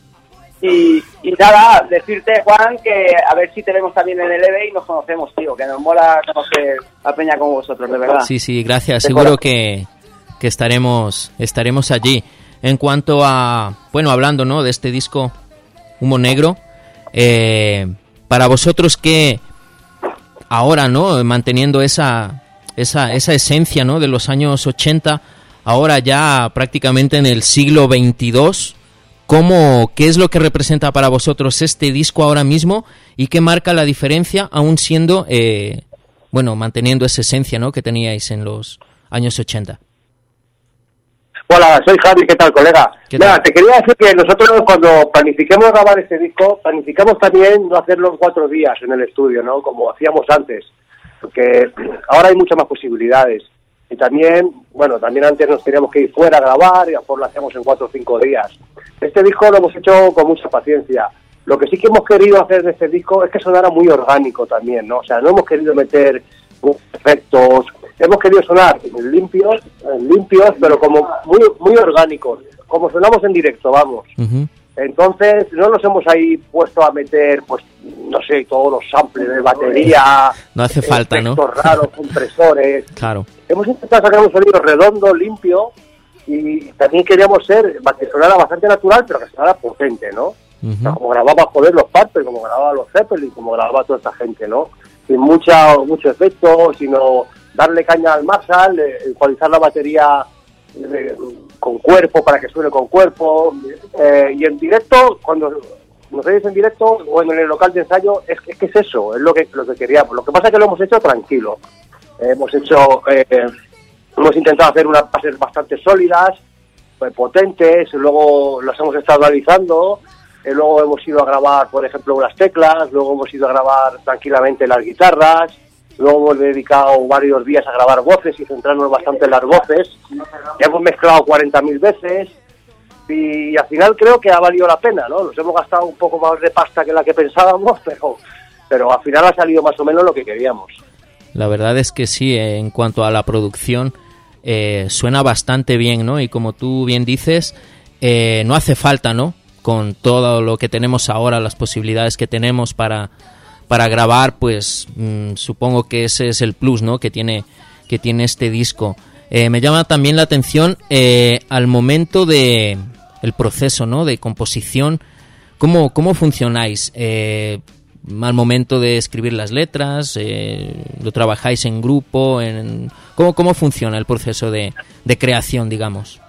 Speaker 19: Y, y nada, decirte, Juan, que a ver si te vemos también en el E B y nos conocemos, tío, que nos mola conocer a peña como vosotros, de verdad.
Speaker 4: Sí, sí, gracias.
Speaker 19: De
Speaker 4: Seguro
Speaker 19: corazón.
Speaker 4: que, que estaremos, estaremos allí. En cuanto a, bueno, hablando, ¿no? De este disco Humo Negro, eh, para vosotros, ¿qué ahora, ¿no? Manteniendo esa, esa, esa esencia, ¿no? De los años ochenta, ahora ya prácticamente en el siglo veintidós, ¿cómo, qué es lo que representa para vosotros este disco ahora mismo y qué marca la diferencia, aún siendo, eh, bueno, manteniendo esa esencia, ¿no? Que teníais en los años ochenta?
Speaker 20: Hola, soy Javi, ¿qué tal, colega?
Speaker 4: ¿Qué
Speaker 20: Nada,
Speaker 4: tal?
Speaker 20: te quería decir que nosotros cuando planifiquemos grabar este disco, planificamos también no hacerlo en cuatro días en el estudio, ¿no? Como hacíamos antes, porque ahora hay muchas más posibilidades. Y también, bueno, también antes nos teníamos que ir fuera a grabar y a lo mejor lo hacíamos en cuatro o cinco días. Este disco lo hemos hecho con mucha paciencia. Lo que sí que hemos querido hacer de este disco es que sonara muy orgánico también, ¿no? O sea, no hemos querido meter efectos, hemos querido sonar limpios, limpios, pero como muy muy orgánicos, como sonamos en directo, vamos.
Speaker 4: Uh-huh.
Speaker 20: Entonces, no nos hemos ahí puesto a meter, pues, no sé, todos los samples de batería,
Speaker 4: No hace falta, ¿no?
Speaker 20: efectos raros, compresores.
Speaker 4: Claro.
Speaker 20: Hemos intentado sacar un sonido redondo, limpio, y también queríamos ser, que sonara bastante natural, pero que sonara potente, ¿no?
Speaker 4: Uh-huh.
Speaker 20: O sea, como grababa, joder, los Purple, como grababa los Zeppelin, como grababa toda esta gente, ¿no? Sin mucha, mucho efecto, sino darle caña al Marshall, eh, ecualizar la batería eh, con cuerpo para que suene con cuerpo. Eh, y en directo, cuando nos oyes en directo o en el local de ensayo, es, es que es eso, es lo que, lo que queríamos. Lo que pasa es que lo hemos hecho tranquilo. Eh, hemos hecho, eh, hemos intentado hacer unas bases bastante sólidas, pues, potentes, luego las hemos estado analizando. Eh, luego hemos ido a grabar, por ejemplo, unas teclas, luego hemos ido a grabar tranquilamente las guitarras, luego hemos dedicado varios días a grabar voces y centrarnos bastante en las voces. Hemos mezclado cuarenta mil veces y, y al final creo que ha valido la pena, ¿no? Nos hemos gastado un poco más de pasta que la que pensábamos, pero, pero al final ha salido más o menos lo que queríamos.
Speaker 4: La verdad es que sí, eh, en cuanto a la producción, eh, suena bastante bien, ¿no? Y como tú bien dices, eh, no hace falta, ¿no? Con todo lo que tenemos ahora, las posibilidades que tenemos para, para grabar, pues mmm, supongo que ese es el plus, ¿no? Que tiene, que tiene este disco. Eh, me llama también la atención eh, al momento de el proceso, ¿no? De composición. ¿Cómo, cómo funcionáis? Eh, al momento de escribir las letras? Eh, ¿Lo trabajáis en grupo? En, ¿cómo, ¿Cómo funciona el proceso de, de creación, digamos?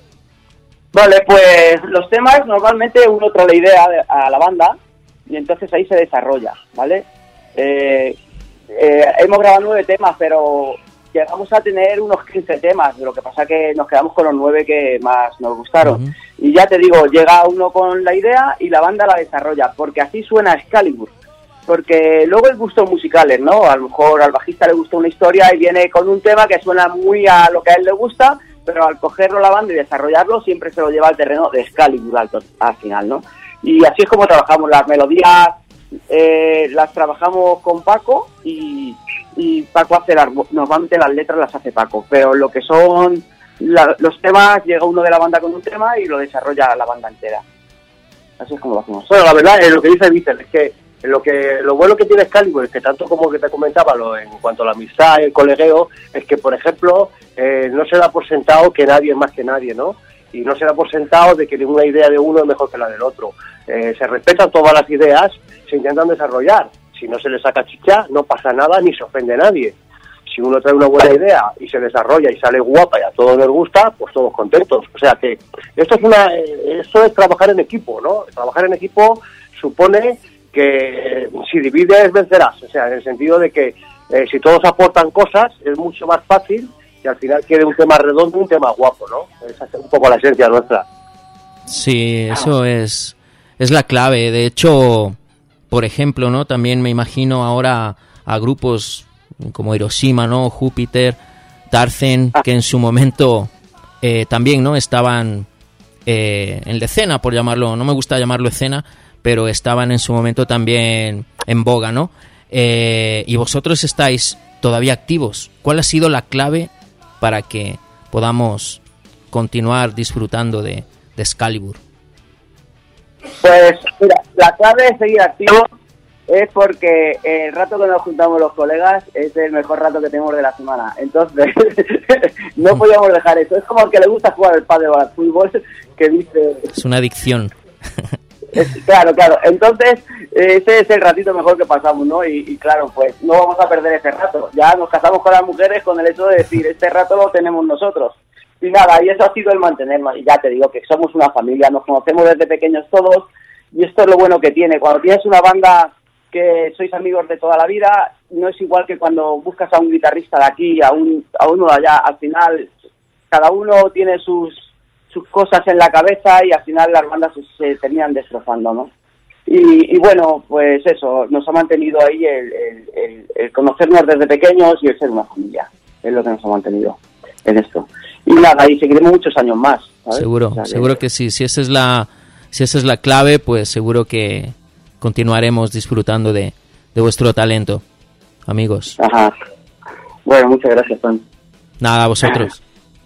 Speaker 19: Vale, pues los temas normalmente uno trae la idea a la banda y entonces ahí se desarrolla, ¿vale? Eh, eh, hemos grabado nueve temas, pero llegamos a tener unos quince temas, lo que pasa que nos quedamos con los nueve que más nos gustaron. Uh-huh. Y ya te digo, llega uno con la idea y la banda la desarrolla, porque así suena Excalibur. Porque luego hay gustos musicales, ¿no? A lo mejor al bajista le gusta una historia y viene con un tema que suena muy a lo que a él le gusta, pero al cogerlo la banda y desarrollarlo siempre se lo lleva al terreno de Excalibur al, al final, ¿no? Y así es como trabajamos las melodías, eh, las trabajamos con Paco y, y Paco hace las, normalmente las letras las hace Paco, pero lo que son la, los temas, llega uno de la banda con un tema y lo desarrolla la banda entera. Así es como lo hacemos.
Speaker 20: Bueno, la verdad es lo que dice Víctor, es que lo que lo bueno que tiene Excalibur es que tanto como que te comentaba lo, en cuanto a la amistad, el colegueo, es que por ejemplo eh, no se da por sentado que nadie es más que nadie, ¿no? Y no se da por sentado de que ninguna idea de uno es mejor que la del otro. Eh, se respetan todas las ideas, se intentan desarrollar. Si no se le saca chicha, no pasa nada ni se ofende a nadie. Si uno trae una buena idea y se desarrolla y sale guapa y a todos les gusta, pues todos contentos. O sea que esto es una, eh, esto es trabajar en equipo, ¿no? Trabajar en equipo supone que si divides vencerás, o sea, en el sentido de que eh, si todos aportan cosas es mucho más fácil y al final quede un tema redondo, un tema guapo, ¿no? Esa es un poco la esencia nuestra.
Speaker 4: Sí, eso es es la clave. De hecho, por ejemplo, ¿no? También me imagino ahora a grupos como Hiroshima, ¿no? Júpiter, Tarzen, que en su momento eh, también, ¿no? Estaban eh, en la escena, por llamarlo, no me gusta llamarlo escena, pero estaban en su momento también en boga, ¿no? Eh, y vosotros estáis todavía activos. ¿Cuál ha sido la clave para que podamos continuar disfrutando de, de Excalibur?
Speaker 19: Pues mira, la clave de seguir activos es porque el rato que nos juntamos los colegas es el mejor rato que tenemos de la semana. Entonces, no podíamos dejar eso. Es como el que le gusta jugar el pádel o al fútbol, que dice...
Speaker 4: Es una adicción.
Speaker 19: Es, claro, claro. Entonces, ese es el ratito mejor que pasamos, ¿no? Y, y claro, pues no vamos a perder ese rato. Ya nos casamos con las mujeres con el hecho de decir, este rato lo tenemos nosotros. Y nada, y eso ha sido el mantenernos. Y ya te digo que somos una familia, nos conocemos desde pequeños todos. Y esto es lo bueno que tiene. Cuando tienes una banda que sois amigos de toda la vida, no es igual que cuando buscas a un guitarrista de aquí, a, un, a uno de allá. Al final, cada uno tiene sus... sus cosas en la cabeza y al final las bandas se, se terminan destrozando, ¿no? Y, y bueno, pues eso, nos ha mantenido ahí el, el, el, el conocernos desde pequeños y el ser una familia, es lo que nos ha mantenido en esto. Y nada, y seguiremos muchos años más, ¿sabes?
Speaker 4: Seguro, o sea, seguro que, que sí, si esa es la si esa es la clave, pues seguro que continuaremos disfrutando de, de vuestro talento, amigos.
Speaker 19: Ajá. Bueno, muchas gracias, Juan.
Speaker 4: Nada, a vosotros.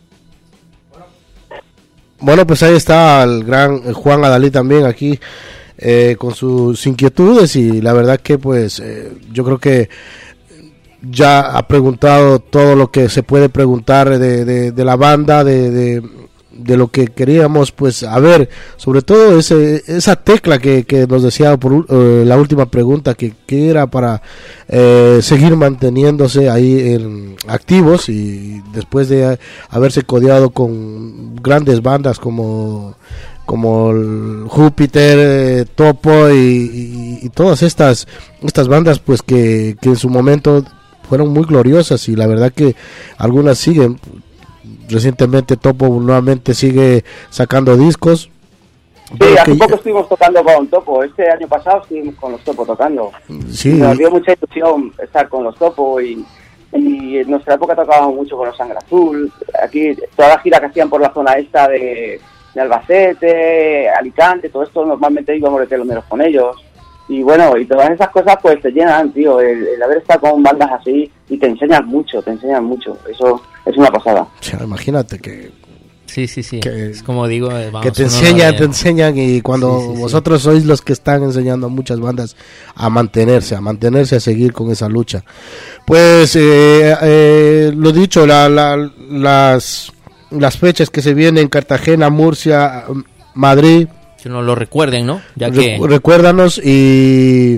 Speaker 2: Bueno, pues ahí está el gran Juan Adalí también aquí eh, con sus inquietudes y la verdad que pues eh, yo creo que ya ha preguntado todo lo que se puede preguntar de, de, de la banda, de, de, de lo que queríamos pues a ver, sobre todo ese, esa tecla que, que nos decía por uh, la última pregunta, que, que era para eh, seguir manteniéndose ahí en, activos y después de haberse codeado con grandes bandas como como el Júpiter, eh, Topo y, y, y todas estas estas bandas pues que, que en su momento fueron muy gloriosas y la verdad que algunas siguen. Recientemente Topo nuevamente sigue sacando discos.
Speaker 19: Sí, hace poco estuvimos tocando con Topo, este año pasado estuvimos con los Topo tocando.
Speaker 2: Sí.
Speaker 19: Nos dio mucha ilusión estar con los Topo y, y en nuestra época tocábamos mucho con los Sangre Azul. Aquí toda la gira que hacían por la zona esta de, de Albacete, Alicante, todo esto normalmente íbamos de teloneros con ellos. Y bueno, y todas esas cosas pues te llenan, tío, el, el haber estado con bandas así y te enseñan mucho, te enseñan mucho, eso es una pasada.
Speaker 2: O sea, imagínate que...
Speaker 4: Sí, sí, sí, que, es como digo, vamos,
Speaker 2: que te enseñan, de... te enseñan y cuando sí, sí, vosotros sí. sois los que están enseñando a muchas bandas a mantenerse, a mantenerse, a seguir con esa lucha. Pues, eh, eh, lo dicho, la, la, las, las fechas que se vienen, Cartagena, Murcia, Madrid...
Speaker 4: Que nos lo recuerden, ¿no? Ya que...
Speaker 2: Recuérdanos y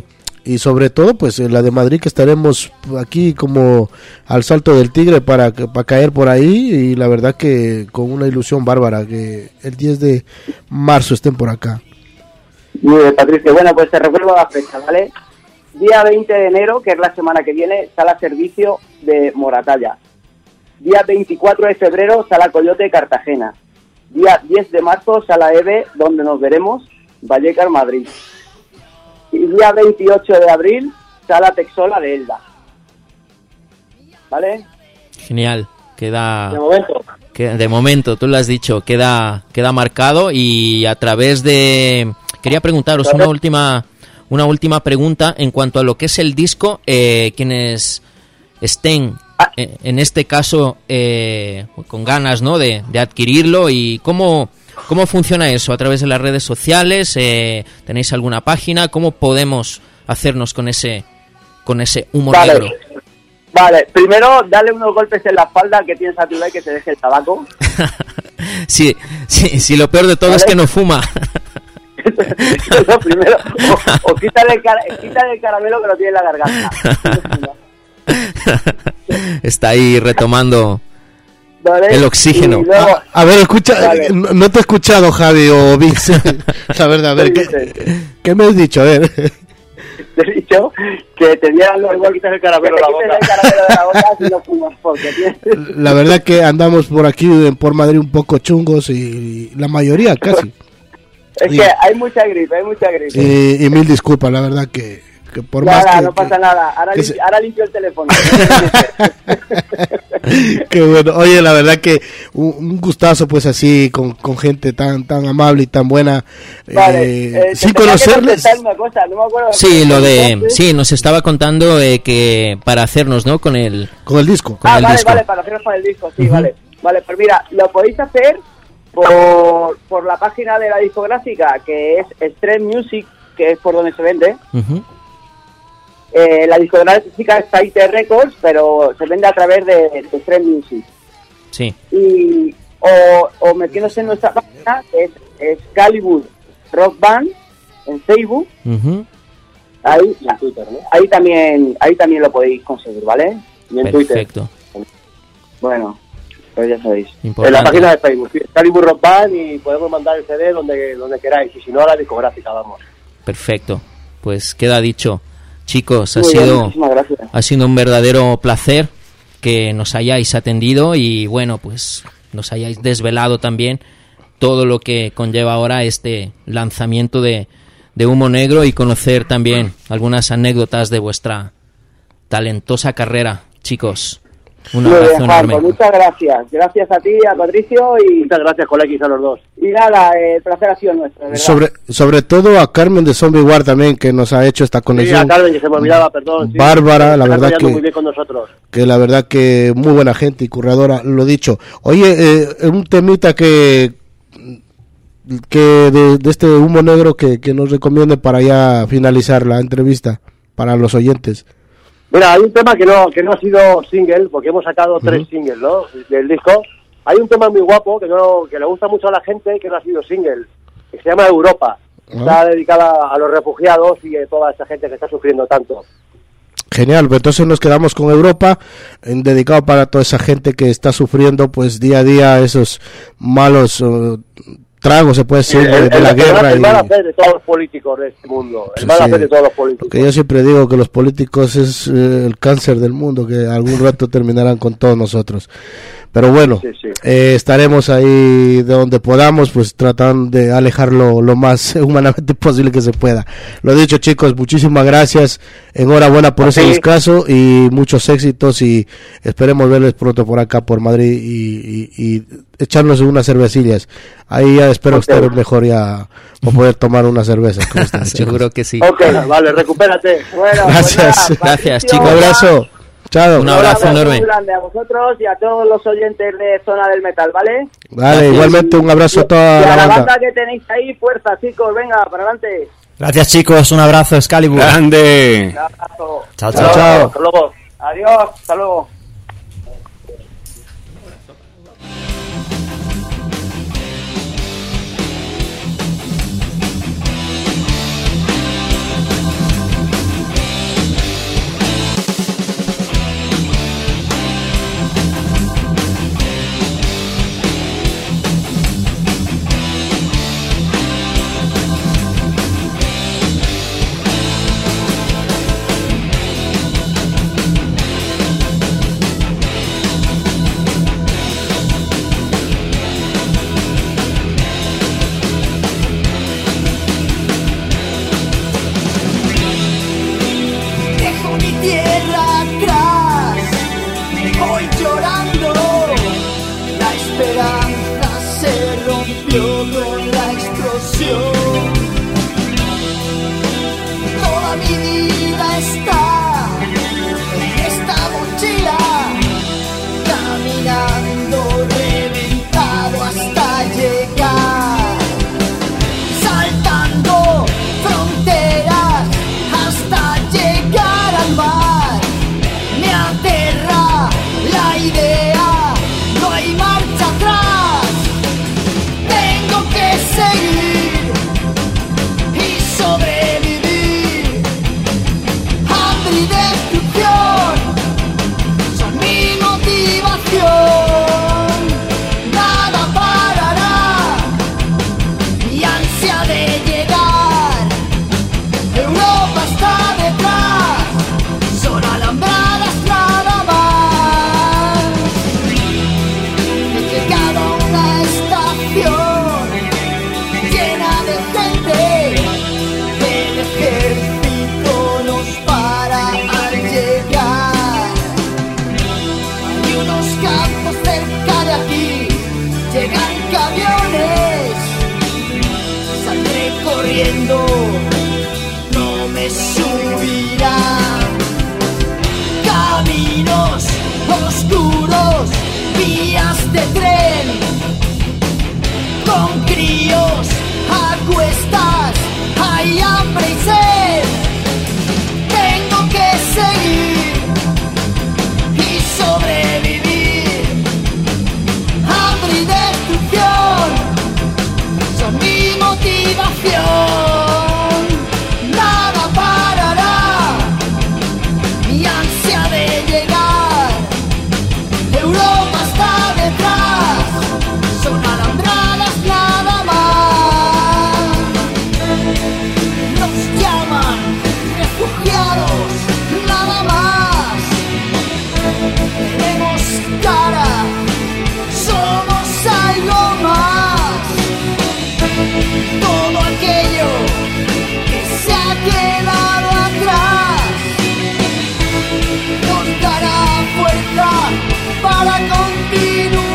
Speaker 2: y sobre todo pues en la de Madrid, que estaremos aquí como al salto del tigre para, para caer por ahí, y la verdad que con una ilusión bárbara que el diez de marzo estén por acá.
Speaker 19: Muy bien, Patricio. Bueno, pues te recuerdo la fecha, ¿vale? Día veinte de enero, que es la semana que viene, sala servicio de Moratalla. Día veinticuatro de febrero, sala Coyote, Cartagena. Día diez de marzo, sala EVE, donde nos veremos, Vallecas, Madrid. Y día veintiocho de abril, sala Texola de Elda. ¿Vale?
Speaker 4: Genial, queda...
Speaker 19: De momento.
Speaker 4: Que, de momento, tú lo has dicho, queda, queda marcado, y a través de... Quería preguntaros una última, una última pregunta en cuanto a lo que es el disco, eh, quienes estén, eh, en este caso, eh, con ganas, ¿no?, de, de adquirirlo, y cómo... ¿Cómo funciona eso? ¿A través de las redes sociales? Eh, ¿Tenéis alguna página? ¿Cómo podemos hacernos con ese con ese humo
Speaker 19: vale.
Speaker 4: negro?
Speaker 19: Vale, primero dale unos golpes en la espalda que tienes a tu lado y que te deje el tabaco.
Speaker 4: sí, sí, sí, lo peor de todo ¿Vale? es que no fuma.
Speaker 19: Eso primero. O, o quítale, el cara, quítale el caramelo que lo tiene en la garganta.
Speaker 4: Está ahí retomando... ¿Vale? El oxígeno.
Speaker 2: Luego, a, a ver, escucha, vale. no, no te he escuchado, Javi o Vix. La verdad, a ver, ¿qué, ¿qué me has dicho? A ver.
Speaker 19: Te he dicho que te dieran los igual quitas el caramelo de la boca. El caramelo de la boca si no fumas, porque tienes...
Speaker 2: La verdad que andamos por aquí, por Madrid, un poco chungos, y la mayoría casi.
Speaker 19: Es y, que hay mucha gripe, hay mucha gripe.
Speaker 2: Y, y mil disculpas, la verdad que... que por
Speaker 19: nada,
Speaker 2: más que,
Speaker 19: no pasa
Speaker 2: que,
Speaker 19: nada. Ahora,
Speaker 2: que
Speaker 19: limpi,
Speaker 2: se...
Speaker 19: ahora limpio el teléfono.
Speaker 2: Qué bueno. Oye, la verdad que un, un gustazo, pues así, con, con gente tan tan amable y tan buena.
Speaker 19: Vale,
Speaker 2: eh,
Speaker 19: eh,
Speaker 2: sin conocerles.
Speaker 19: Una cosa, no me acuerdo
Speaker 4: sí, lo de, sí, nos estaba contando eh, que para hacernos, ¿no? Con el
Speaker 2: con el disco.
Speaker 19: Con
Speaker 4: ah,
Speaker 19: el
Speaker 4: vale,
Speaker 19: disco. vale, para hacernos con el disco, sí, uh-huh. vale. Vale, pues mira, lo podéis hacer por, por la página de la discográfica, que es Extreme Music, que es por donde se vende.
Speaker 4: Uh-huh.
Speaker 19: Eh, la discográfica es Taite Records, pero se vende a través de, de Extreme Music.
Speaker 4: Sí.
Speaker 19: Y, o, o metiéndose en nuestra página, que es Excalibur Rock Band, en Facebook.
Speaker 4: Uh-huh.
Speaker 19: Ahí, en Twitter, ¿no? Ahí también, ahí también lo podéis conseguir, ¿vale? Y en
Speaker 4: Perfecto.
Speaker 19: Twitter. Bueno, pues ya sabéis.
Speaker 20: Importante. En la página de Facebook, sí, Excalibur Rock Band, y podemos mandar el C D donde, donde queráis, y si no, a la discográfica, vamos.
Speaker 4: Perfecto. Pues queda dicho. Chicos, ha
Speaker 19: Muy
Speaker 4: sido,
Speaker 19: bien,
Speaker 4: ha sido un verdadero placer que nos hayáis atendido, y bueno, pues nos hayáis desvelado también todo lo que conlleva ahora este lanzamiento de, de Humo Negro, y conocer también algunas anécdotas de vuestra talentosa carrera. Chicos, un
Speaker 19: Muy
Speaker 4: abrazo
Speaker 19: bien, Juan,
Speaker 4: enorme.
Speaker 19: pues muchas gracias. Gracias a ti, a Patricio, y
Speaker 20: muchas gracias, con X a los dos.
Speaker 19: Y nada, el placer ha sido nuestro, ¿verdad?
Speaker 2: Sobre, sobre todo a Carmen de Zombie War también, que nos ha hecho esta conexión.
Speaker 20: Sí, a Carmen, que se me olvidaba, perdón. Sí,
Speaker 2: Bárbara,
Speaker 20: sí,
Speaker 2: la verdad que,
Speaker 20: muy bien con nosotros.
Speaker 2: que la verdad que muy buena gente y curradora, lo dicho. Oye, eh, un temita que que de, de este Humo Negro que, que nos recomiende para ya finalizar la entrevista para los oyentes.
Speaker 20: Mira, hay un tema que no que no ha sido single, porque hemos sacado tres uh-huh. singles, ¿no?, del disco. Hay un tema muy guapo que no que le gusta mucho a la gente, que no ha sido single, que se llama Europa. Uh-huh. Está dedicada a los refugiados y a toda esa gente que está sufriendo tanto.
Speaker 2: Genial, pues entonces nos quedamos con Europa, en dedicado para toda esa gente que está sufriendo pues día a día esos malos uh, tragos, se puede decir,
Speaker 20: el,
Speaker 2: de, de
Speaker 20: el,
Speaker 2: la
Speaker 20: el
Speaker 2: guerra.
Speaker 20: El
Speaker 2: y...
Speaker 20: mal hacer de todos los políticos de este mundo, el
Speaker 2: sí,
Speaker 20: mal
Speaker 2: sí.
Speaker 20: hacer de todos los políticos.
Speaker 2: Que yo siempre digo que los políticos es eh, el cáncer del mundo, que algún rato terminarán con todos nosotros. Pero bueno, sí, sí. Eh, estaremos ahí de donde podamos, pues tratando de alejarlo lo más humanamente posible que se pueda. Lo dicho, chicos, muchísimas gracias, enhorabuena por ese discazo y muchos éxitos, y esperemos verles pronto por acá por Madrid y, y, y echarnos unas cervecillas. Ahí ya espero okay. estar mejor ya para poder tomar unas cervezas con ustedes.
Speaker 4: Seguro que sí.
Speaker 20: Ok, vale, recupérate.
Speaker 19: Bueno,
Speaker 2: gracias.
Speaker 19: Pues nada,
Speaker 4: gracias, chicos.
Speaker 2: Un abrazo. Chao.
Speaker 4: Un abrazo enorme.
Speaker 19: Un grande a vosotros y a todos los oyentes de Zona del Metal, ¿vale?
Speaker 2: Vale, gracias. Igualmente un abrazo a toda
Speaker 19: y a
Speaker 2: la,
Speaker 19: la
Speaker 2: banda.
Speaker 19: banda que tenéis ahí, fuerza, chicos, venga, para adelante.
Speaker 7: Gracias, chicos, un abrazo, Excalibur.
Speaker 8: Grande.
Speaker 19: Un abrazo.
Speaker 7: Chao,
Speaker 2: chao.
Speaker 7: chao.
Speaker 20: Hasta luego.
Speaker 19: Adiós, hasta luego.
Speaker 10: mundo no me subirá. Caminos oscuros, vías de tren, con críos a cuestas, hay hambre y sed. Tengo que seguir y sobrevivir. Hambre y destrucción son mi motivación. Nada parará mi ansia de llegar. Europa está detrás, son alambradas nada más. Nos llaman refugiados nada más. Tenemos cara, somos algo más. Todo aquello que se ha quedado atrás nos dará fuerza para continuar.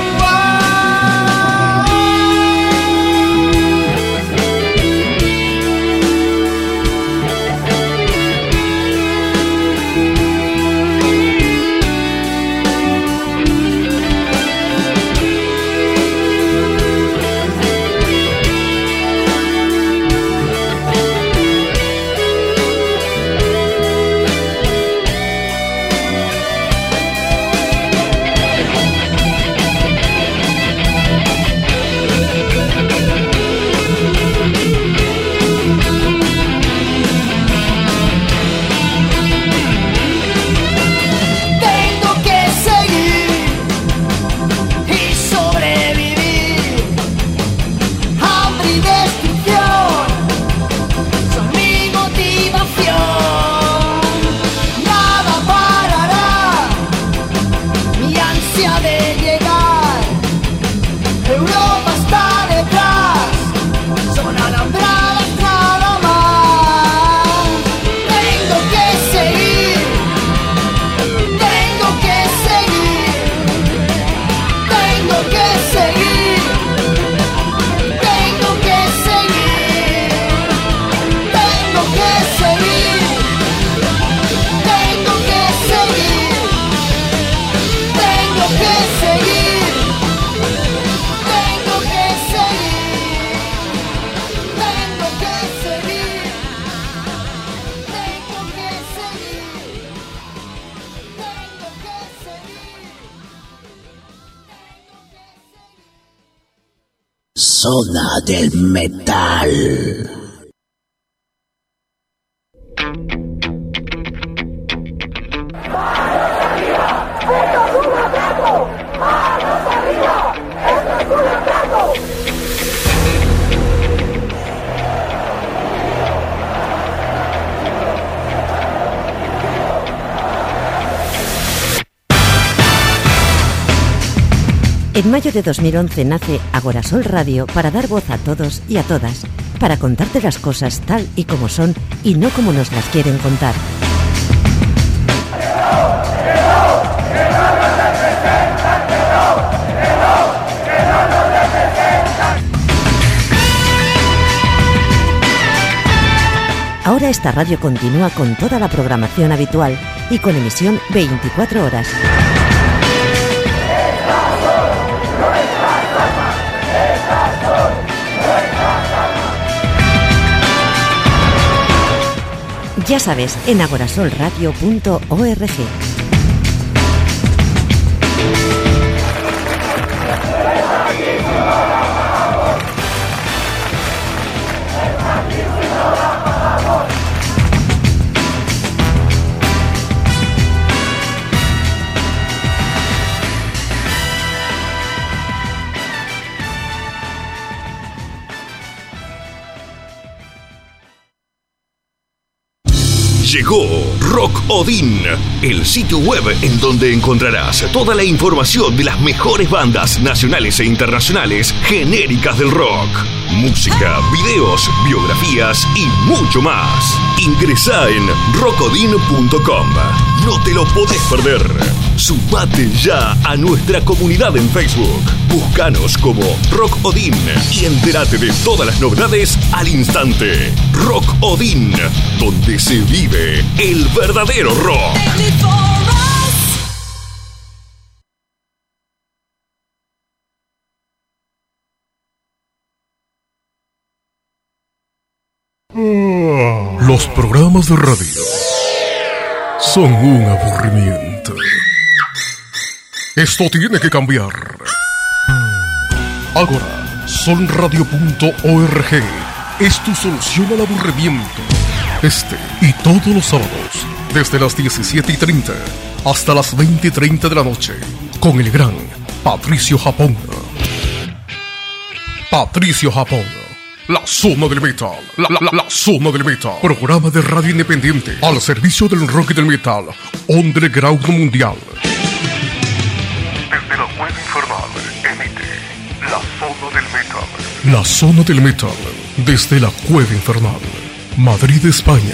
Speaker 1: Zona del Metal.
Speaker 17: En mayo de dos mil once nace Agorasol Radio para dar voz a todos y a todas, para contarte las cosas tal y como son y no como nos las quieren contar. Ahora esta radio continúa con toda la programación habitual y con emisión veinticuatro horas. Ya sabes, en agorasol radio punto org.
Speaker 16: Llegó Rock Odin, el sitio web en donde encontrarás toda la información de las mejores bandas nacionales e internacionales genéricas del rock. Música, videos, biografías y mucho más. Ingresá en rock odin punto com No te lo podés perder. Sumate ya a nuestra comunidad en Facebook. Búscanos como Rock Odin y entérate de todas las novedades al instante. Rock Odin, donde se vive el verdadero rock.
Speaker 6: Los programas de radio son un aburrimiento. Esto tiene que cambiar. Ahora, sonradio punto org es tu solución al aburrimiento. Este y todos los sábados, desde las diecisiete y treinta hasta las veinte y treinta de la noche, con el gran Patricio Japón. Patricio Japón. La zona del metal, la, la, la, la zona del metal. Programa de radio independiente al servicio del rock y del metal. Underground mundial. Desde la web infernal emite la zona del metal. La zona del metal. Desde la cueva infernal. Madrid, España.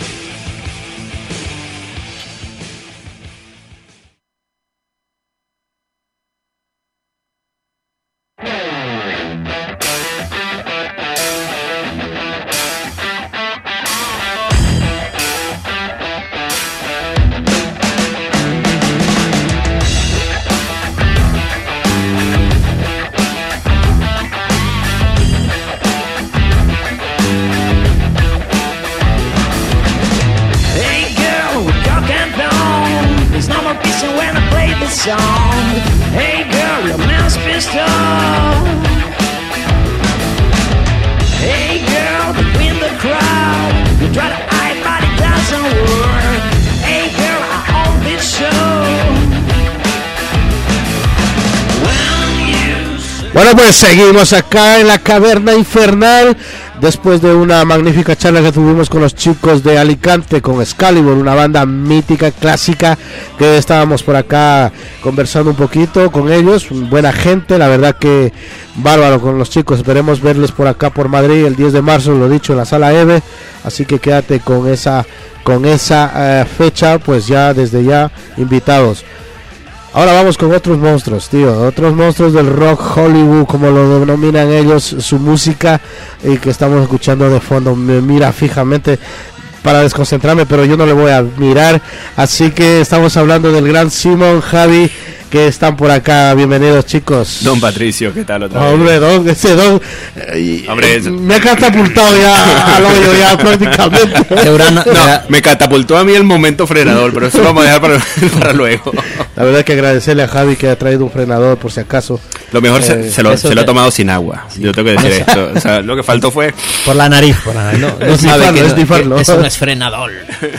Speaker 2: Bueno, pues seguimos acá en la caverna infernal después de una magnífica charla que tuvimos con los chicos de Alicante, con Excalibur, una banda mítica, clásica, que estábamos por acá conversando un poquito con ellos, buena gente, la verdad que bárbaro con los chicos. Esperemos verles por acá por Madrid el diez de marzo, lo dicho, en la sala Eve, así que quédate con esa con esa eh, fecha, pues ya desde ya invitados. Ahora vamos con otros monstruos, tío, otros monstruos del rock Hollywood, como lo denominan ellos, su música, y que estamos escuchando de fondo. Me mira fijamente para desconcentrarme, pero yo no le voy a mirar, así que estamos hablando del gran Simon, Javi, que están por acá. Bienvenidos, chicos.
Speaker 8: Don Patricio, ¿qué tal otra vez?
Speaker 2: Hombre, don, ese don eh,
Speaker 8: Hombre,
Speaker 2: me ha catapultado ya al hoyo ya prácticamente.
Speaker 8: No, me catapultó a mí el momento frenador, pero eso lo vamos a dejar para, para luego.
Speaker 2: La verdad es que agradecerle a Javi que ha traído un frenador por si acaso.
Speaker 8: Lo mejor eh, se, se, lo, se lo ha tomado sin agua. Sí. Yo tengo que decir esto. O sea, lo que faltó fue
Speaker 7: por la nariz, por la nariz.
Speaker 4: No, no sabe que, no, que eso no es frenador.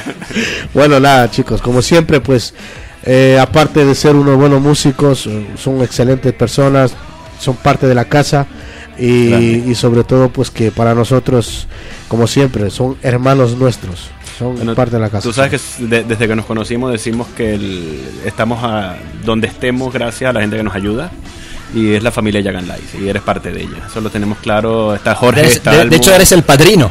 Speaker 2: Bueno, nada, chicos, como siempre, pues Eh, aparte de ser unos buenos músicos, son excelentes personas, son parte de la casa y, y sobre todo pues que para nosotros, como siempre, son hermanos nuestros, son bueno, parte de la casa.
Speaker 8: Tú sabes que de, desde que nos conocimos decimos que el, estamos a, donde estemos gracias a la gente que nos ayuda. Y es la familia Jagan Lice, y eres parte de ella. Eso lo tenemos claro. Está Jorge,
Speaker 7: eres,
Speaker 8: está
Speaker 7: de,
Speaker 8: Almo.
Speaker 7: de hecho eres el padrino.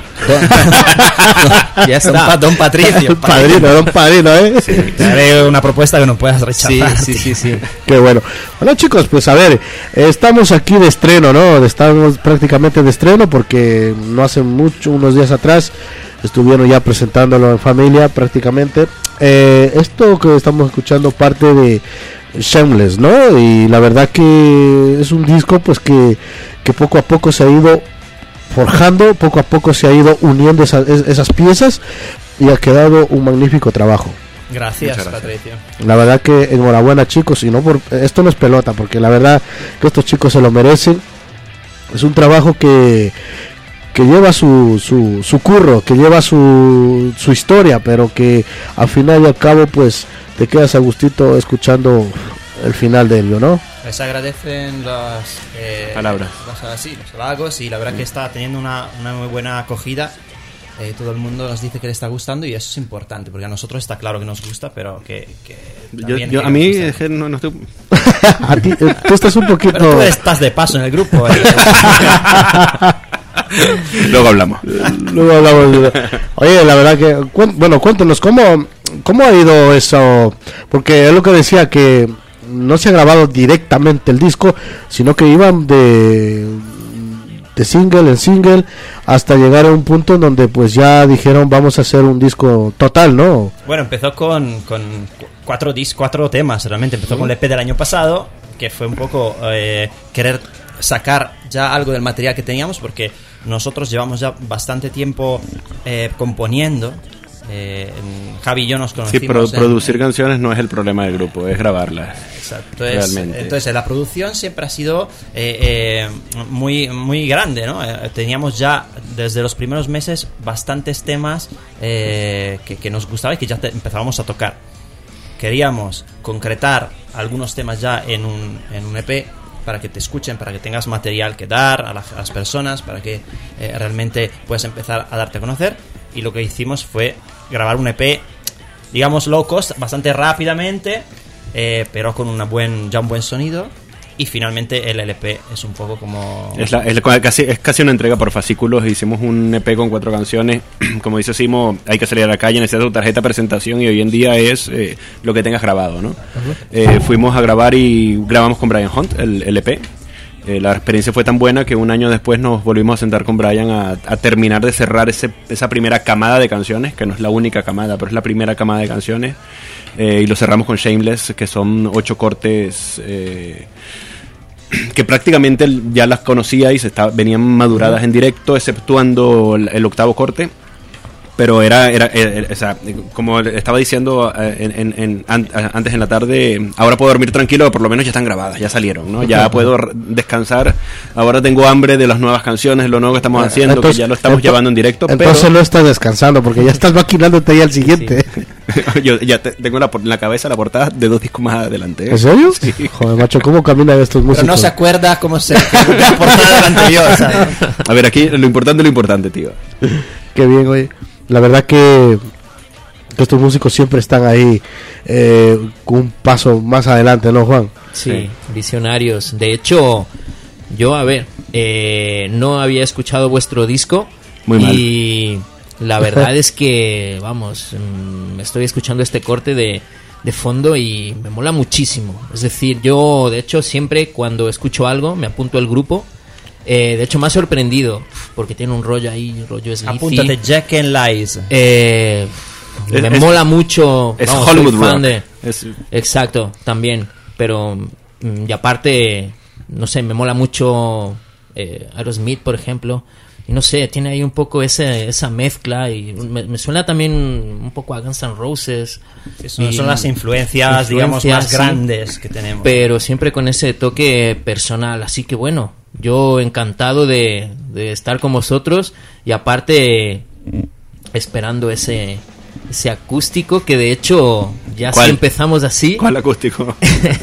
Speaker 4: Ya está.
Speaker 7: Don, don Patricio.
Speaker 2: El padrino, don padrino, ¿eh?
Speaker 7: Sí, te haré una propuesta que no puedas rechazar.
Speaker 4: Sí, sí, sí, sí.
Speaker 2: Qué bueno. Bueno, chicos, pues a ver, estamos aquí de estreno, ¿no? Estamos prácticamente de estreno porque no hace mucho, unos días atrás, estuvieron ya presentándolo en familia prácticamente. Eh, esto que estamos escuchando parte de Shameless, ¿no? Y la verdad que es un disco pues que, que poco a poco se ha ido forjando, poco a poco se ha ido uniendo esas, esas piezas y ha quedado un magnífico trabajo.
Speaker 7: Gracias, Patricio.
Speaker 2: La verdad que enhorabuena, chicos, y no por esto no es pelota, porque la verdad que estos chicos se lo merecen. Es un trabajo que que lleva su, su, su curro, que lleva su, su historia, pero que al final y al cabo pues te quedas a gustito escuchando el final de ello, ¿no?
Speaker 7: Les agradecen las eh,
Speaker 8: palabras,
Speaker 7: los, sí, los halagos, y la verdad que está teniendo una, una muy buena acogida. Eh, todo el mundo nos dice que le está gustando y eso es importante, porque a nosotros está claro que nos gusta, pero que, que
Speaker 8: yo, yo, a mí es que no, no estoy
Speaker 2: a ti, eh, tú estás un poquito,
Speaker 7: pero tú estás de paso en el grupo. Eh.
Speaker 8: Luego hablamos.
Speaker 2: Luego hablamos. Oye, la verdad que, bueno, cuéntanos cómo ¿cómo ha ido eso? Porque es lo que decía, que no se ha grabado directamente el disco, sino que iban de de single en single hasta llegar a un punto en donde pues ya dijeron vamos a hacer un disco total, ¿no?
Speaker 7: Bueno, empezó con, con cuatro dis, cuatro temas, realmente. Empezó con el E P del año pasado, que fue un poco eh, querer sacar ya algo del material que teníamos, porque nosotros llevamos ya bastante tiempo eh, componiendo. Eh, Javi y yo nos conocimos.
Speaker 8: Sí, pro-
Speaker 7: en,
Speaker 8: producir
Speaker 7: en...
Speaker 8: canciones no es el problema del grupo, es grabarlas.
Speaker 7: Exacto. Entonces, entonces la producción siempre ha sido eh, eh, muy, muy grande, ¿no? Eh, teníamos ya desde los primeros meses bastantes temas eh, que, que nos gustaban y que ya te, empezábamos a tocar. Queríamos concretar algunos temas ya en un, en un E P para que te escuchen, para que tengas material que dar a, la, a las personas, para que eh, realmente puedas empezar a darte a conocer. Y lo que hicimos fue grabar un E P, digamos, low cost, bastante rápidamente, eh, pero con una buen, ya un buen sonido. Y finalmente el L P es un poco como...
Speaker 8: Es, la, es, la, casi, es casi una entrega por fascículos. Hicimos un E P con cuatro canciones. Como dice Simo, hay que salir a la calle, necesitas tu tarjeta de presentación y hoy en día es eh, lo que tengas grabado, ¿no? Uh-huh. eh, fuimos a grabar y grabamos con Brian Hunt el, el E P. Eh, la experiencia fue tan buena que un año después nos volvimos a sentar con Brian a, a terminar de cerrar ese, esa primera camada de canciones, que no es la única camada, pero es la primera camada de canciones, eh, y lo cerramos con Shameless, que son ocho cortes eh, que prácticamente ya las conocíais, está, venían maduradas en directo, exceptuando el, el octavo corte. Pero era, era, era, era o sea, como estaba diciendo en, en, en, an, antes en la tarde, ahora puedo dormir tranquilo, por lo menos ya están grabadas, ya salieron, ¿no? Ya puedo descansar. Ahora tengo hambre de las nuevas canciones, lo nuevo que estamos haciendo, entonces, que ya lo estamos entonces, llevando en directo.
Speaker 2: Entonces
Speaker 8: pero...
Speaker 2: no estás descansando, porque ya estás maquinándote ahí al siguiente.
Speaker 8: Sí. Yo ya te, tengo la, en la cabeza la portada de dos discos más adelante, ¿eh?
Speaker 2: ¿En serio?
Speaker 8: Sí.
Speaker 2: Joder, macho, ¿cómo caminan estos músicos?
Speaker 7: Pero no se acuerda cómo se la portada del anterior, ¿sabes?
Speaker 8: A ver, aquí lo importante es lo importante, tío.
Speaker 2: Qué bien, oye. La verdad que estos músicos siempre están ahí eh, con un paso más adelante, ¿no, Juan?
Speaker 4: Sí, sí. Visionarios. De hecho, yo, a ver, eh, no había escuchado vuestro disco.
Speaker 8: Muy mal.
Speaker 4: Y la verdad es que, vamos, me estoy escuchando este corte de, de fondo y me mola muchísimo. Es decir, yo, de hecho, siempre cuando escucho algo, me apunto al grupo. Eh, de hecho me ha sorprendido porque tiene un rollo ahí, rollo Sleazy.
Speaker 7: Apúntate, Jack and Lies.
Speaker 4: Eh,
Speaker 8: es,
Speaker 4: me
Speaker 8: es,
Speaker 4: mola mucho.
Speaker 8: Es
Speaker 4: vamos,
Speaker 8: Hollywood
Speaker 4: fan
Speaker 8: rock.
Speaker 4: De,
Speaker 8: es...
Speaker 4: Exacto, también. Pero y aparte, no sé, me mola mucho eh, Aerosmith, por ejemplo. Y no sé, tiene ahí un poco ese, esa mezcla y me, me suena también un poco a Guns N' Roses.
Speaker 7: Eso y, son las influencias, influencias, digamos, más sí, grandes que tenemos.
Speaker 4: Pero siempre con ese toque personal. Así que bueno, yo encantado de, de estar con vosotros y aparte esperando ese ese acústico que de hecho ya si empezamos así.
Speaker 8: ¿Cuál acústico?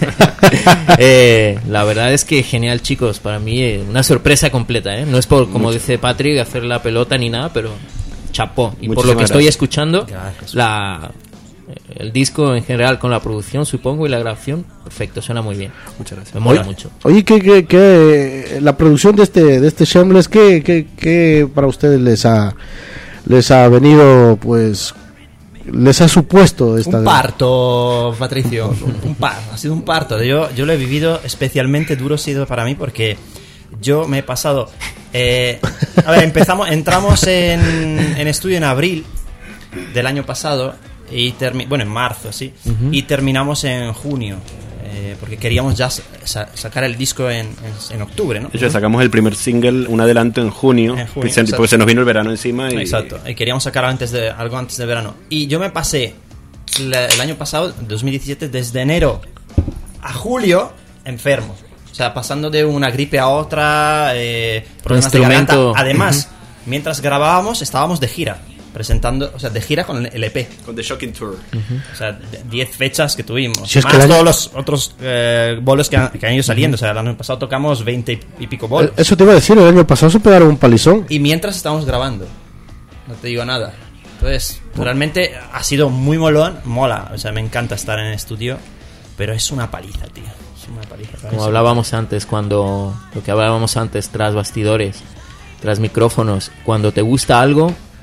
Speaker 4: eh, la verdad es que genial, chicos, para mí eh, una sorpresa completa, ¿eh? No es por, como Mucho. dice Patrick, hacer la pelota ni nada, pero chapó. Y Muchísimas por lo que gracias. Estoy escuchando, gracias. la el disco en general con la producción, supongo, y la grabación, perfecto, suena muy bien.
Speaker 8: Muchas gracias.
Speaker 4: Me mola
Speaker 2: oye,
Speaker 4: mucho.
Speaker 2: Oye, que, que, que la producción de este de este Shameless, ¿qué, qué, qué para ustedes les ha les ha venido, pues, les ha supuesto esta
Speaker 7: un parto, Patricio? un, un par, ha sido un parto. Yo, yo lo he vivido especialmente duro, ha sido para mí porque yo me he pasado. Eh, a ver, empezamos, entramos en, en estudio en abril del año pasado. Y termi- bueno, en marzo, sí. Uh-huh. Y terminamos en junio. Eh, porque queríamos ya sa- sacar el disco en, en, en octubre, ¿no?
Speaker 8: De hecho, sacamos el primer single, un adelanto en junio.
Speaker 7: En junio
Speaker 8: porque, porque se nos vino el verano encima. Y...
Speaker 7: Exacto. Y queríamos sacar antes de, algo antes de verano. Y yo me pasé la, el año pasado, dos mil diecisiete, desde enero a julio, enfermo. O sea, pasando de una gripe a otra, eh, problemas de garganta. Además, uh-huh. mientras grabábamos, estábamos de gira. Presentando, o sea, de gira con el E P.
Speaker 8: Con The Shocking Tour.
Speaker 7: Uh-huh. O sea, diez fechas que tuvimos.
Speaker 2: Si es
Speaker 7: más
Speaker 2: que año...
Speaker 7: todos los otros eh, bolos que han, que han ido saliendo. Uh-huh. O sea, el año pasado tocamos veinte y pico bolos.
Speaker 2: Eso te iba a decir, el año pasado se pegaron un palizón.
Speaker 7: Y mientras estábamos grabando. No te digo nada. Entonces, oh. realmente ha sido muy molón. Mola. O sea, me encanta estar en el estudio. Pero es una paliza, tío. Es una paliza.
Speaker 4: Como hablábamos antes, cuando... Lo que hablábamos antes, tras bastidores, tras micrófonos. Cuando te gusta algo...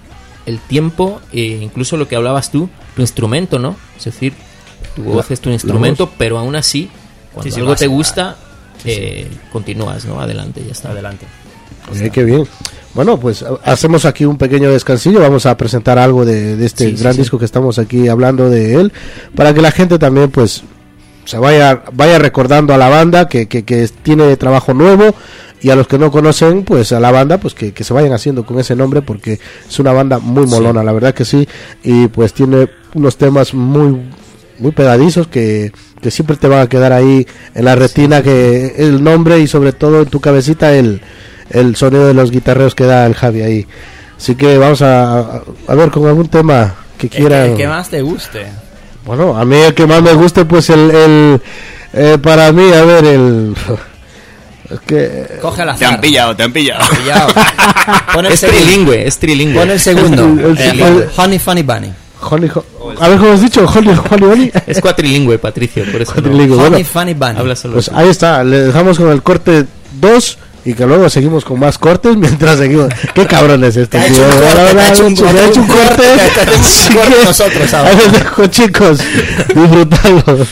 Speaker 4: el tiempo e incluso lo que hablabas tú, tu instrumento, ¿no? Es decir, tu voz es tu instrumento, pero aún así, cuando sí, sí, algo vas, te gusta, sí, eh, sí. continúas, ¿no? Adelante, ya está.
Speaker 7: Adelante.
Speaker 2: Oye, qué bien. Bueno, pues hacemos aquí un pequeño descansillo, vamos a presentar algo de, de este sí, gran sí, disco sí. que estamos aquí hablando de él, para que la gente también pues se vaya vaya recordando a la banda que, que, que tiene trabajo nuevo, y a los que no conocen pues a la banda pues que, que se vayan haciendo con ese nombre, porque es una banda muy molona, sí. la verdad que sí, y pues tiene unos temas muy muy pegadizos que, que siempre te van a quedar ahí en la retina, sí. que el nombre y sobre todo en tu cabecita el el sonido de los guitarreos que da el Javi ahí. Así que vamos a, a ver con algún tema que quieran.
Speaker 7: El que más te guste.
Speaker 2: Bueno, a mí el que más me guste pues el, el eh, para mí, a ver, el es que
Speaker 7: coge al azar.
Speaker 8: Te han pillado, te han pillado.
Speaker 7: Te han pillado. Pon el
Speaker 4: es
Speaker 7: segundo.
Speaker 4: trilingüe, es trilingüe.
Speaker 7: Pon el segundo.
Speaker 2: el, el,
Speaker 7: el, el, Honey Funny Bunny.
Speaker 2: Honey, a ver cómo has dicho, Honey Honey Bunny.
Speaker 4: Es cuatrilingüe, Patricio, por eso.
Speaker 2: Cuatrilingüe,
Speaker 4: no.
Speaker 2: bueno,
Speaker 7: Honey Funny Bunny.
Speaker 4: Habla solo
Speaker 2: pues
Speaker 4: tú.
Speaker 2: ahí está, le dejamos con el corte dos. Y que luego seguimos con más cortes mientras seguimos. Qué cabrones esto, tío.
Speaker 7: Me ha hecho un
Speaker 2: corte.
Speaker 7: Así que nosotros ahora.
Speaker 2: Ahí les dejo, chicos. Disfrutadlo.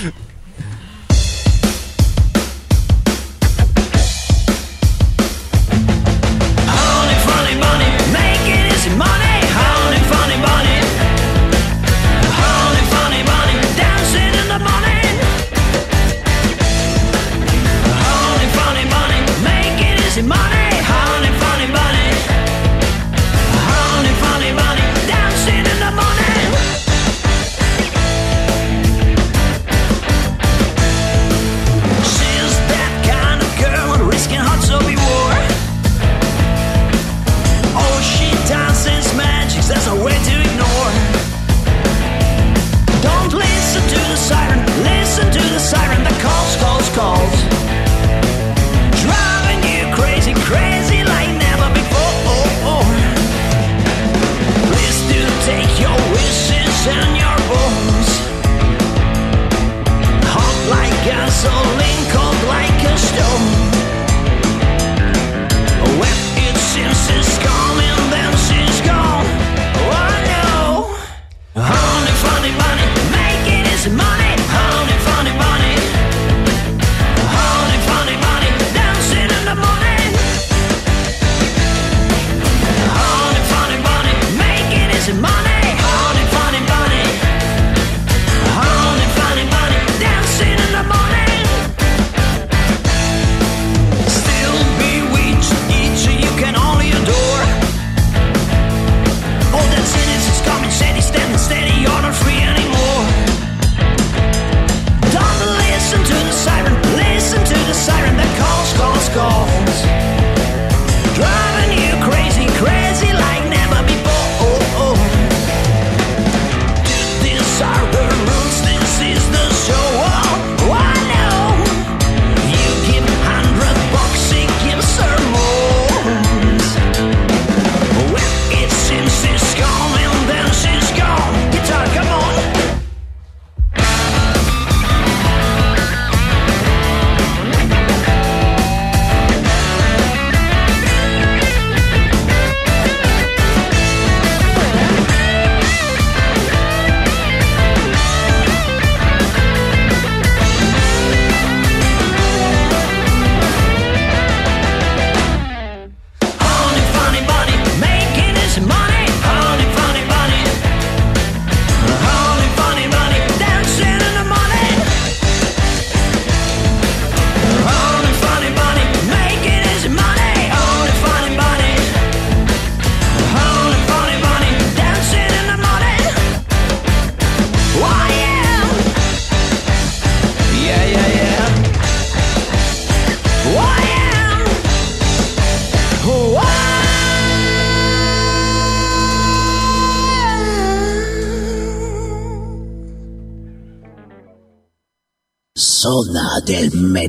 Speaker 1: Zona del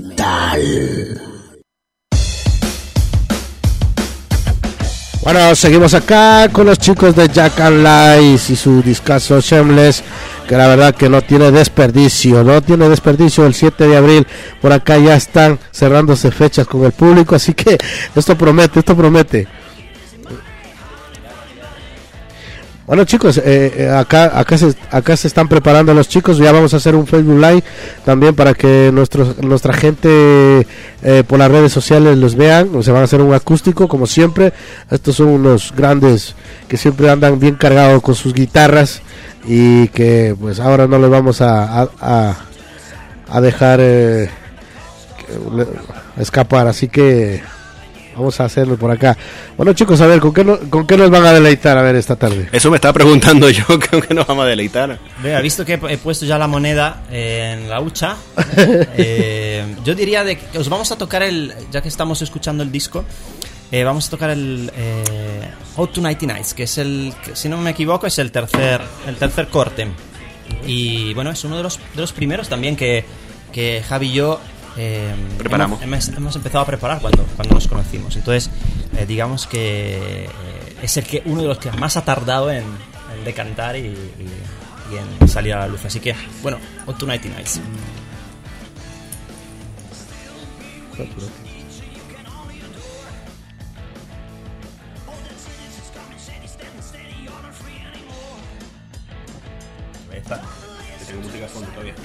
Speaker 1: Metal.
Speaker 2: Bueno, seguimos acá con los chicos de Jack and Lies y su discazo Shameless, que la verdad que no tiene desperdicio, no tiene desperdicio. El siete de abril por acá ya están cerrándose fechas con el público, así que esto promete, esto promete. Bueno chicos, eh, eh, acá acá se, acá se están preparando los chicos, ya vamos a hacer un Facebook Live también para que nuestros, nuestra gente eh, por las redes sociales los vean, se van a hacer un acústico como siempre. Estos son unos grandes que siempre andan bien cargados con sus guitarras y que pues ahora no les vamos a, a, a, a dejar eh, escapar, así que vamos a hacerlo por acá. Bueno chicos, a ver, ¿con qué, no, ¿con qué nos van a deleitar a ver esta tarde?
Speaker 8: Eso me estaba preguntando yo, ¿con qué nos vamos a deleitar?
Speaker 7: Vea, visto que he puesto ya la moneda en la hucha, eh, yo diría de que os vamos a tocar el, ya que estamos escuchando el disco, eh, vamos a tocar el eh, How to Nighty Nights, que es el, que, si no me equivoco, es el tercer, el tercer corte. Y bueno, es uno de los, de los primeros también que, que Javi y yo Eh,
Speaker 8: preparamos
Speaker 7: hemos, hemos empezado a preparar cuando, cuando nos conocimos. Entonces eh, digamos que eh, es el que uno de los que más ha tardado en, en decantar y, y, y en salir a la luz. Así que bueno, On to Nighty Nights.
Speaker 8: Ahí está, que tengo música a fondo todavía.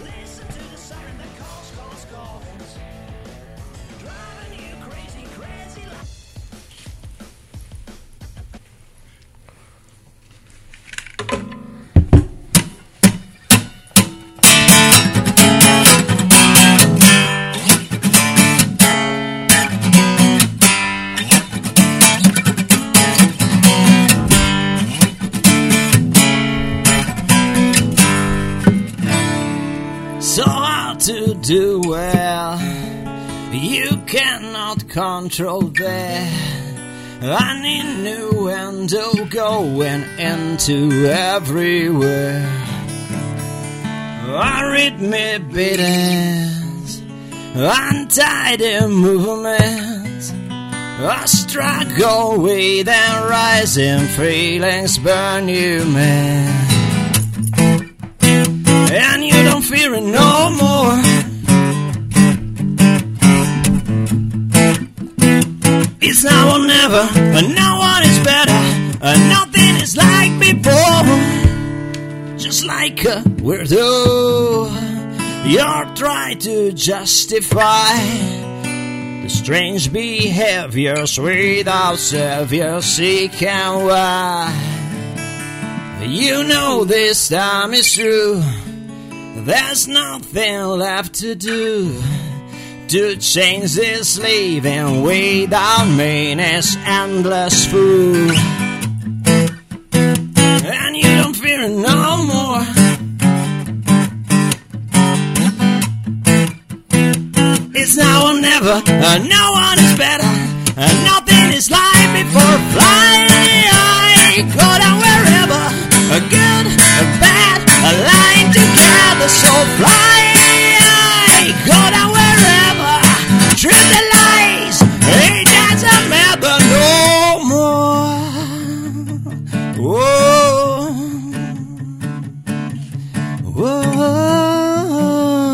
Speaker 10: To do well, you cannot control that. An innuendo going into everywhere. Arrhythmic beatings, untidy movements, a struggle with and rising feelings burn you, man. And you don't fear it no more. It's now or never, and no one is better, and nothing is like before. Just like a weirdo, you're trying to justify the strange behaviors without savior seeking why. You know this time is true. There's nothing left to do to change this living without meanness, endless food. And you don't fear it no more. It's now or never, and no one is better, and nothing is like before. Fly, go down wherever, a good, a bad, a line together. So fly, go down wherever, treat the lies, it doesn't matter no more. Whoa, whoa,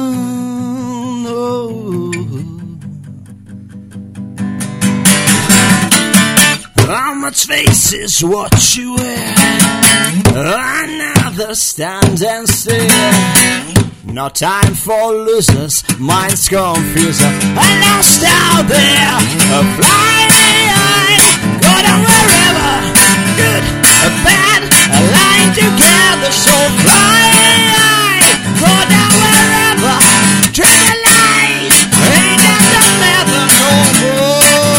Speaker 10: no. How much face is what you wear? Another standing still. No time for losers, minds confused. I lost out there. A fly, go down wherever. Good, a bad, a line together. So fly, go down wherever. Treat the lies, it doesn't matter no more.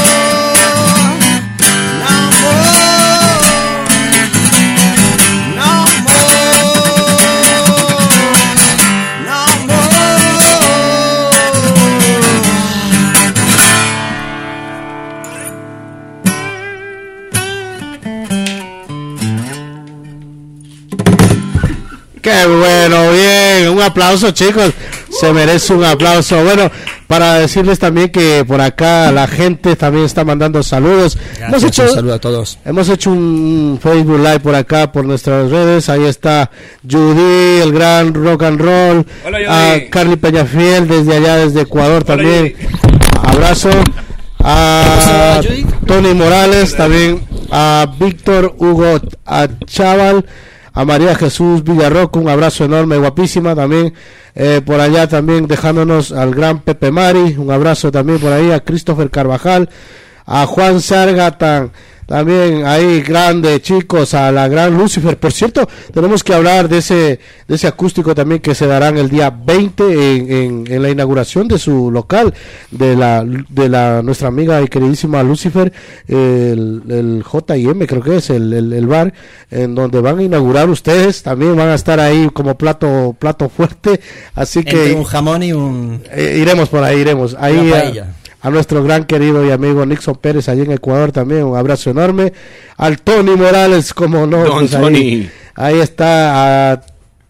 Speaker 2: Qué bueno, bien, un aplauso chicos, se merece un aplauso. Bueno, para decirles también que por acá la gente también está mandando saludos.
Speaker 7: Gracias,
Speaker 2: hemos hecho,
Speaker 7: un saludo a todos.
Speaker 2: Hemos hecho un Facebook Live por acá, por nuestras redes. Ahí está Judy, el gran rock and roll.
Speaker 8: Hola,
Speaker 2: a Carly Peñafiel desde allá, desde Ecuador. Hola, también. Judy. Abrazo. A Tony Morales también a Víctor Hugo Chaval, a María Jesús Villarroco, un abrazo enorme, guapísima también, eh, por allá también dejándonos al gran Pepe Mari, un abrazo también por ahí, a Christopher Carvajal, a Juan Sargatan, también ahí grande, chicos, a la gran Lucifer. Por cierto, tenemos que hablar de ese de ese acústico también que se darán el día veinte en, en, en la inauguración de su local, de la de la nuestra amiga y queridísima Lucifer, el, el J y M creo que es el, el, el bar en donde van a inaugurar ustedes, también van a estar ahí como plato plato fuerte, así que
Speaker 7: entre un jamón y un
Speaker 2: eh, iremos por ahí, iremos ahí a, a nuestro gran querido y amigo Nixon Pérez allí en Ecuador también, un abrazo enorme, al Tony Morales, como no,
Speaker 8: Don
Speaker 2: pues
Speaker 8: Tony.
Speaker 2: ahí, ahí está a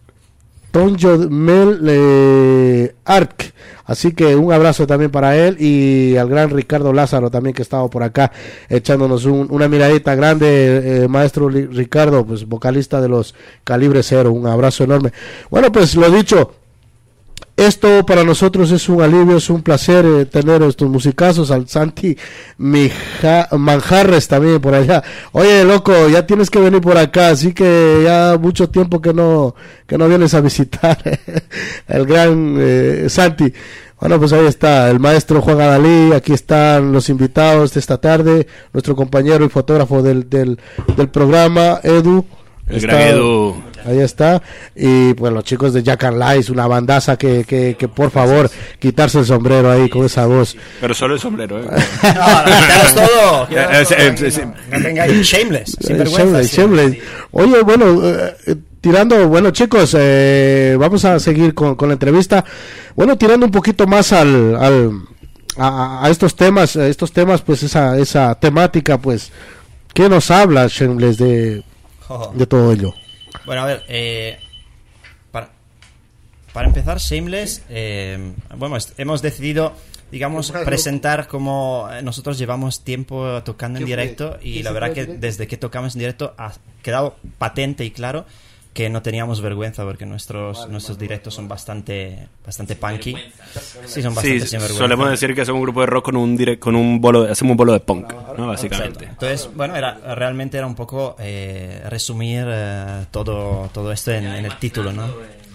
Speaker 2: Tonjo Mel eh, Arc, así que un abrazo también para él, y al gran Ricardo Lázaro también, que estaba por acá echándonos un, una miradita grande, eh, maestro Li- Ricardo, pues vocalista de los Calibre Cero, un abrazo enorme. Bueno, pues lo dicho, esto para nosotros es un alivio, es un placer eh, tener estos musicazos, al Santi Mija, Manjarres también por allá. Oye, loco, ya tienes que venir por acá, así que ya mucho tiempo que no que no vienes a visitar el gran eh, Santi. Bueno, pues ahí está el maestro Juan Adalí, aquí están los invitados de esta tarde, nuestro compañero y fotógrafo del, del, del programa, Edu.
Speaker 8: El
Speaker 2: Está,
Speaker 8: gran Edu.
Speaker 2: Ahí está. Y pues los chicos de Jack and Lies, una bandaza que, que, que por favor, quitarse el sombrero ahí con esa voz.
Speaker 8: Pero solo el sombrero, ¿eh?
Speaker 7: No, quitaros todo. quitaros todo, tranquilo. No tengáis shameless, sin vergüenza.
Speaker 2: Shameless,
Speaker 7: sí.
Speaker 2: shameless. Oye, bueno, eh, tirando, bueno chicos, eh, vamos a seguir con, con la entrevista. Bueno, tirando un poquito más al, al a, a estos temas, a estos temas, pues esa, esa temática, pues, ¿qué nos habla Shameless de, de todo ello?
Speaker 7: Bueno, a ver, eh, para, para empezar, Shameless, eh, bueno, est- hemos decidido, digamos, presentar cómo nosotros llevamos tiempo tocando en directo, y la verdad que desde que tocamos en directo ha quedado patente y claro que no teníamos vergüenza, porque nuestros vale, nuestros directos son bastante bastante punky. Sí, son bastante
Speaker 8: Sí,
Speaker 7: sinvergüenza.
Speaker 8: solemos decir que somos un grupo de rock con un direct, con un bolo, de, hacemos un bolo de punk, ¿no? Básicamente.
Speaker 7: Exacto. Entonces, bueno, era realmente era un poco eh, resumir eh, todo todo esto en, en el título, ¿no?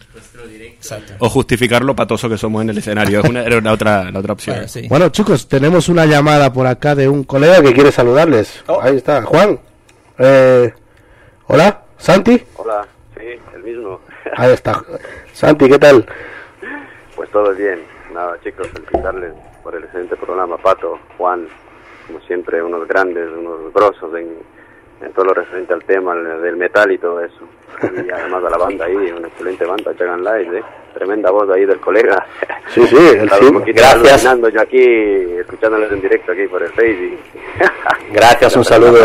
Speaker 7: Exacto.
Speaker 8: O justificar lo patoso que somos en el escenario, es una, era la otra la otra opción.
Speaker 7: Bueno, sí.
Speaker 2: Bueno, chicos, tenemos una llamada por acá de un colega que quiere saludarles. Oh. Ahí está, Juan. Eh, Hola, Santi.
Speaker 21: Hola, sí, el mismo.
Speaker 2: Ahí está. Santi, ¿qué tal?
Speaker 21: Pues todo bien. Nada, chicos, felicitarles por el excelente programa. Pato, Juan, como siempre, unos grandes, unos grosos en, en todo lo referente al tema del metal y todo eso. Y además a la banda ahí, una excelente banda, Jack and Lies, ¿eh? Tremenda voz ahí del colega.
Speaker 2: Sí, sí, el sí.
Speaker 21: Gracias. Yo aquí, escuchándoles en directo aquí por el Facebook.
Speaker 2: Gracias, un saludo.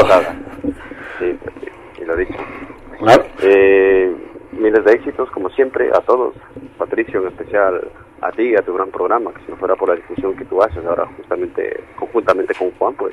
Speaker 21: Sí, y lo dicho. ¿Ah? Eh, miles de éxitos, como siempre, a todos. Patricio, en especial a ti y a tu gran programa, que si no fuera por la difusión que tú haces ahora, justamente, conjuntamente con Juan, pues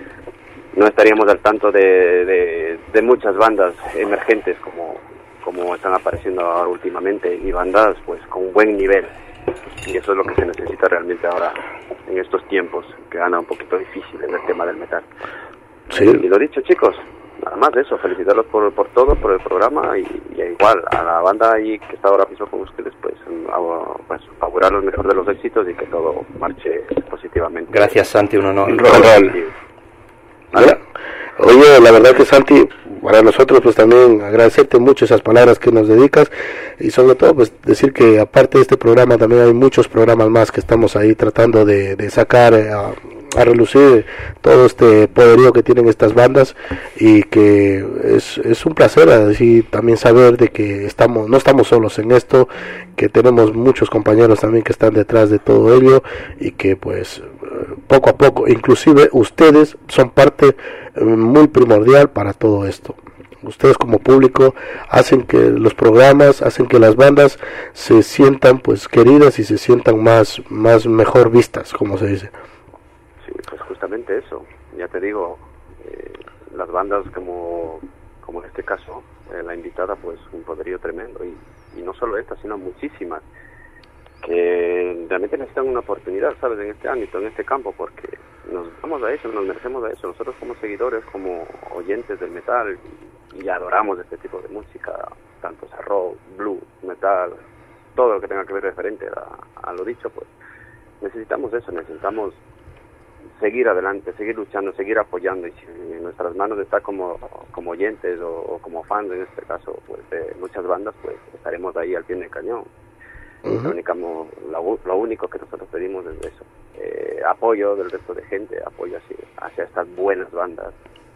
Speaker 21: no estaríamos al tanto de, de, de muchas bandas emergentes como, como están apareciendo ahora últimamente, y bandas pues con buen nivel, y eso es lo que se necesita realmente ahora en estos tiempos que anda un poquito difícil en el tema del metal. Sí. Y lo dicho, chicos, nada más de eso, felicitarlos por, por todo, por el programa, y, y igual a la banda ahí que está ahora mismo con ustedes, pues, a, pues augurar los mejores de los éxitos y que todo marche positivamente.
Speaker 22: Gracias, Santi, un honor.
Speaker 2: Rock and roll. ¿Vale? Oye, la verdad que Santi, para nosotros pues también agradecerte mucho esas palabras que nos dedicas, y sobre todo pues decir que aparte de este programa también hay muchos programas más que estamos ahí tratando de, de sacar eh, a, a relucir todo este poderío que tienen estas bandas, y que es, es un placer así también saber de que estamos no estamos solos en esto, que tenemos muchos compañeros también que están detrás de todo ello, y que pues poco a poco, inclusive ustedes son parte muy primordial para todo esto. Ustedes como público hacen que los programas, hacen que las bandas se sientan pues queridas y se sientan más más mejor vistas, como se dice.
Speaker 21: Sí, pues justamente eso. Ya te digo, eh, las bandas como como en este caso, eh, la invitada, pues un poderío tremendo, y, y no solo esta, sino muchísimas que realmente necesitan una oportunidad, ¿sabes?, en este ámbito, en este campo, porque nos nos vamos a eso, nos merecemos a eso. Nosotros como seguidores, como oyentes del metal, y adoramos este tipo de música, tanto sea rock, blues, metal, todo lo que tenga que ver referente a, a lo dicho, pues necesitamos eso, necesitamos seguir adelante, seguir luchando, seguir apoyando, y si en nuestras manos está como, como oyentes o, o como fans, en este caso, pues de muchas bandas, pues estaremos ahí al pie del cañón. Uh-huh. lo, única, lo, lo único que nosotros pedimos es eso, eh, apoyo del resto de gente, apoyo hacia, hacia estas buenas bandas.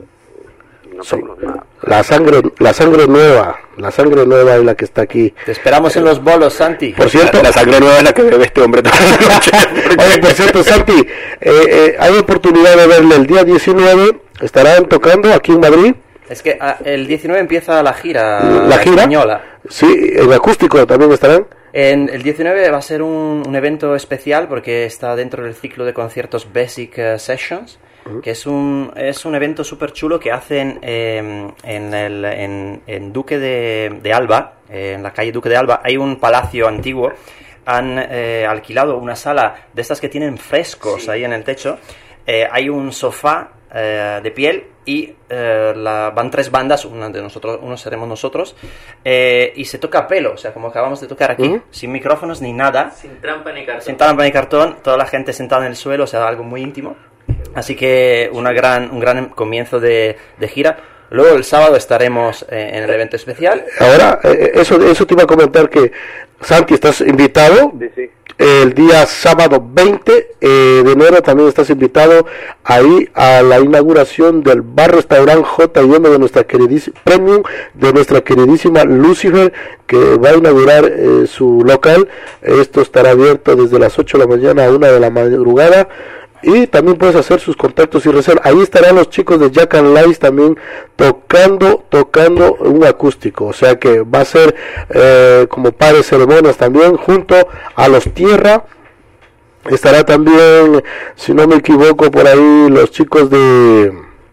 Speaker 21: No
Speaker 2: so, la sangre la sangre nueva la sangre nueva es la que está aquí.
Speaker 7: Te esperamos en los bolos, Santi.
Speaker 2: Por cierto,
Speaker 8: la sangre nueva es la que bebe este hombre toda la noche.
Speaker 2: Oye, por cierto, Santi, eh, eh, hay oportunidad de verle el día diecinueve. Estarán tocando aquí en Madrid.
Speaker 7: Es que ah, el diecinueve empieza la gira
Speaker 2: la gira
Speaker 7: española.
Speaker 2: Sí, en acústico también estarán.
Speaker 7: En el diecinueve va a ser un, un evento especial porque está dentro del ciclo de conciertos Basic uh, Sessions, uh-huh. que es un es un evento súper chulo que hacen eh, en, el, en, en Duque de, de Alba, eh, en la calle Duque de Alba. Hay un palacio antiguo, han eh, alquilado una sala de estas que tienen frescos sí. ahí en el techo, eh, hay un sofá eh, de piel y eh, la, van tres bandas, una de nosotros, uno seremos nosotros, eh, y se toca a pelo, o sea, como acabamos de tocar aquí, uh-huh. sin micrófonos ni nada,
Speaker 4: sin trampa ni cartón,
Speaker 7: sin trampa ni cartón, toda la gente sentada en el suelo, o sea, algo muy íntimo. Así que una gran, un gran comienzo de, de gira. Luego el sábado estaremos eh, en el evento especial.
Speaker 2: Ahora, eh, eso, eso te iba a comentar que, Santi, estás invitado.
Speaker 21: Sí, sí.
Speaker 2: El día sábado veinte eh, de enero también estás invitado ahí a la inauguración del bar restaurante J y M de nuestra queridísima Premium, de nuestra queridísima Lucifer, que va a inaugurar eh, su local. Esto estará abierto desde las ocho de la mañana a una de la madrugada. Y también puedes hacer sus contactos y reservas. Ahí estarán los chicos de Jack and Lice también tocando, tocando un acústico. O sea que va a ser eh, como par de ceremonias también, junto a los Tierra. Estará también, si no me equivoco, por ahí los chicos de...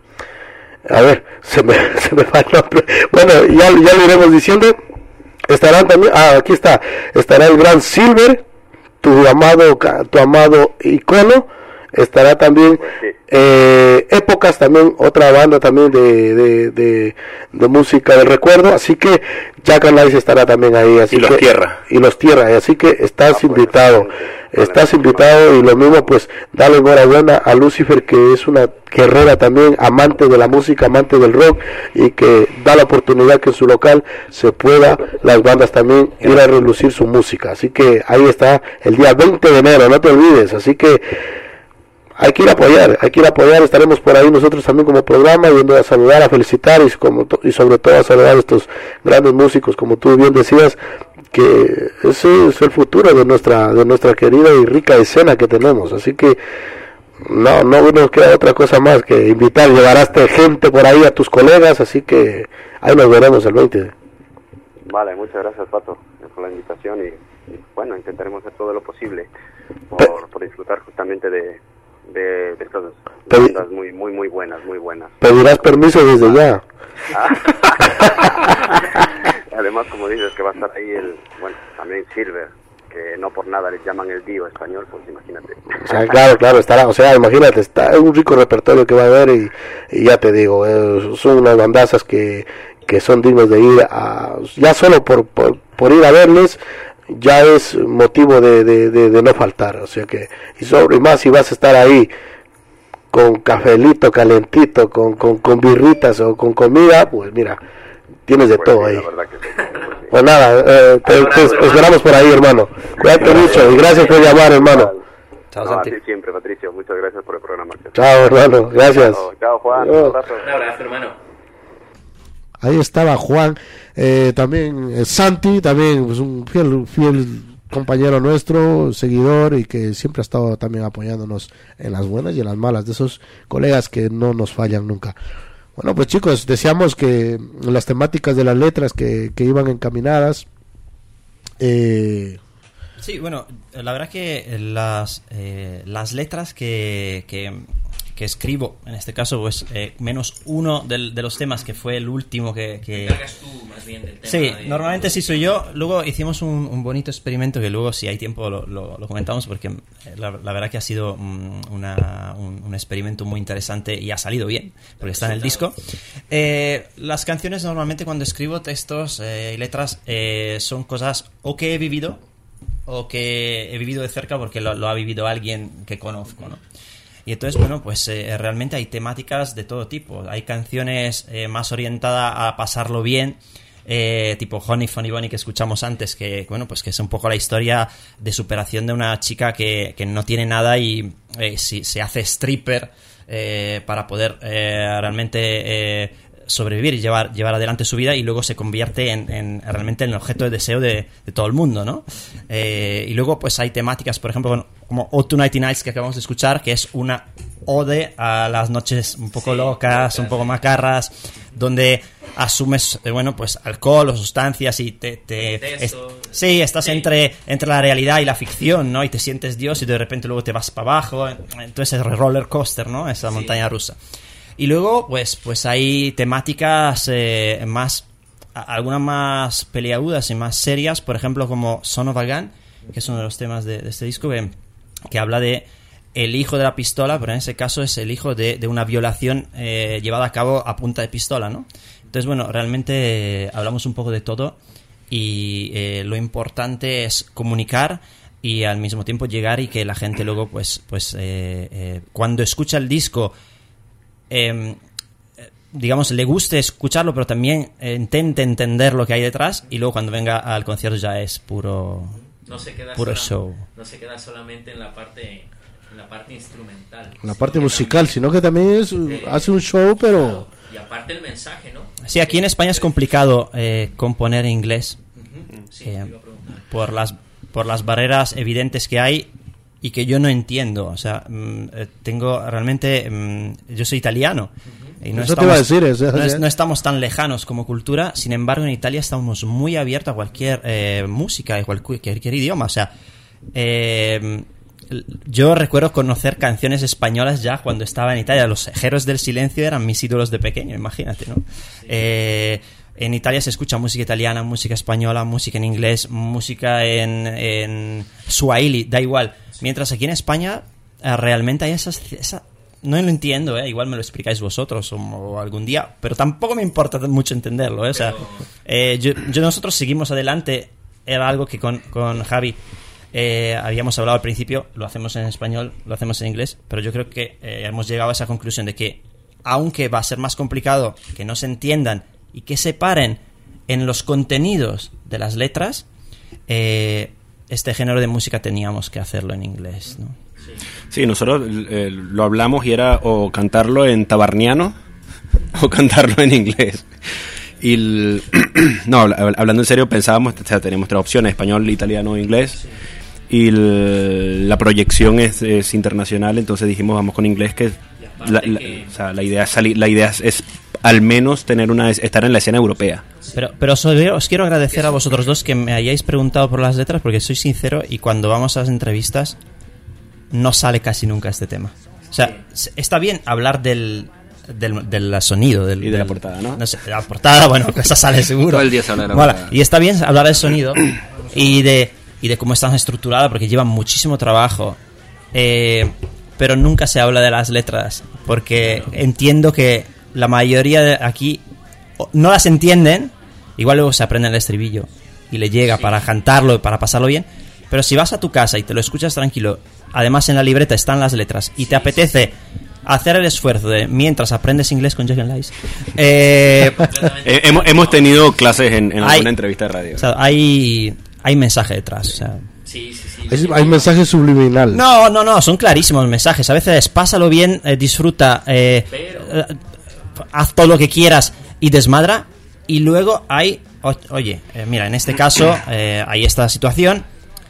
Speaker 2: A ver, se me, se me va el nombre. Bueno, ya, ya lo iremos diciendo. Estarán también... Ah, aquí está. Estará el Gran Silver, tu amado, tu amado icono. Estará también eh, Épocas, también otra banda también de, de, de, de música del recuerdo, así que Jack and Lice estará también ahí, así
Speaker 8: y
Speaker 2: que,
Speaker 8: los Tierra
Speaker 2: y los Tierra, así que estás ah, invitado, pues, estás vale. invitado, y lo mismo pues dale enhorabuena a Lucifer, que es una guerrera también, amante de la música, amante del rock, y que da la oportunidad que en su local se pueda las bandas también ir a relucir su música, así que ahí está el día veinte de enero, no te olvides, así que hay que ir a apoyar, hay que ir a apoyar, estaremos por ahí nosotros también como programa, yendo a saludar, a felicitar y, como to- y sobre todo a saludar a estos grandes músicos, como tú bien decías, que ese es el futuro de nuestra de nuestra querida y rica escena que tenemos, así que no no nos queda otra cosa más que invitar, llevarás gente por ahí a tus colegas, así que ahí nos veremos el veinte.
Speaker 21: Vale, muchas gracias, Pato, por la invitación y, y bueno, intentaremos hacer todo lo posible por, por disfrutar justamente de de, de estas bandas muy muy muy buenas, muy buenas.
Speaker 2: Pedirás permiso desde ya.
Speaker 21: Ah. Además, como dices, que va a estar ahí el, bueno, también Silver, que no por nada les llaman el Dio español, pues imagínate.
Speaker 2: O sea, claro, claro, estará, o sea, imagínate, está un rico repertorio que va a haber y, y ya te digo, eh, son unas bandazas que, que son dignos de ir a, ya solo por, por, por ir a verles, ya es motivo de, de, de, de no faltar, o sea que, y sobre y más si vas a estar ahí con cafelito calentito, con, con, con birritas o con comida, pues mira, tienes de pues todo sí, ahí. Sí. Pues nada, eh, te, te, te, te esperamos por ahí, hermano. Cuídate mucho y gracias por llamar, hermano.
Speaker 21: Chao, Santi. No, siempre, Patricio, muchas gracias por el programa.
Speaker 2: Chao, hermano, gracias.
Speaker 21: Chao, chao Juan, un abrazo.
Speaker 4: Un abrazo, hermano.
Speaker 2: Ahí estaba Juan, eh, también eh, Santi, también pues, un fiel, fiel compañero nuestro, seguidor, y que siempre ha estado también apoyándonos en las buenas y en las malas, de esos colegas que no nos fallan nunca. Bueno, pues chicos, deseamos que las temáticas de las letras que, que iban encaminadas... Eh,
Speaker 7: sí, bueno, la verdad que las, eh, las letras que... que que escribo, en este caso, pues eh, menos uno del, de los temas, que fue el último que... que...
Speaker 4: Te encargas tú más bien del tema.
Speaker 7: Sí,
Speaker 4: de...
Speaker 7: normalmente sí soy yo. Luego hicimos un, un bonito experimento que luego, si hay tiempo, lo, lo, lo comentamos, porque la, la verdad que ha sido um, una, un, un experimento muy interesante y ha salido bien, porque está en el disco. Eh, las canciones, normalmente cuando escribo textos eh, y letras, eh, son cosas o que he vivido o que he vivido de cerca porque lo, lo ha vivido alguien que conozco, ¿no? Y entonces, bueno, pues eh, realmente hay temáticas de todo tipo. Hay canciones eh, más orientadas a pasarlo bien, eh, tipo Honey Funny Bunny que escuchamos antes, que bueno, pues que es un poco la historia de superación de una chica que, que no tiene nada y eh, si, se hace stripper eh, para poder eh, realmente... Eh, sobrevivir y llevar, llevar adelante su vida, y luego se convierte en, en realmente en el objeto de deseo de, de todo el mundo, ¿no? Eh, y luego pues hay temáticas, por ejemplo, como All Too Nighty Nights que acabamos de escuchar, que es una ode a las noches un poco sí, locas, locas, un poco macarras, donde asumes, eh, bueno, pues alcohol o sustancias y te... te es, sí, estás sí. Entre, entre la realidad y la ficción, ¿no? Y te sientes Dios y de repente luego te vas para abajo, entonces es roller coaster, ¿no? Esa sí. montaña rusa. Y luego, pues, pues hay temáticas eh, más, algunas más peliagudas y más serias, por ejemplo, como Son of a Gun, que es uno de los temas de, de este disco, que, que habla de el hijo de la pistola, pero en ese caso es el hijo de, de una violación eh, llevada a cabo a punta de pistola, ¿no? Entonces, bueno, realmente eh, hablamos un poco de todo y eh, lo importante es comunicar y al mismo tiempo llegar y que la gente luego, pues, pues eh, eh, cuando escucha el disco... Eh, digamos, le guste escucharlo, pero también eh, intente entender lo que hay detrás, y luego cuando venga al concierto ya es puro,
Speaker 4: no se queda
Speaker 7: puro
Speaker 4: sola,
Speaker 7: show.
Speaker 4: No se queda solamente en la parte, en la parte instrumental.
Speaker 2: En la parte musical, también, sino que también es, eh, hace un show, pero...
Speaker 4: Y aparte el mensaje, ¿no?
Speaker 7: Sí, aquí en España es complicado eh, componer en inglés.
Speaker 4: Uh-huh. Sí,
Speaker 7: eh, por las por las barreras evidentes que hay y que yo no entiendo. O sea, mmm, tengo realmente... Mmm, yo soy italiano. Y no,
Speaker 2: Eso
Speaker 7: estamos,
Speaker 2: te iba a decir, eso,
Speaker 7: no, es,
Speaker 2: ¿sí?
Speaker 7: no estamos tan lejanos como cultura. Sin embargo, en Italia estamos muy abiertos a cualquier eh, música, a cualquier, cualquier idioma. O sea, eh, yo recuerdo conocer canciones españolas ya cuando estaba en Italia. Los Héroes del Silencio eran mis ídolos de pequeño, imagínate, ¿no? Sí. Eh, en Italia se escucha música italiana, música española, música en inglés, música en, en Swahili, da igual. Mientras aquí en España eh, realmente hay esas... Esa, no lo entiendo, ¿eh? Igual me lo explicáis vosotros o, o algún día, pero tampoco me importa mucho entenderlo, ¿eh? O sea, eh, yo, yo nosotros seguimos adelante. Era algo que con, con Javi eh, habíamos hablado al principio. Lo hacemos en español, lo hacemos en inglés, pero yo creo que eh, hemos llegado a esa conclusión de que aunque va a ser más complicado que no se entiendan y que se paren en los contenidos de las letras, eh, este género de música teníamos que hacerlo en inglés, ¿no?
Speaker 8: Sí, nosotros eh, lo hablamos y era o cantarlo en tabarniano o cantarlo en inglés. Y el, no, hablando en serio, pensábamos, o sea, tenemos tres opciones: español, italiano, inglés. Sí. Y el, la proyección es, es internacional, entonces dijimos vamos con inglés, que la, la, que... O sea, la idea es salir, la idea es, es al menos tener una estar en la escena europea.
Speaker 7: Pero, pero os, os quiero agradecer a vosotros dos que me hayáis preguntado por las letras, porque soy sincero y cuando vamos a las entrevistas no sale casi nunca este tema. O sea, sí. Está bien hablar del, del, del sonido. Del,
Speaker 8: y de
Speaker 7: del,
Speaker 8: la portada, ¿no?
Speaker 7: No sé, de la portada, bueno, esa sale seguro.
Speaker 8: Todo el día se habla de la
Speaker 7: bueno,
Speaker 8: portada.
Speaker 7: Y está bien hablar del sonido y de, y de cómo está estructurada, porque lleva muchísimo trabajo. Eh, pero nunca se habla de las letras, porque entiendo que la mayoría de aquí no las entienden. Igual luego se aprende el estribillo y le llega sí. para cantarlo, para pasarlo bien. Pero si vas a tu casa y te lo escuchas tranquilo, además en la libreta están las letras y te apetece hacer el esfuerzo de mientras aprendes inglés con Jagan Lies, eh,
Speaker 8: eh, hemos, hemos tenido clases en, en
Speaker 7: hay,
Speaker 8: alguna entrevista de radio.
Speaker 7: O sea, hay, hay mensaje detrás. O sea.
Speaker 4: Sí, sí, sí.
Speaker 2: Hay, hay mensaje subliminal.
Speaker 7: No, no, no, son clarísimos mensajes. A veces pásalo bien, eh, disfruta, eh, eh, haz todo lo que quieras y desmadra. Y luego hay, o, oye, eh, mira, en este caso eh, hay esta situación.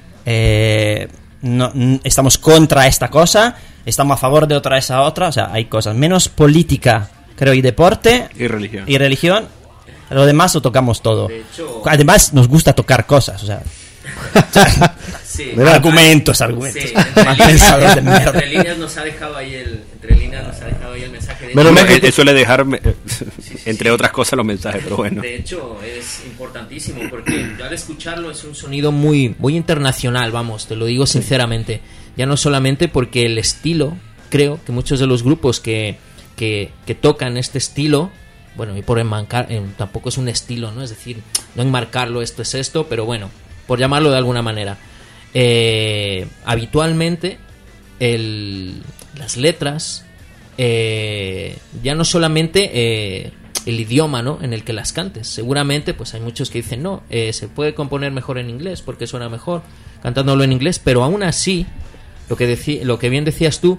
Speaker 7: Eh, no, n- estamos contra esta cosa, estamos a favor de otra esa otra, o sea, hay cosas menos política, creo, y deporte
Speaker 8: y religión.
Speaker 7: Y religión, lo demás lo tocamos todo.
Speaker 4: De hecho,
Speaker 7: además nos gusta tocar cosas, o sea,
Speaker 4: sí.
Speaker 7: argumentos, argumentos.
Speaker 4: Sí, entre, líneas, entre líneas nos ha dejado ahí el, entre líneas nos ha
Speaker 8: Menos mal que él, él suele dejar, sí, sí, entre sí. otras cosas, los mensajes, pero bueno.
Speaker 4: De hecho, es importantísimo porque al escucharlo es un sonido muy, muy internacional, vamos, te lo digo sinceramente. Ya no solamente porque el estilo, creo que muchos de los grupos que, que, que tocan este estilo, bueno, y por enmarcar, eh, tampoco es un estilo, ¿no? Es decir, no enmarcarlo, esto es esto, pero bueno, por llamarlo de alguna manera. Eh, habitualmente, el, las letras, eh, ya no solamente eh, el idioma, ¿no?, en el que las cantes. Seguramente, pues hay muchos que dicen, no, eh, se puede componer mejor en inglés porque suena mejor cantándolo en inglés, pero aún así, lo que, decí, lo que bien decías tú,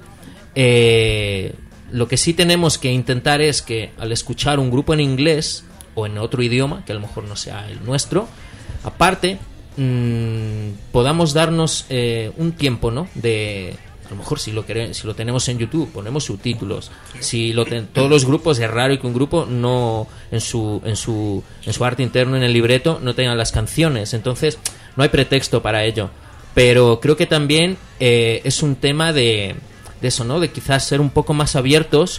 Speaker 4: eh, lo que sí tenemos que intentar es que al escuchar un grupo en inglés o en otro idioma, que a lo mejor no sea el nuestro, aparte mmm, podamos darnos eh, un tiempo, ¿no?, de, a lo mejor si lo queremos, si lo tenemos en YouTube, ponemos subtítulos. Si lo ten, todos los grupos, es raro que un grupo no en su en su en su arte interno, en el libreto, no tengan las canciones. Entonces no hay pretexto para ello. Pero creo que también eh, es un tema de, de eso, ¿no? De quizás ser un poco más abiertos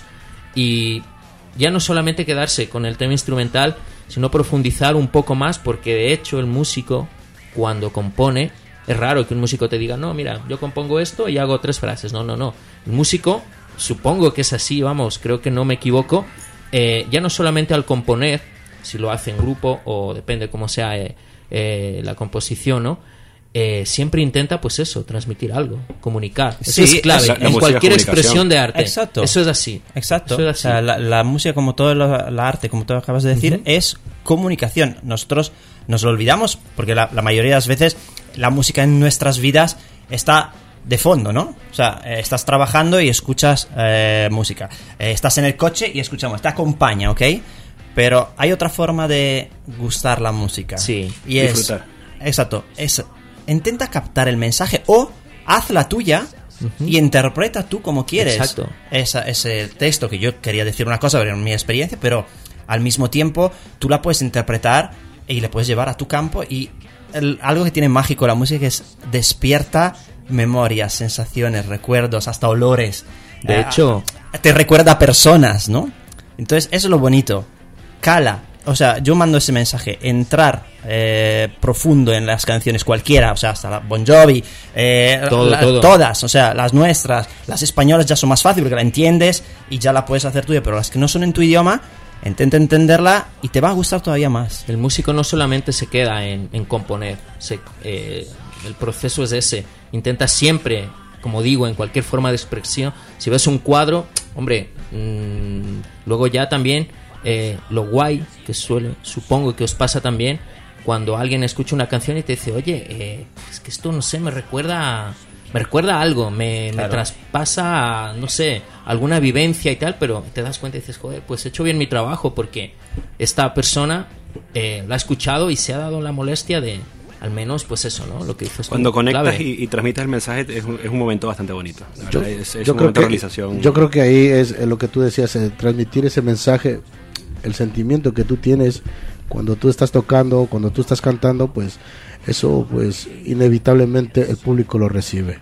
Speaker 4: y ya no solamente quedarse con el tema instrumental, sino profundizar un poco más, porque de hecho el músico, cuando compone, es raro que un músico te diga, no, mira, yo compongo esto y hago tres frases. No, no, no. El músico, supongo que es así, vamos, creo que no me equivoco, eh, ya no solamente al componer, si lo hace en grupo o depende cómo sea eh, eh, la composición, ¿no? Eh, siempre intenta, pues eso, transmitir algo, comunicar. Eso sí, es clave, la, la en cualquier expresión de arte.
Speaker 7: Exacto.
Speaker 4: Eso es así.
Speaker 7: Exacto.
Speaker 4: Eso es así.
Speaker 7: O sea, la, la música, como todo la, la arte, como tú acabas de decir, uh-huh. es comunicación. Nosotros nos lo olvidamos porque la, la mayoría de las veces la música en nuestras vidas está de fondo, ¿no? O sea, eh, estás trabajando y escuchas eh, música. Eh, estás en el coche y escuchamos. Te acompaña, ¿ok? Pero hay otra forma de gustar la música.
Speaker 4: Sí.
Speaker 7: Y disfrutar. Es, exacto. Es... Intenta captar el mensaje o haz la tuya uh-huh. y interpreta tú como quieres.
Speaker 4: Exacto.
Speaker 7: Esa, ese texto, que yo quería decir una cosa, pero en mi experiencia, pero al mismo tiempo tú la puedes interpretar y le puedes llevar a tu campo. Y el, algo que tiene mágico la música que es despierta memorias, sensaciones, recuerdos, hasta olores.
Speaker 4: De eh, hecho,
Speaker 7: te recuerda a personas, ¿no? Entonces eso es lo bonito. Cala. O sea, yo mando ese mensaje, entrar eh, profundo en las canciones cualquiera, o sea, hasta la Bon Jovi, eh,
Speaker 4: todo,
Speaker 7: la,
Speaker 4: todo.
Speaker 7: todas, o sea, las nuestras, las españolas ya son más fáciles porque la entiendes y ya la puedes hacer tuya, pero las que no son en tu idioma, intenta entenderla y te va a gustar todavía más.
Speaker 4: El músico no solamente se queda en, en componer, se, eh, el proceso es ese, intenta siempre, como digo, en cualquier forma de expresión, si ves un cuadro, hombre, mmm, luego ya también... Eh, lo guay que suele, supongo que os pasa también cuando alguien escucha una canción y te dice, oye, eh, es que esto no sé, me recuerda me recuerda a algo, me, claro. me traspasa, no sé, alguna vivencia y tal, pero te das cuenta y dices, joder, pues he hecho bien mi trabajo porque esta persona eh, la ha escuchado y se ha dado la molestia de, al menos, pues eso, ¿no? Lo que dices
Speaker 8: cuando
Speaker 4: tú,
Speaker 8: conectas y, y transmites el mensaje es un, es un momento bastante bonito. La
Speaker 2: yo,
Speaker 8: verdad, es, es
Speaker 2: yo
Speaker 8: un
Speaker 2: creo
Speaker 8: momento
Speaker 2: que,
Speaker 8: de realización.
Speaker 2: Yo creo que ahí es eh, lo que tú decías, eh, transmitir ese mensaje, el sentimiento que tú tienes cuando tú estás tocando, cuando tú estás cantando, pues eso, pues inevitablemente el público lo recibe.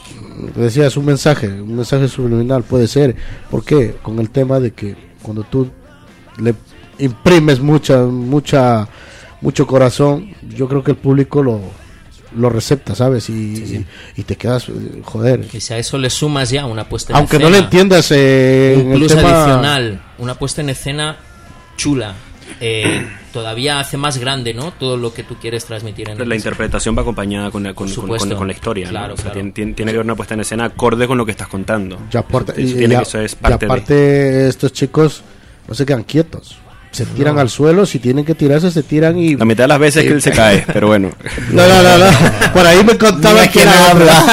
Speaker 2: Decías un mensaje, un mensaje subliminal puede ser, ¿por qué? Con el tema de que cuando tú le imprimes mucha, mucha, mucho corazón, yo creo que el público lo lo recepta, ¿sabes? Y, sí, sí. y, y te quedas, joder.
Speaker 4: Y si a eso le sumas ya una puesta en
Speaker 2: aunque
Speaker 4: escena,
Speaker 2: no le entiendas eh,
Speaker 4: un plus
Speaker 2: tema...
Speaker 4: adicional, una puesta en escena chula, eh, todavía hace más grande, ¿no? Todo lo que tú quieres transmitir en
Speaker 8: la
Speaker 4: el
Speaker 8: interpretación va acompañada con la, con, con, con, con la historia,
Speaker 4: claro,
Speaker 8: ¿no? O sea,
Speaker 4: claro.
Speaker 8: tiene, tiene que haber una puesta en escena acorde con lo que estás contando.
Speaker 2: Ya aporta,
Speaker 8: eso,
Speaker 2: y,
Speaker 8: tiene,
Speaker 2: ya,
Speaker 8: eso es parte
Speaker 2: y aparte
Speaker 8: de...
Speaker 2: estos chicos no se quedan quietos, se tiran no. al suelo, si tienen que tirarse se tiran y...
Speaker 8: La mitad de las veces sí. que él se cae, pero bueno.
Speaker 2: No, no, no, no. Por ahí me contaba que era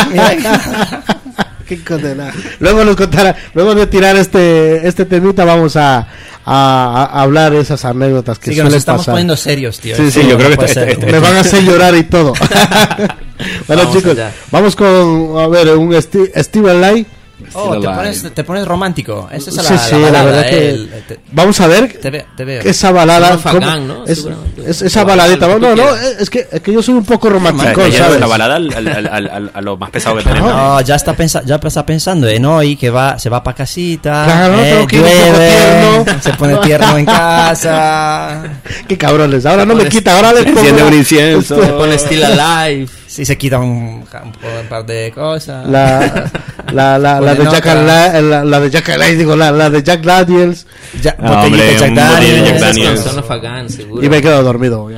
Speaker 2: habla. Qué condenado. Luego nos contará, luego de tirar este este temita vamos a, a, a hablar de esas anécdotas que
Speaker 7: sí, que
Speaker 2: suelen
Speaker 7: nos estamos
Speaker 2: pasar.
Speaker 7: poniendo serios, tío.
Speaker 2: Sí, sí,
Speaker 8: sí yo creo que
Speaker 2: está, está, está, me van a hacer llorar y todo. Bueno, vamos chicos, allá. Vamos con a ver un Sti- Steven Lai.
Speaker 7: Oh, te pones, te pones romántico. Esa es la,
Speaker 2: sí,
Speaker 7: la,
Speaker 2: sí,
Speaker 7: la balada,
Speaker 2: la verdad que
Speaker 7: el, te,
Speaker 2: vamos a ver
Speaker 7: te veo, te veo.
Speaker 2: esa balada
Speaker 7: Fagán, ¿no?
Speaker 2: es, es, esa baladita no, no, es que, es que yo soy un poco romántico,
Speaker 8: o sea,
Speaker 2: ¿sabes?
Speaker 8: La balada al, al, al, al, a lo más pesado que tenemos.
Speaker 7: No, ya está, pensa, ya está pensando en hoy que va, se va para casita,
Speaker 2: claro,
Speaker 7: eh,
Speaker 2: que
Speaker 7: llueve, se pone tierno en casa.
Speaker 2: Qué cabrones, ahora no me quita, ahora le
Speaker 8: pongo un incienso,
Speaker 7: se pone Still Alive. Sí, se quita un, un par de cosas.
Speaker 2: La, la, la, la, de Jack la, la, la de Jack Alive, digo, la, la de Jack Daniels.
Speaker 7: Ya,
Speaker 2: no, hombre,
Speaker 7: Jack Daniels.
Speaker 2: Jack Daniels.
Speaker 4: Fagán, seguro.
Speaker 2: Y me quedo dormido.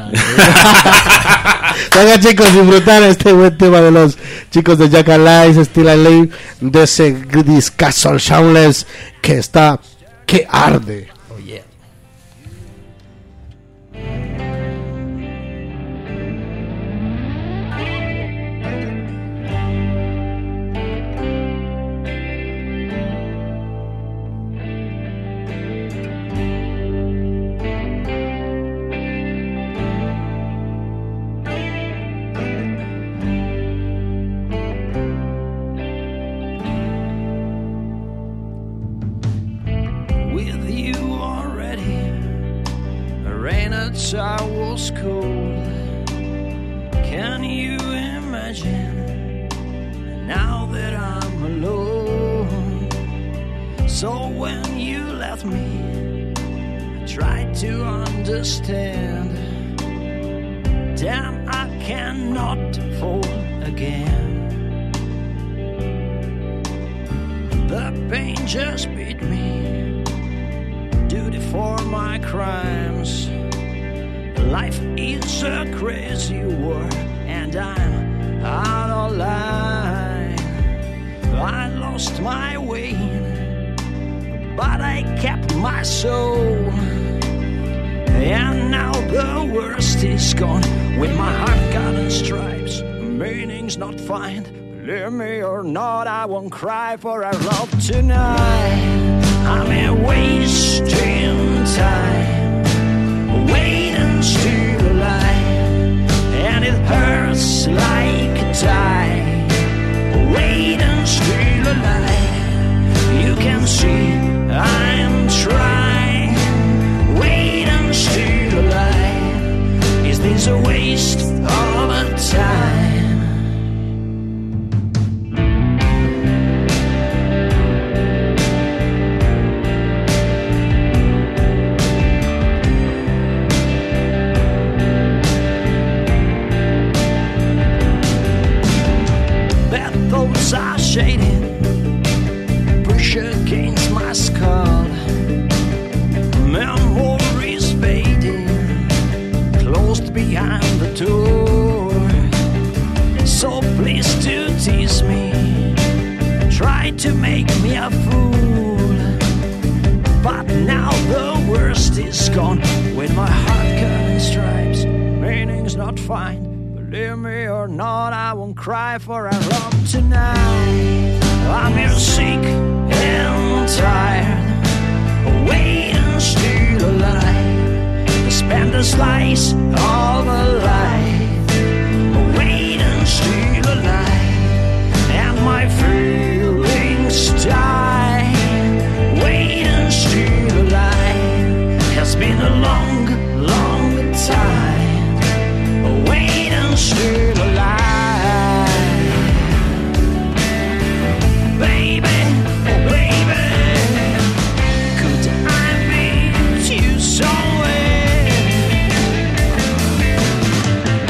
Speaker 2: Venga, chicos, disfrutar este buen tema de los chicos de Jack Alive, Still Alive, de ese discazo Shameless que está que arde.
Speaker 7: Oh, yeah.
Speaker 10: I was cold. Can you imagine now that I'm alone? So when you left me, I tried to understand. Damn, I cannot fall again. The pain just beat me, duty for my crimes. Life is a crazy world, and I'm out of line. I lost my way, but I kept my soul. And now the worst is gone, with my heart got stripes, meaning's not found. Believe me or not, I won't cry for our love tonight. I'm here wasting time, waiting still alive, and it hurts like a tie. Waiting still alive, you can see I'm trying. Waiting still alive, is this a waste of a time? Are shading, push against my skull. Memories fading, closed behind the door. So please do tease me, try to make me a fool. But now the worst is gone, with my heart cut in stripes, meaning's not fine. Believe me or not, I won't cry for our love tonight. I'm here sick and tired, waiting still alive, to spend a slice of a life. Waiting still alive, and my feelings die. Waiting still alive, has been a long, long time. Waiting still alive, baby, oh baby, could I meet you somewhere?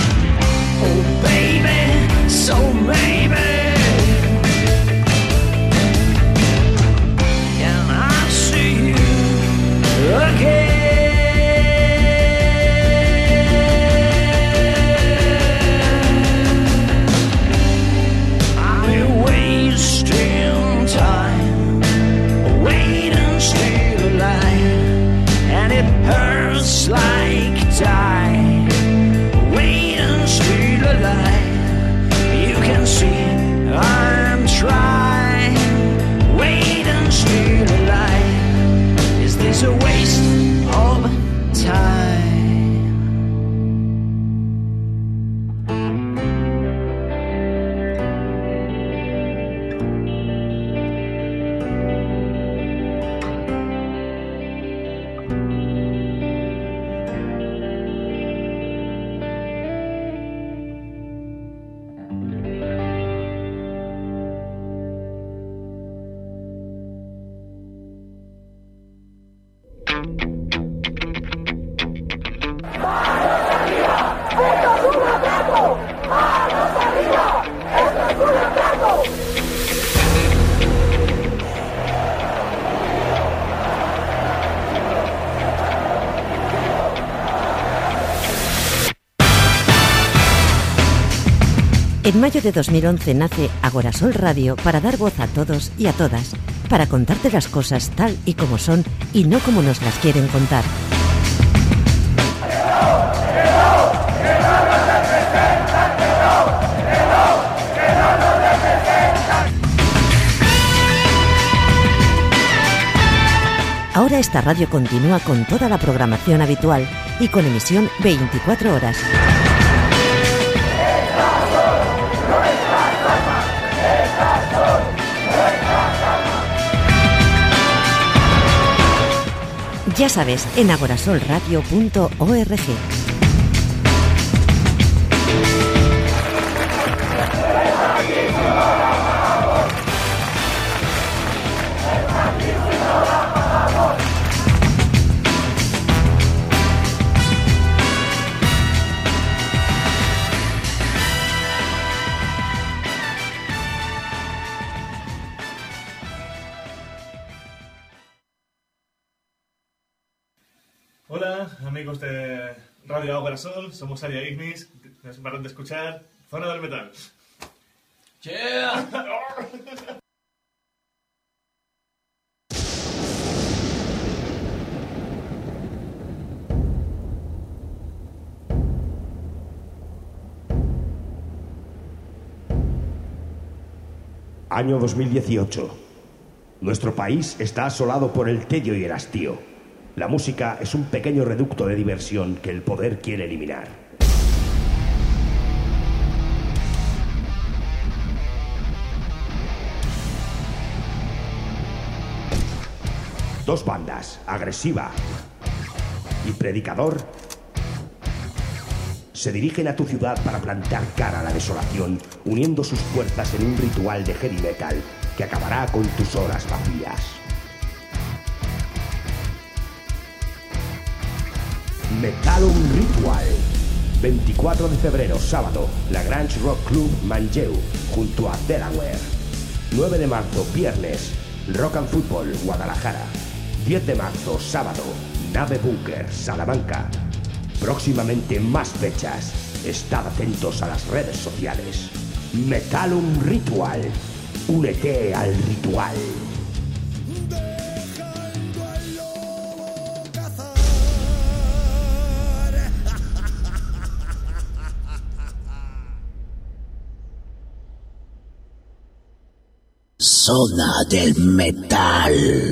Speaker 17: En mayo de dos mil once nace Agorasol Radio para dar voz a todos y a todas, para contarte las cosas tal y como son y no como nos las quieren contar. Ahora esta radio continúa con toda la programación habitual y con emisión veinticuatro horas. Ya sabes, en agorasol radio punto org.
Speaker 12: Hola, amigos de Radio Agorasol, somos Aria Ignis, nos paran de escuchar Zona del Metal.
Speaker 5: Yeah.
Speaker 13: Año dos mil dieciocho. Nuestro país está asolado por el tedio y el hastío. La música es un pequeño reducto de diversión que el poder quiere eliminar. Dos bandas, Agresiva y Predicador, se dirigen a tu ciudad para plantar cara a la desolación, uniendo sus fuerzas en un ritual de heavy metal que acabará con tus horas vacías. Metalum Ritual. veinticuatro de febrero, sábado, La Grange Rock Club Manlleu, junto a Delaware. nueve de marzo, viernes, Rock and Football, Guadalajara. diez de marzo, sábado, Nave Bunker, Salamanca. Próximamente más fechas. Estad atentos a las redes sociales. Metalum Ritual. Únete al ritual.
Speaker 1: Zona del Metal.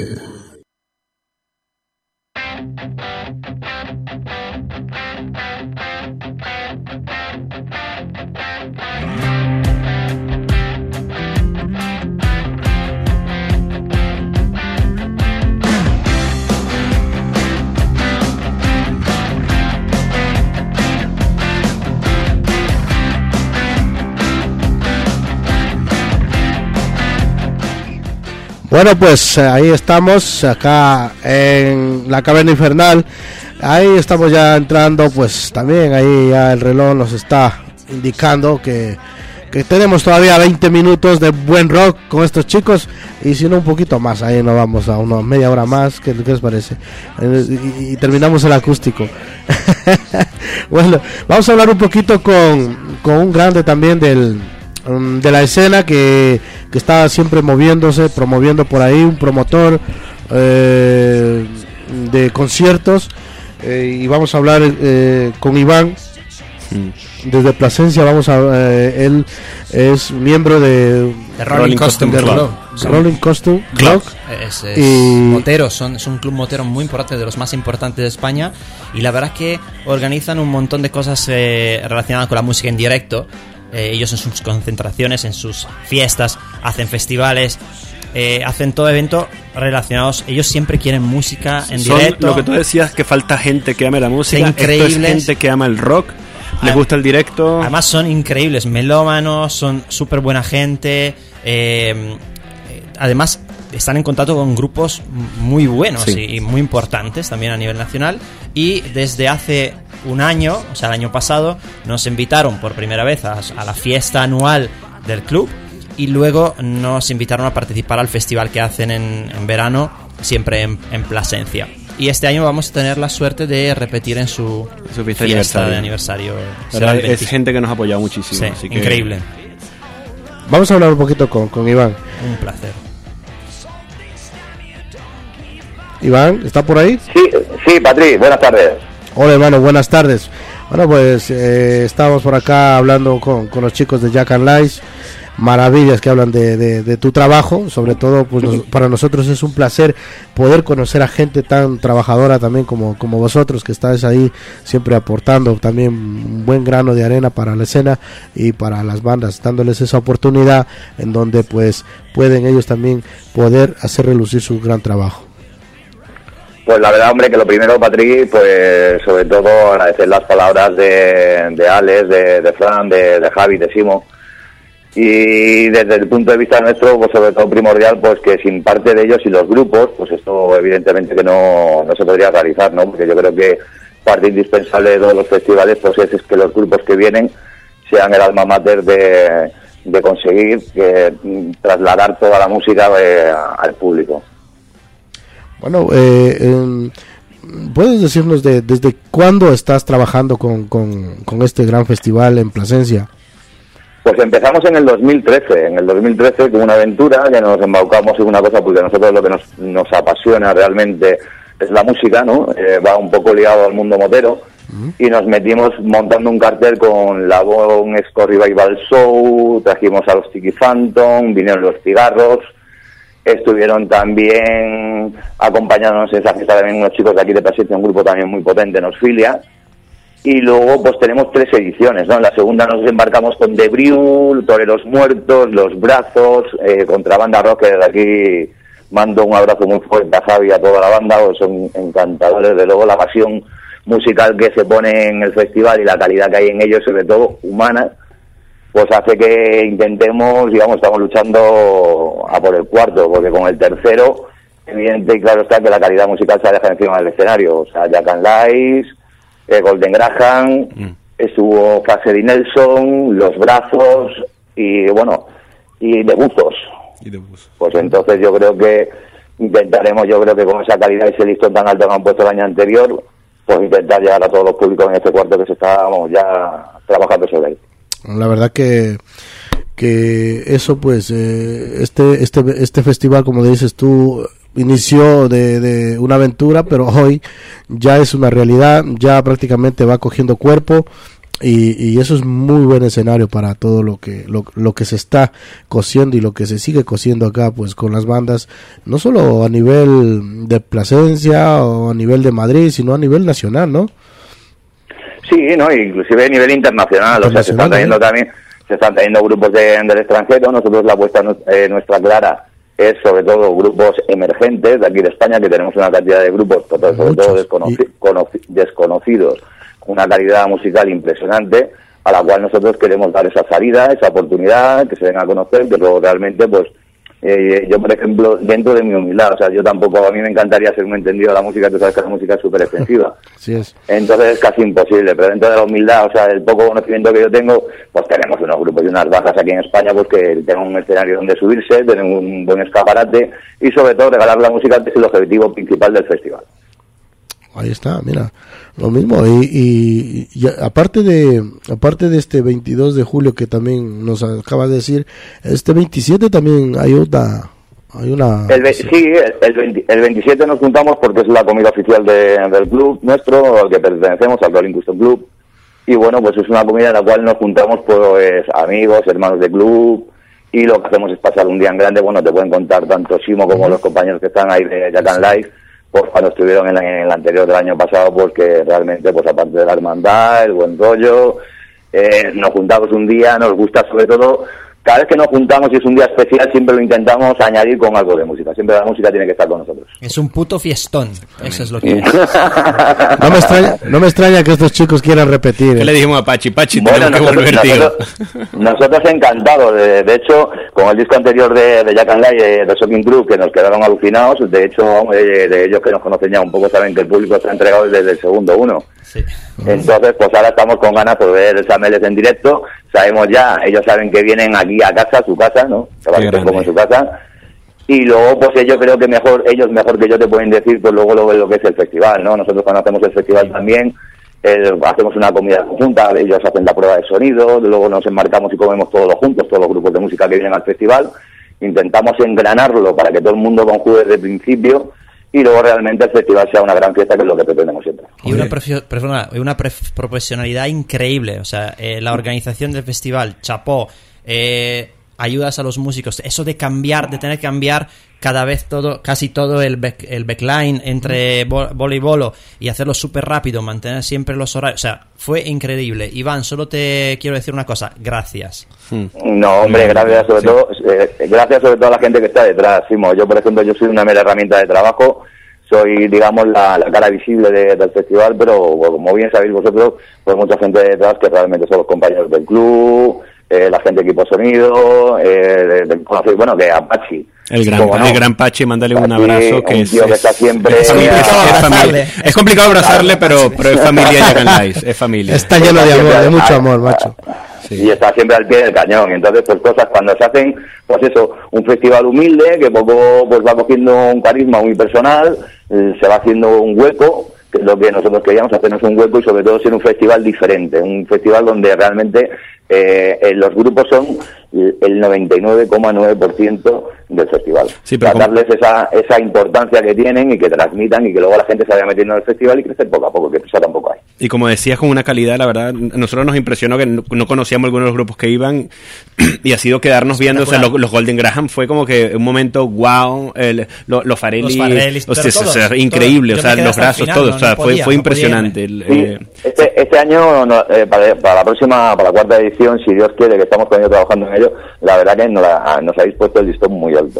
Speaker 2: Bueno, pues ahí estamos, acá en la caverna infernal. Ahí estamos ya entrando, pues también ahí ya el reloj nos está indicando que, que tenemos todavía veinte minutos de buen rock con estos chicos. Y si no un poquito más, ahí nos vamos a una media hora más. ¿Qué, qué les parece? Y, y terminamos el acústico. Bueno, vamos a hablar un poquito con, con un grande también del... de la escena que, que está siempre moviéndose, promoviendo por ahí, un promotor eh, de conciertos, eh, y vamos a hablar eh, con Iván mm. desde Plasencia. Vamos a eh, él es miembro de,
Speaker 7: de Rolling Costume Club,
Speaker 2: Club. Rolling Costume Club,
Speaker 7: es, es
Speaker 2: y
Speaker 7: moteros, son, es un club motero muy importante, de los más importantes de España, y la verdad es que organizan un montón de cosas eh, relacionadas con la música en directo. Eh, ellos en sus concentraciones, en sus fiestas, hacen festivales, eh, hacen todo evento relacionados. Ellos siempre quieren música en
Speaker 8: Son
Speaker 7: directo.
Speaker 8: Lo que tú decías, que falta gente que ame la música.
Speaker 7: Increíbles.
Speaker 8: Esto es gente que ama el rock, les gusta el directo.
Speaker 7: Además son increíbles, melómanos, son súper buena gente. Eh, además están en contacto con grupos muy buenos, sí, y muy importantes también a nivel nacional. Y desde hace un año, o sea, el año pasado, nos invitaron por primera vez a, a la fiesta anual del club, y luego nos invitaron a participar al festival que hacen en, en verano, siempre en, en Plasencia. Y este año vamos a tener la suerte de repetir en su,
Speaker 8: su fiesta,
Speaker 7: fiesta
Speaker 8: aniversario.
Speaker 7: de aniversario.
Speaker 8: Será el es gente que nos ha apoyado muchísimo.
Speaker 7: Sí,
Speaker 8: así que
Speaker 7: increíble.
Speaker 2: vamos a hablar un poquito con, con Iván.
Speaker 7: Un placer.
Speaker 2: Iván, ¿está por ahí?
Speaker 3: Sí, sí, Patri, buenas tardes.
Speaker 2: Hola, hermano, buenas tardes. Bueno, pues eh, estábamos por acá hablando con, con los chicos de Jack and Lice. Maravillas que hablan de, de, de tu trabajo, sobre todo pues nos, para nosotros es un placer poder conocer a gente tan trabajadora también como, como vosotros, que estáis ahí siempre aportando también un buen grano de arena para la escena y para las bandas, dándoles esa oportunidad en donde pues pueden ellos también poder hacer relucir su gran trabajo.
Speaker 3: Pues la verdad, hombre, que lo primero, Patri, pues sobre todo agradecer las palabras de, de Alex, de, de Fran, de, de Javi, de Simo. Y desde el punto de vista nuestro, pues sobre todo primordial, pues que sin parte de ellos y los grupos, pues esto evidentemente que no, no se podría realizar, ¿no? Porque yo creo que parte indispensable de todos los festivales, pues es, es que los grupos que vienen sean el alma mater de, de conseguir que, trasladar toda la música eh, al público.
Speaker 2: Bueno, eh, eh, ¿puedes decirnos de, desde cuándo estás trabajando con, con, con este gran festival en Plasencia?
Speaker 3: Pues empezamos en el dos mil trece, en el dos mil trece con una aventura que nos embaucamos en una cosa, porque a nosotros lo que nos, nos apasiona realmente es la música, ¿no? Eh, va un poco ligado al mundo motero, uh-huh. Y nos metimos montando un cartel con la Bon Esco Revival Show, trajimos a los Tiki Phantom, vinieron los Cigarros, estuvieron también acompañándonos en esa fiesta también unos chicos de aquí de Plasencia, un grupo también muy potente, Nosfilia. Y luego pues tenemos tres ediciones, ¿no? En la segunda nos embarcamos con The Briul, Toreros Muertos, Los Brazos, eh, Contrabanda Rock, que desde aquí mando un abrazo muy fuerte a Javi y a toda la banda, pues son encantadores, de luego la pasión musical que se pone en el festival y la calidad que hay en ellos, sobre todo humana, pues hace que intentemos, digamos, estamos luchando a por el cuarto, porque con el tercero, evidente y claro está que la calidad musical se deja encima del escenario, o sea, Jack and Lice, Eh, Golden Graham, mm. estuvo Fase Nelson, Los Brazos y bueno, y de Buzos. Y de Buzos. Pues entonces yo creo que intentaremos, yo creo que con esa calidad y ese listón tan alto que han puesto el año anterior, pues intentar llegar a todos los públicos en este cuarto que se está, vamos, ya trabajando sobre él.
Speaker 2: La verdad que que eso pues eh, este este este festival, como dices tú, inició de, de una aventura, pero hoy ya es una realidad, ya prácticamente va cogiendo cuerpo y, y eso es muy buen escenario para todo lo que lo, lo que se está cosiendo y lo que se sigue cosiendo acá pues con las bandas, no solo a nivel de Plasencia o a nivel de Madrid, sino a nivel nacional, ¿no?
Speaker 3: Sí, no, inclusive a nivel internacional, internacional o sea, se están trayendo ¿eh? también, se están trayendo grupos de, del extranjero. Nosotros la apuesta eh, nuestra clara es sobre todo grupos emergentes de aquí de España, que tenemos una cantidad de grupos sobre Muchos. todo desconoci- y... desconocidos, una calidad musical impresionante, a la cual nosotros queremos dar esa salida, esa oportunidad, que se den a conocer, pero realmente pues eh, yo por ejemplo, dentro de mi humildad, o sea, yo tampoco, a mí me encantaría ser un entendido de la música, tú sabes que la música es súper extensiva,
Speaker 2: sí es.
Speaker 3: Entonces es casi imposible, pero dentro de la humildad, o sea, el poco conocimiento que yo tengo, pues tenemos unos grupos y unas bajas aquí en España, pues que tengan un escenario donde subirse, tener un buen escaparate y sobre todo regalar la música, que es el objetivo principal del festival.
Speaker 2: Ahí está, mira, lo mismo y, y, y aparte de aparte de este veintidós de julio que también nos acabas de decir, este veintisiete también hay una hay una
Speaker 3: el ve- sí, el, el, veinte, el veintisiete nos juntamos porque es la comida oficial de, del club nuestro, al que pertenecemos, al Rolling Custom Club, y bueno, pues es una comida en la cual nos juntamos pues amigos, hermanos de club, y lo que hacemos es pasar un día en grande. Bueno, te pueden contar tanto Simo como uh-huh. los compañeros que están ahí de Jack and Lice, pues cuando estuvieron en, la, en el anterior del año pasado, pues que realmente, pues aparte de la hermandad, el buen rollo, eh, nos juntamos un día, nos gusta sobre todo, cada vez que nos juntamos y es un día especial, siempre lo intentamos añadir con algo de música, siempre la música tiene que estar con nosotros.
Speaker 7: Es un puto fiestón, eso es lo que es.
Speaker 2: No me extraña, no me extraña que estos chicos quieran repetir.
Speaker 8: ¿Qué ¿eh? le dijimos a Pachi? Pachi,
Speaker 3: bueno,
Speaker 8: tenemos
Speaker 3: nosotros,
Speaker 8: que volver,
Speaker 3: nosotros,
Speaker 8: tío.
Speaker 3: Nosotros encantados, de, de hecho, con el disco anterior de, de Jack and Lice, de, de Shocking Crew, que nos quedaron alucinados, de hecho, de, de ellos que nos conocen ya un poco saben que el público está entregado desde el segundo uno. Sí. Entonces, pues ahora estamos con ganas de ver el Sameles en directo, sabemos ya, ellos saben que vienen aquí a casa, a su casa, ¿no? Se va a hacer como en su casa, y luego pues yo creo que mejor, ellos mejor que yo te pueden decir pues luego lo, lo que es el festival, ¿no? Nosotros cuando hacemos el festival también, el, hacemos una comida conjunta, ellos hacen la prueba de sonido, luego nos enmarcamos y comemos todos juntos, todos los grupos de música que vienen al festival, intentamos engranarlo para que todo el mundo conjugue desde el principio y luego realmente el festival sea una gran fiesta, que es lo que pretendemos siempre.
Speaker 7: Y una, profe- perdona, una pre- profesionalidad increíble, o sea, eh, la organización del festival, chapó, eh, ayudas a los músicos, eso de cambiar, de tener que cambiar cada vez todo, casi todo el back, el backline entre bo- bolo y bolo y hacerlo súper rápido, mantener siempre los horarios, o sea, fue increíble. Iván, solo te quiero decir una cosa, gracias.
Speaker 3: No, hombre, gracias sobre sí. todo, eh, gracias sobre todo a la gente que está detrás, Simo. Yo, por ejemplo, yo soy una mera herramienta de trabajo, soy, digamos, la, la cara visible de, del festival, pero como bien sabéis vosotros, pues mucha gente detrás que realmente son los compañeros del club, eh, la gente de equipo sonido, eh, de, de, bueno, que Apache.
Speaker 8: El gran,
Speaker 3: no,
Speaker 8: el gran Pachi, mándale un abrazo, que es,
Speaker 3: tío que está siempre
Speaker 8: es, es, es, familia. Es complicado abrazarle, pero, pero es familia ya en es familia.
Speaker 2: Está lleno de amor, de mucho amor, macho.
Speaker 3: Sí. Y está siempre al pie del cañón. Entonces, pues cosas cuando se hacen, pues eso, un festival humilde que poco pues va cogiendo un carisma muy personal, eh, se va haciendo un hueco, que es lo que nosotros queríamos, hacernos un hueco y sobre todo ser un festival diferente, un festival donde realmente eh, eh, los grupos son el noventa y nueve coma nueve por ciento del festival.
Speaker 8: Sí, pero
Speaker 3: para darles esa esa importancia que tienen y que transmitan y que luego la gente se vaya metiendo en el festival y crecer poco a poco, que eso tampoco hay.
Speaker 8: Y como decías, con una calidad, la verdad, nosotros nos impresionó que no, no conocíamos algunos de los grupos que iban y ha sido quedarnos viendo, o sea, los, los Golden Graham fue como que un momento wow, el, lo, los Farelli,
Speaker 7: los Farelli
Speaker 8: o sea,
Speaker 7: todos,
Speaker 8: o sea, increíble,
Speaker 7: todo.
Speaker 8: O sea, los brazos,
Speaker 7: final,
Speaker 8: todo,
Speaker 7: no,
Speaker 8: o sea,
Speaker 7: no
Speaker 8: fue,
Speaker 7: podía,
Speaker 8: fue
Speaker 7: no
Speaker 8: impresionante. El,
Speaker 3: sí,
Speaker 8: eh,
Speaker 3: este, este año, no, eh, para, para la próxima, para la cuarta edición, si Dios quiere, que estamos con ello trabajando en ello, la verdad que nos, la, nos habéis puesto el listón muy alto,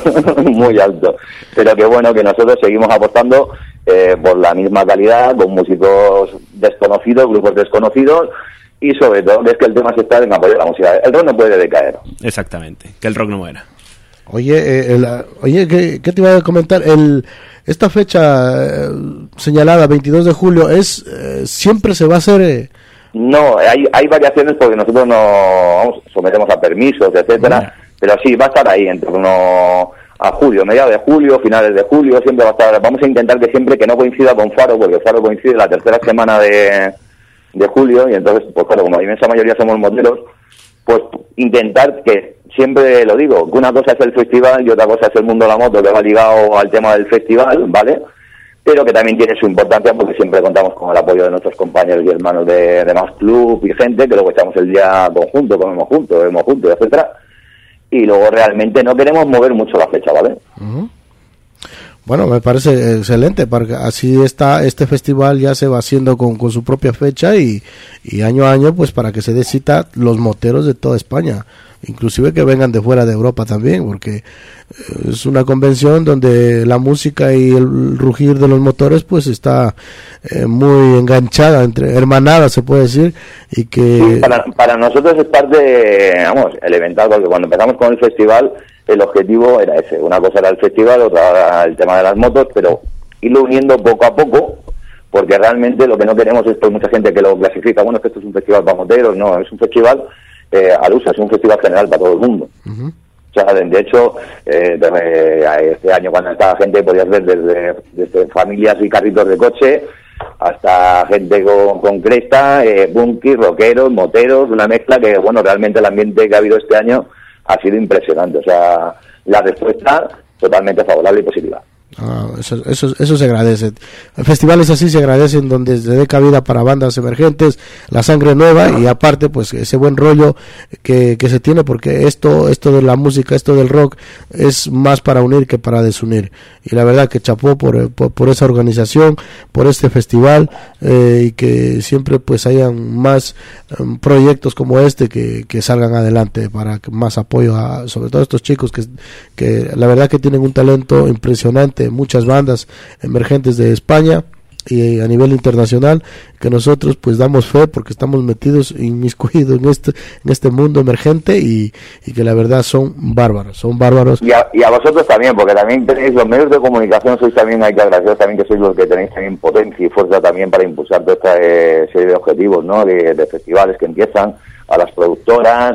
Speaker 3: muy alto, pero que bueno, que nosotros seguimos apostando eh, por la misma calidad, con músicos desconocidos, grupos desconocidos, y sobre todo que es que el tema se está en apoyo a la música. El rock no puede decaer.
Speaker 8: Exactamente, que el rock no muera.
Speaker 2: Oye, eh, el, oye, ¿qué, ¿qué te iba a comentar? El, esta fecha eh, señalada, veintidós de julio, es eh, siempre se va a hacer... Eh...
Speaker 3: No, hay, hay variaciones porque nosotros no vamos, sometemos a permisos, etcétera, bueno. Pero sí, va a estar ahí en torno a julio, mediados de julio, finales de julio, siempre va a estar. Vamos a intentar que siempre que no coincida con Faro, porque Faro coincide la tercera semana de, de julio, y entonces, pues claro, como la inmensa mayoría somos moteros, pues intentar que, siempre lo digo, que una cosa es el festival y otra cosa es el mundo de la moto, que va ligado al tema del festival, ¿vale? Pero que también tiene su importancia porque siempre contamos con el apoyo de nuestros compañeros y hermanos de, de más club y gente, que luego echamos el día conjunto, comemos juntos, bebemos juntos, etcétera. Y luego realmente no queremos mover mucho la fecha, ¿vale?
Speaker 2: Uh-huh. Bueno, me parece excelente, porque así está este festival, ya se va haciendo con, con su propia fecha y, y año a año, pues para que se dé cita los moteros de toda España, inclusive que vengan de fuera de Europa también, porque es una convención donde la música y el rugir de los motores pues está eh, muy enganchada, entre hermanada se puede decir, y que...
Speaker 3: Sí, para, para nosotros es parte, vamos, elemental, porque cuando empezamos con el festival el objetivo era ese, una cosa era el festival, otra era el tema de las motos, pero irlo uniendo poco a poco, porque realmente lo que no queremos es pues mucha gente que lo clasifica, bueno, es que esto es un festival para moteros, no, es un festival eh, al uso, es un festival general para todo el mundo. Uh-huh. O sea, de hecho, eh, desde este año cuando estaba gente podías ver desde, desde familias y carritos de coche hasta gente con, con cresta, eh, bunky, rockeros, moteros, una mezcla que, bueno, realmente el ambiente que ha habido este año ha sido impresionante. O sea, la respuesta totalmente favorable y positiva.
Speaker 2: Ah, eso, eso, eso se agradece. Festivales así se agradecen, donde se dé cabida para bandas emergentes, la sangre nueva y aparte pues ese buen rollo que, que se tiene, porque esto esto de la música, esto del rock es más para unir que para desunir, y la verdad que chapó por, por, por esa organización, por este festival, eh, y que siempre pues hayan más um, proyectos como este que, que salgan adelante para más apoyo a sobre todo a estos chicos que, que la verdad que tienen un talento impresionante, muchas bandas emergentes de España y a nivel internacional, que nosotros pues damos fe porque estamos metidos inmiscuidos en este en este mundo emergente y, y que la verdad son bárbaros, son bárbaros.
Speaker 3: Y a, y a vosotros también, porque también tenéis los medios de comunicación, sois también, hay que agradecer también que sois los que tenéis también potencia y fuerza también para impulsar toda esta eh, serie de objetivos, ¿no? De, de festivales que empiezan, a las productoras,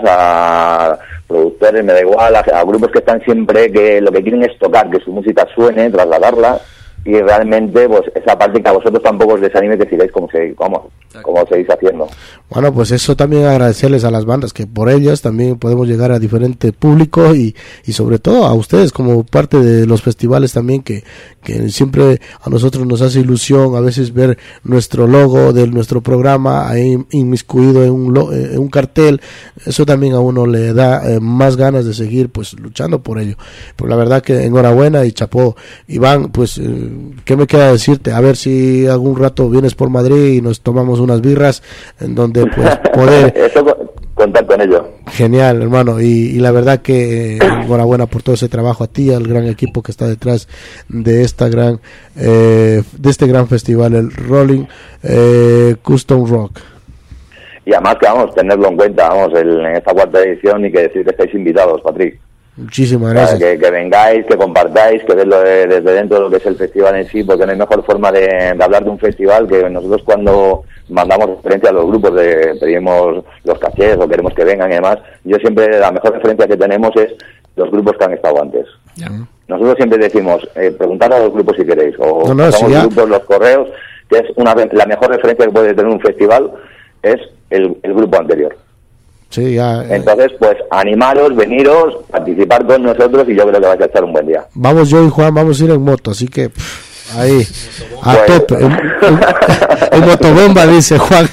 Speaker 3: a productores, me da igual, a, a grupos que están siempre, que lo que quieren es tocar, que su música suene, trasladarla, y realmente pues esa parte que a vosotros tampoco os desanime que sigáis como seguís, como, como seguís haciendo.
Speaker 2: Bueno, pues eso también agradecerles a las bandas, que por ellas también podemos llegar a diferente público y, y sobre todo a ustedes como parte de los festivales también, que, que siempre a nosotros nos hace ilusión a veces ver nuestro logo de nuestro programa ahí inmiscuido en un, lo, en un cartel. Eso también a uno le da eh, más ganas de seguir pues luchando por ello. Pero la verdad que enhorabuena y chapó. Iván, pues eh, ¿qué me queda decirte? A ver si algún rato vienes por Madrid y nos tomamos unas birras en donde pues poder...
Speaker 3: Eso, contar con ello.
Speaker 2: Genial, hermano, y, y la verdad que eh, enhorabuena por todo ese trabajo a ti, al gran equipo que está detrás de esta gran eh, de este gran festival, el Rolling eh, Custom Rock.
Speaker 3: Y además que vamos, tenerlo en cuenta, vamos, el, en esta cuarta edición, y que decir que estáis invitados, Patrick.
Speaker 2: Muchísimas gracias.
Speaker 3: Que, que vengáis, que compartáis, que vedlo de, desde dentro de lo que es el festival en sí, porque no hay mejor forma de, de hablar de un festival que nosotros cuando mandamos referencia a los grupos, de, pedimos los cachés o queremos que vengan y demás, yo siempre, la mejor referencia que tenemos es los grupos que han estado antes. Ya. Nosotros siempre decimos, eh, preguntad a los grupos si queréis, o
Speaker 2: no, no,
Speaker 3: pasamos
Speaker 2: sí,
Speaker 3: los grupos, los correos, que es una, la mejor referencia que puede tener un festival, es el, el grupo anterior.
Speaker 2: Sí, ya, eh.
Speaker 3: Entonces, pues animaros, veniros, participar con nosotros y yo creo que vais a echar un buen día.
Speaker 2: Vamos yo y Juan, vamos a ir en moto, así que pff, ahí, a
Speaker 3: Pues-
Speaker 2: tope. En, en- en motobomba, dice Juan.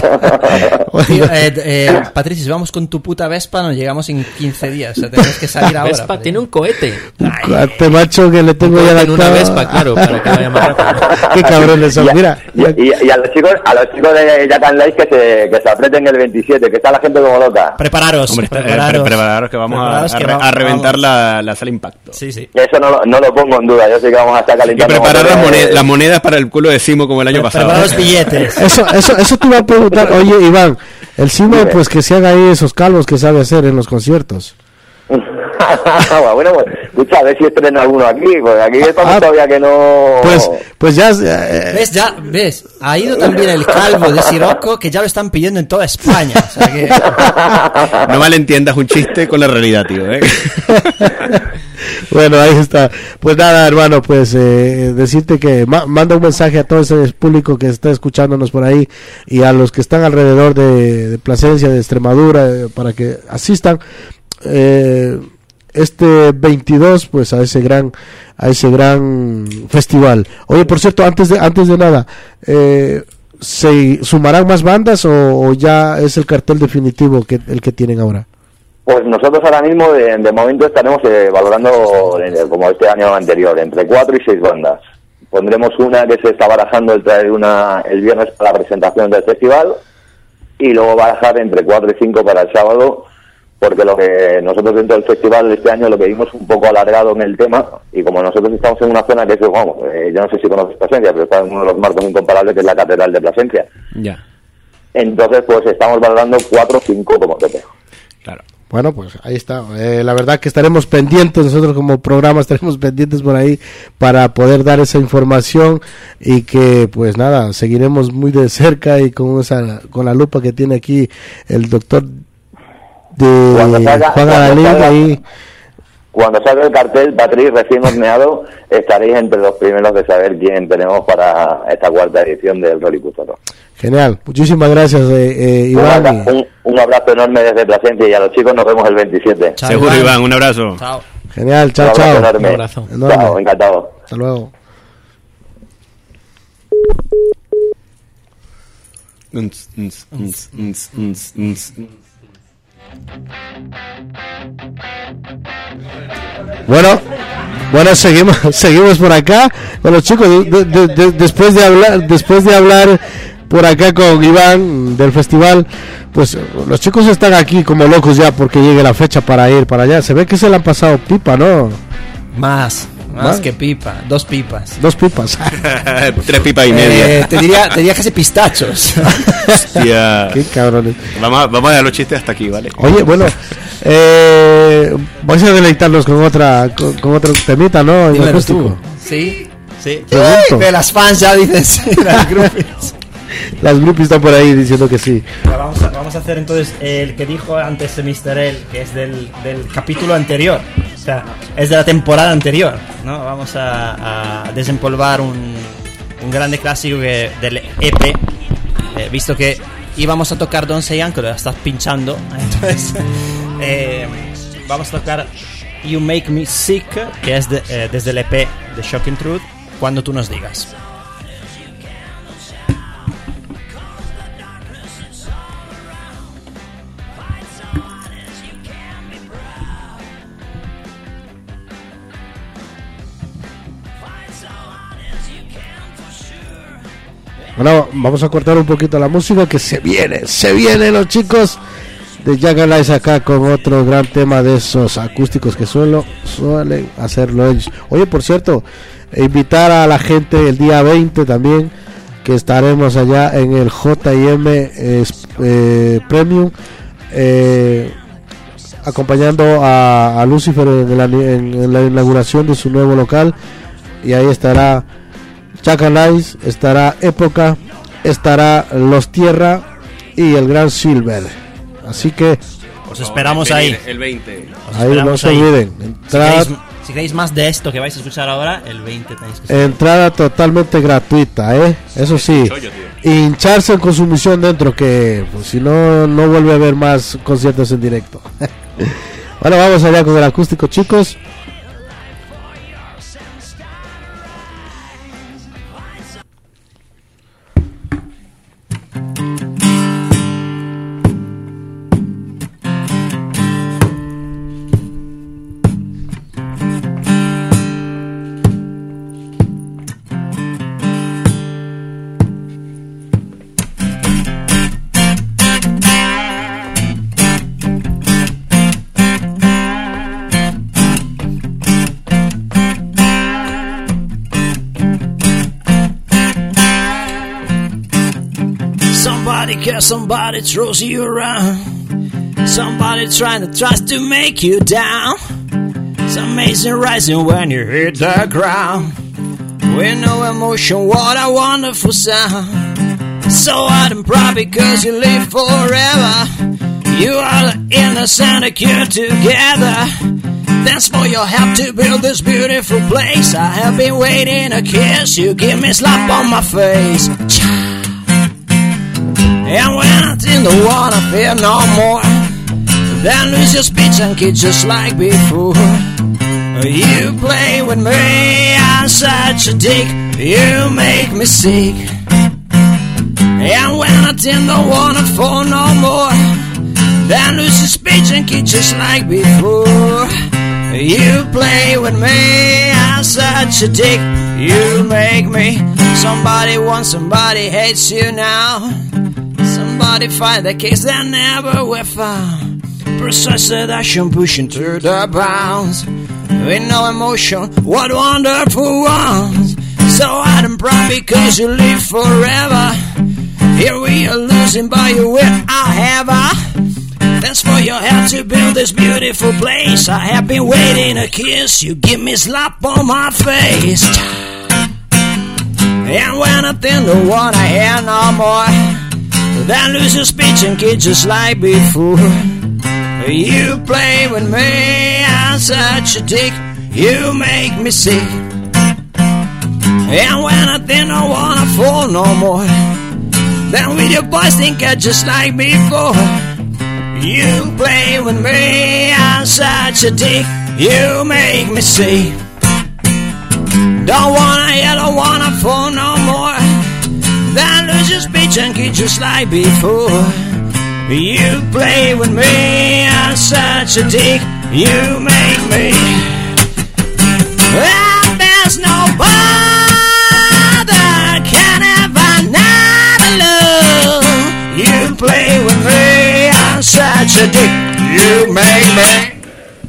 Speaker 7: Tío, eh, eh, Patricio, si vamos con tu puta Vespa, nos llegamos en quince días. O sea, tenemos que salir ahora.
Speaker 4: Vespa tiene un cohete.
Speaker 2: Este macho que le tengo ya
Speaker 4: En una
Speaker 2: adaptado.
Speaker 4: Vespa, claro, para que vaya más rápido.
Speaker 2: Qué cabrones son,
Speaker 3: Y a-
Speaker 2: mira.
Speaker 3: Y, y- y a los chicos, a los chicos de Jack and Light que se, que se aprieten el veintisiete, que está la gente como loca.
Speaker 7: Prepararos,
Speaker 8: Hombre, está- eh,
Speaker 7: prepararos.
Speaker 8: pre- prepararos que vamos a-
Speaker 7: Prepararos
Speaker 8: a,
Speaker 7: que
Speaker 8: re-
Speaker 7: va-
Speaker 8: a reventar
Speaker 7: vamos.
Speaker 8: la, la sala impacto.
Speaker 7: Sí, sí.
Speaker 3: Eso no, lo- no lo pongo en duda, yo sé que vamos a estar
Speaker 8: Y
Speaker 3: calentando.
Speaker 8: preparar las,
Speaker 3: motores.
Speaker 8: moned- las monedas para el culo de Simo como el año pasado.
Speaker 7: Prepararos billetes.
Speaker 2: Eso, eso, eso te iba a preguntar. Oye, Iván, el Simo, pues que se haga ahí esos calvos que sabe hacer en los conciertos.
Speaker 3: Bueno, pues, escucha, a ver si estreno alguno aquí, porque aquí estamos
Speaker 2: Ah,
Speaker 3: todavía que no...
Speaker 2: Pues, pues ya. eh,
Speaker 7: ¿Ves? Ya, ves. Ha ido también el calvo de Sirocco, que ya lo están pidiendo en toda España. O sea que...
Speaker 8: No malentiendas un chiste con la realidad, tío. ¿eh?
Speaker 2: Bueno, ahí está. Pues nada, hermano, pues eh, decirte que ma- manda un mensaje a todo ese público que está escuchándonos por ahí y a los que están alrededor de, de Plasencia, de Extremadura, eh, para que asistan eh, este veintidós, pues a ese gran, a ese gran festival. Oye, por cierto, antes de, antes de nada, eh, ¿se sumarán más bandas o, o ya es el cartel definitivo que el que tienen ahora?
Speaker 3: Pues nosotros ahora mismo, de, de momento, estaremos eh, valorando, eh, como este año anterior, entre cuatro y seis bandas. Pondremos una que se está barajando el traer una el viernes para la presentación del festival y luego barajar entre cuatro y cinco para el sábado, porque lo que nosotros dentro del festival este año lo que vimos un poco alargado en el tema, y como nosotros estamos en una zona que es, vamos, eh, yo no sé si conoces Plasencia, pero está en uno de los marcos incomparables que es la Catedral de Plasencia.
Speaker 8: Ya,
Speaker 3: Entonces, pues estamos valorando cuatro o cinco como tope.
Speaker 8: claro.
Speaker 2: Bueno, pues ahí está. Eh, la verdad que estaremos pendientes, nosotros como programa estaremos pendientes por ahí para poder dar esa información y que pues nada, seguiremos muy de cerca y con esa con la lupa que tiene aquí el doctor de
Speaker 3: Cuando salga-
Speaker 2: Juan
Speaker 3: cuando
Speaker 2: Adalín
Speaker 3: salga-
Speaker 2: ahí.
Speaker 3: Cuando salga el cartel, Patrick, recién horneado, estaréis entre los primeros de saber quién tenemos para esta cuarta edición del Rolling Custom Rock.
Speaker 2: Genial, muchísimas gracias eh, eh,
Speaker 3: Un,
Speaker 2: Iván.
Speaker 3: abra- un, un abrazo enorme desde Plasencia y a los chicos nos vemos el veintisiete.
Speaker 8: Seguro, Iván, un abrazo.
Speaker 7: Chao.
Speaker 2: Genial, chao,
Speaker 3: Un abrazo
Speaker 2: chao.
Speaker 3: enorme.
Speaker 4: Un abrazo.
Speaker 2: Enorme.
Speaker 3: Chao, encantado.
Speaker 2: Hasta luego.
Speaker 8: Uns, uns, uns, uns, uns, uns.
Speaker 2: Bueno, bueno, seguimos, seguimos por acá con los chicos. De- de- de- después de hablar, después de hablar por acá con Iván del festival, pues los chicos están aquí como locos ya porque llegue la fecha para ir para allá. Se ve que se le han pasado pipa, ¿no?
Speaker 7: Más, más
Speaker 2: ¿Más?
Speaker 7: que pipa. Dos pipas.
Speaker 2: Dos pipas.
Speaker 8: Tres pipas y media.
Speaker 7: Eh, te diría, te diría casi pistachos.
Speaker 8: Hostia.
Speaker 2: Qué cabrones.
Speaker 8: Vamos a, vamos a dejar los chistes hasta aquí, ¿vale?
Speaker 2: Oye, bueno, eh, vais a deleitarnos con otra, con, con otro temita, ¿no? En
Speaker 7: Dímelo
Speaker 2: acústico.
Speaker 7: tú. Sí, sí.
Speaker 2: Pregunto.
Speaker 7: Ay, de las fans ya dices. Las groupies.
Speaker 2: Las groupies están por ahí diciendo que sí.
Speaker 7: Vamos a, vamos a hacer entonces el que dijo antes mister L, que es del, del capítulo anterior. sea, es de la temporada anterior, ¿no? Vamos a, a desempolvar un, un grande clásico que, del E P, eh, visto que íbamos a tocar Don't Say Uncle, lo estás pinchando, entonces eh, vamos a tocar You Make Me Sick, que es de, eh, desde el E P de Shocking Truth, cuando tú nos digas.
Speaker 2: Bueno, vamos a cortar un poquito la música, que se viene, se vienen los chicos de Jack and Lice acá con otro gran tema de esos acústicos que suelo, suelen hacerlo ellos. Oye, por cierto, invitar a la gente el día veinte también, que estaremos allá en el J y M eh, eh, Premium, eh, acompañando a, a Lucifer en la, en, en la inauguración de su nuevo local, y ahí estará Jack and Lice, estará Época, estará Los Tierra y el Gran Silver. Así que
Speaker 7: os esperamos ahí.
Speaker 8: El veinte.
Speaker 2: Ahí no se olviden. Entrada,
Speaker 7: si, queréis, si queréis más de esto que vais a escuchar ahora, el veinte tenéis que estar.
Speaker 2: Entrada totalmente gratuita, ¿eh? Eso sí. Hincharse con su misión dentro, que pues, si no, no vuelve a haber más conciertos en directo. Bueno, vamos allá con el acústico, chicos.
Speaker 10: Somebody throws you around, somebody trying to tries to make you down. It's amazing rising when you hit the ground, with no emotion, what a wonderful sound. So hard and proud because you live forever, you are the innocent and cure together. Thanks for your help to build this beautiful place. I have been waiting a kiss, you give me a slap on my face. And when I didn't wanna feel no more, then lose your speech and kid just like before. You play with me, I'm such a dick, you make me sick. And when I didn't wanna fall no more, then lose your speech and kid just like before. You play with me, I'm such a dick, you make me. Somebody wants, somebody hates you now. Somebody fight the case that never were found. Precise seduction pushing through the bounds, with no emotion, what wonderful ones. So hard and proud because you live forever. Here we are losing by you without ever. Thanks for your help to build this beautiful place. I have been waiting a kiss, you give me a slap on my face. And when I think don't wanna hear no more, then lose your speech and kid just like before. You play with me, I'm such a dick, you make me sick. And when I think I wanna fall no more, then with your boys think I just like before. You play with me, I'm such a dick, you make me sick. Don't wanna hear, don't wanna fall no more, then lose your speech and kid just like before. You play with me, I'm such a dick, you make me. Well, there's nobody can ever not love. You play with me, I'm such a dick, you make me.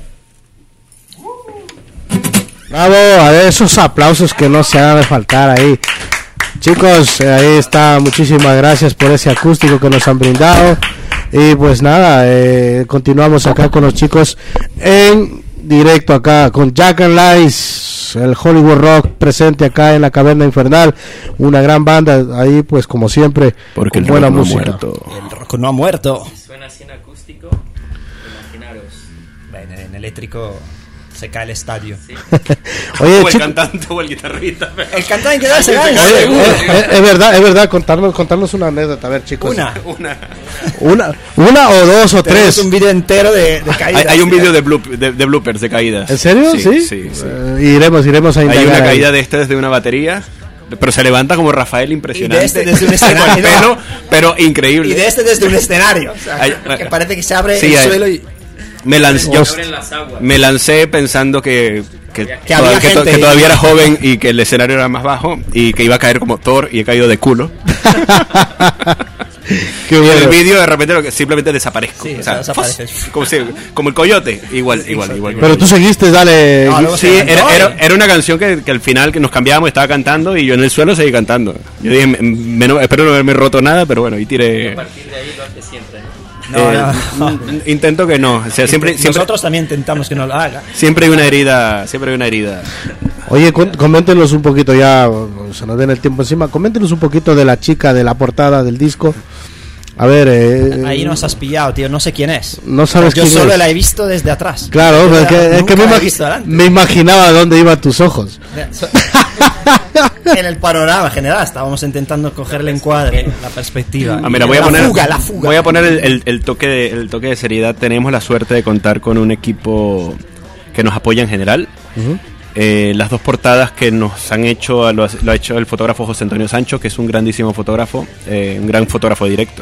Speaker 2: Bravo, a ver esos aplausos que no se hagan de faltar ahí. Chicos, eh, ahí está, muchísimas gracias por ese acústico que nos han brindado. Y pues nada, eh, continuamos acá con los chicos en directo acá con Jack and Lice, el Hollywood Rock presente acá en la Caverna Infernal, una gran banda ahí pues como siempre,
Speaker 7: porque
Speaker 2: con
Speaker 7: el
Speaker 2: buena
Speaker 7: rock no
Speaker 2: música.
Speaker 7: Ha muerto. El rock no ha muerto.
Speaker 4: Suena así en acústico, imaginaros.
Speaker 7: En, en eléctrico se cae el estadio. Sí.
Speaker 2: Oye,
Speaker 8: o el
Speaker 2: chico,
Speaker 8: cantante o el guitarrista.
Speaker 7: El cantante que se cae.
Speaker 2: es, es verdad, es verdad, contarnos, contarnos una anécdota, a ver, chicos.
Speaker 7: Una.
Speaker 8: Una.
Speaker 2: Una, una o dos o
Speaker 7: Tenemos
Speaker 2: tres.
Speaker 7: un vídeo entero de, de caídas.
Speaker 8: Hay, hay un vídeo de, bloop, de, de bloopers, de caídas.
Speaker 2: ¿En serio?
Speaker 8: Sí,
Speaker 2: Sí.
Speaker 8: sí, sí.
Speaker 2: Uh, iremos, iremos a indagar.
Speaker 8: Hay una
Speaker 2: ahí.
Speaker 8: caída de este desde una batería, pero se levanta como Rafael, impresionante.
Speaker 7: Y de este desde un escenario.
Speaker 8: Pelo, pero increíble.
Speaker 7: Y de este desde un escenario. O sea,
Speaker 8: Hay-
Speaker 7: que parece que se abre
Speaker 8: Sí,
Speaker 7: el
Speaker 8: hay-
Speaker 7: suelo y...
Speaker 8: Me lancé, yo,
Speaker 4: Se abren las aguas.
Speaker 8: me lancé pensando que, que,
Speaker 7: Que
Speaker 8: toda-
Speaker 7: había
Speaker 8: que to-
Speaker 7: gente
Speaker 8: que
Speaker 7: ahí.
Speaker 8: todavía era joven y que el escenario era más bajo y que iba a caer como Thor y he caído de culo.
Speaker 2: Qué
Speaker 8: Y en
Speaker 2: bueno.
Speaker 8: el vídeo de repente lo que simplemente desaparezco.
Speaker 7: Sí,
Speaker 8: o sea,
Speaker 7: desapareces.
Speaker 8: ¡fus! como, si- como el coyote, igual, igual, igual.
Speaker 2: Pero tú seguiste, dale.
Speaker 7: No, luego
Speaker 8: Sí,
Speaker 7: se
Speaker 8: era,
Speaker 7: levantó,
Speaker 8: era,
Speaker 7: ¿eh?
Speaker 8: era una canción que, que al final que nos cambiábamos, estaba cantando y yo en el suelo seguí cantando. Yo dije, "Me- menos- espero no haberme roto nada, pero bueno, ahí tiré.
Speaker 4: A partir de ahí lo hace siempre, ¿no?
Speaker 7: No,
Speaker 8: Eh,
Speaker 7: no, no.
Speaker 8: n- Intento que no. O sea, siempre, siempre,
Speaker 7: Nosotros también intentamos que no lo haga.
Speaker 8: siempre hay una herida, siempre hay una herida.
Speaker 2: Oye, cu- coméntenos un poquito ya, o- se nos den el tiempo encima, coméntenos un poquito de la chica de la portada del disco. A ver, eh,
Speaker 7: Ahí nos has pillado, tío. No sé quién es.
Speaker 2: No sabes
Speaker 7: Yo
Speaker 2: quién
Speaker 7: solo
Speaker 2: es.
Speaker 7: la he visto desde atrás.
Speaker 2: Claro,
Speaker 7: Yo
Speaker 2: es
Speaker 7: la-
Speaker 2: que, es
Speaker 7: nunca
Speaker 2: que me,
Speaker 7: la he
Speaker 2: imagi-
Speaker 7: visto delante.
Speaker 2: me imaginaba dónde iban tus ojos.
Speaker 7: En el panorama general estábamos intentando coger el encuadre, la perspectiva.
Speaker 8: Ah, mira, voy a
Speaker 7: la
Speaker 8: poner,
Speaker 7: fuga, la fuga.
Speaker 8: voy a poner el, el- el toque de, el toque de seriedad. Tenemos la suerte de contar con un equipo que nos apoya en general. Eh, las dos portadas que nos han hecho lo, ha- lo ha hecho el fotógrafo José Antonio Sancho, que es un grandísimo fotógrafo, eh, un gran fotógrafo de directo.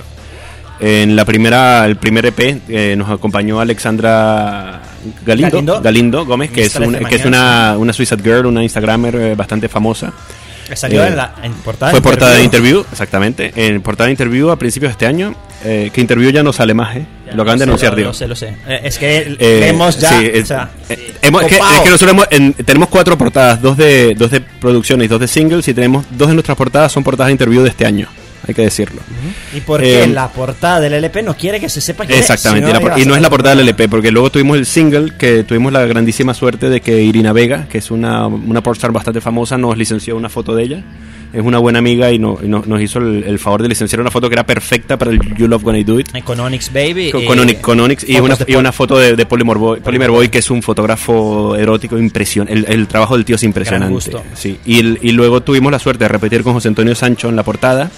Speaker 8: En la primera, el primer E P eh, nos acompañó Alexandra Galindo,
Speaker 7: Galindo.
Speaker 8: Galindo Gómez, que
Speaker 7: Mis
Speaker 8: es, un-
Speaker 7: trece
Speaker 8: que es una, una Suicide Girl, una Instagramer eh, bastante famosa.
Speaker 7: Que salió
Speaker 8: Eh,
Speaker 7: en la en portada.
Speaker 8: Fue portada de Interview, exactamente. En portada de Interview a principios de este año. Eh, que Interview ya no sale más, ¿eh? Lo acaban de
Speaker 7: Lo sé,
Speaker 8: anunciar,
Speaker 7: lo,
Speaker 8: digo.
Speaker 7: lo sé, lo sé. Eh, es que
Speaker 8: Eh,
Speaker 7: hemos ya.
Speaker 8: sí, es-
Speaker 7: o sea,
Speaker 8: eh, hemos- es que,
Speaker 7: copao.
Speaker 8: es que nosotros hemos- en- tenemos cuatro portadas, dos de, dos de producciones y dos de singles, y tenemos dos de nuestras portadas son portadas de Interview de este año, hay que decirlo.
Speaker 7: ¿Y por qué
Speaker 8: Eh,
Speaker 7: la portada del L P no quiere que se sepa quién
Speaker 8: Exactamente,
Speaker 7: es?
Speaker 8: y, la por-
Speaker 7: iba
Speaker 8: y
Speaker 7: a
Speaker 8: no es
Speaker 7: ser-
Speaker 8: la portada del L P, porque luego tuvimos el single, que tuvimos la grandísima suerte de que Irina Vega, que es una, una pornstar bastante famosa, nos licenció una foto de ella. Es una buena amiga y, no- y no- nos hizo el, el favor de licenciar una foto que era perfecta para el You Love Gonna Do It.
Speaker 7: Eh, Con Onyx Baby.
Speaker 8: Con,
Speaker 7: y-
Speaker 8: con Onyx, con Onyx y,
Speaker 7: fotos
Speaker 8: una,
Speaker 7: de
Speaker 8: y una foto de, de Polymer Boy, Polymer Boy, que es un fotógrafo erótico impresionante. El, el trabajo del tío es impresionante.
Speaker 7: gusto.
Speaker 8: Sí. Y, el- y luego tuvimos la suerte de repetir con José Antonio Sancho en la portada.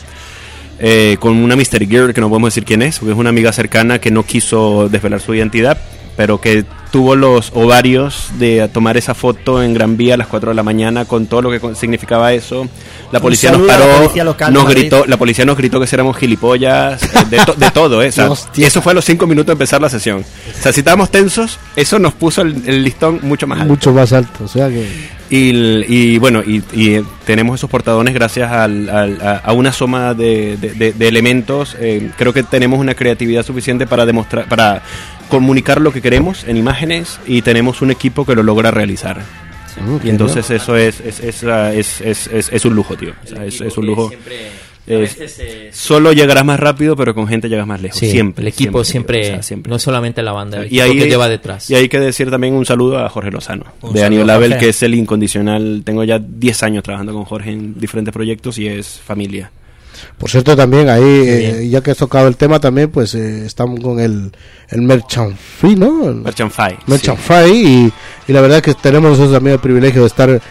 Speaker 8: eh, con una Mystery Girl que no podemos decir quién es, porque es una amiga cercana que no quiso desvelar su identidad, pero que tuvo los ovarios de tomar esa foto en Gran Vía a las cuatro de la mañana con todo lo que con- significaba eso. La
Speaker 7: Un
Speaker 8: policía nos
Speaker 7: saludo a la
Speaker 8: paró,
Speaker 7: policía local de
Speaker 8: nos
Speaker 7: Madrid.
Speaker 8: gritó, la policía nos gritó que si éramos gilipollas, eh, de, to- de todo, ¿eh? O sea,
Speaker 2: Hostia.
Speaker 8: eso fue a los cinco minutos de empezar la sesión. O sea, si estábamos tensos, eso nos puso el, el listón mucho más alto.
Speaker 2: Mucho más alto, o sea que...
Speaker 8: Y, el- y bueno, y, y tenemos esos portadones gracias al- al- a, a una suma de, de- de- de elementos. Eh, creo que tenemos una creatividad suficiente para demostrar, para comunicar lo que queremos en imágenes, y tenemos un equipo que lo logra realizar.
Speaker 2: Mm,
Speaker 8: Y entonces eso es es, es, ah, es, es, es- es un lujo, tío. O sea, es, es un lujo. Es- solo llegarás más rápido, pero con gente llegas más lejos.
Speaker 4: Sí,
Speaker 8: siempre.
Speaker 4: el equipo siempre,
Speaker 8: o sea, siempre.
Speaker 4: no solamente la banda, el
Speaker 8: Y
Speaker 4: equipo
Speaker 8: ahí,
Speaker 4: que lleva detrás.
Speaker 8: y hay que decir también un saludo a Jorge Lozano,
Speaker 4: Un
Speaker 8: de
Speaker 4: saludo,
Speaker 8: Anio Label,
Speaker 4: Jorge.
Speaker 8: que es el incondicional. Tengo ya diez años trabajando con Jorge en diferentes proyectos y es familia.
Speaker 2: Por cierto, también ahí, eh,
Speaker 8: bien.
Speaker 2: ya que has tocado el tema, también pues eh, estamos con el, el Merchant Free, ¿no? El
Speaker 8: Merchant Fi.
Speaker 2: Merchant Free, y, y la verdad que tenemos nosotros también el privilegio de estar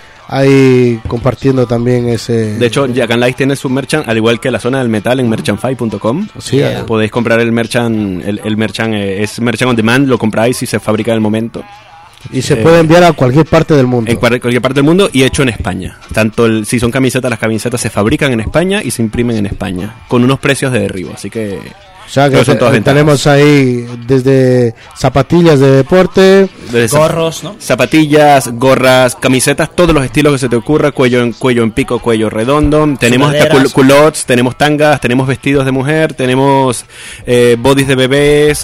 Speaker 2: ahí compartiendo también ese...
Speaker 8: De hecho, Jack and Light tiene su merchant, al igual que la zona del metal, en merchant fi punto com.
Speaker 2: Sí, eh.
Speaker 8: Podéis comprar el merchant, el, el merchant eh, es merchant on demand, lo compráis y se fabrica en el momento.
Speaker 2: Y se
Speaker 8: Eh,
Speaker 2: puede enviar a cualquier parte del mundo.
Speaker 8: En cual- cualquier parte del mundo y hecho en España. Tanto el, si son camisetas, las camisetas se fabrican en España y se imprimen en España, con unos precios de derribo, así que...
Speaker 2: O sea que
Speaker 8: pero son
Speaker 2: te-
Speaker 8: todas ventajas.
Speaker 2: tenemos ahí desde zapatillas de deporte,
Speaker 8: Desde
Speaker 7: Gorros, ¿no?
Speaker 8: Zapatillas, gorras, camisetas, todos los estilos que se te ocurra, cuello en cuello en pico, cuello redondo. Tenemos hasta
Speaker 7: Sudaderas.
Speaker 8: cul- culottes, tenemos tangas, tenemos vestidos de mujer, tenemos eh, bodies de bebés,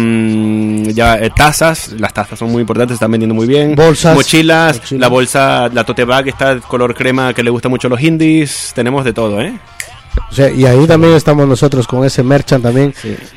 Speaker 8: am, ya eh, tazas, las tazas son muy importantes, se están vendiendo muy bien.
Speaker 2: Bolsas.
Speaker 8: Mochilas,
Speaker 2: Mochilas.
Speaker 8: la bolsa, la tote bag está de color crema que le gusta mucho a los indies, tenemos de todo, ¿eh?
Speaker 2: o sea, y ahí también estamos nosotros con ese merchant también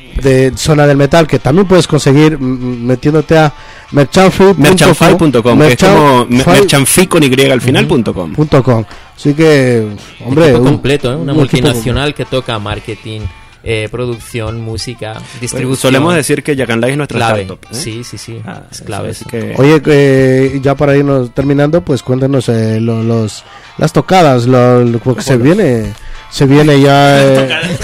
Speaker 2: de Zona del Metal, que también puedes conseguir mm, mm, metiéndote a merchantfi
Speaker 8: merchant fi punto com, que es como me-
Speaker 2: Merchantfi
Speaker 8: merchantfi con Y al final punto com.
Speaker 2: punto com. Así que, hombre,
Speaker 4: equipo
Speaker 2: un-
Speaker 4: completo, ¿eh? Una
Speaker 2: un equipo
Speaker 4: multinacional que toca marketing, eh, producción, música, distribución.
Speaker 8: Pues solemos decir que Jack and Live es nuestra
Speaker 4: clave.
Speaker 8: startup, ¿eh?
Speaker 4: Sí, sí, sí,
Speaker 8: ah,
Speaker 4: es clave.
Speaker 8: Así que...
Speaker 2: Oye, eh, ya para irnos terminando, pues cuéntanos eh, lo, los las tocadas, lo, lo porque se viene, se viene ya... Eh,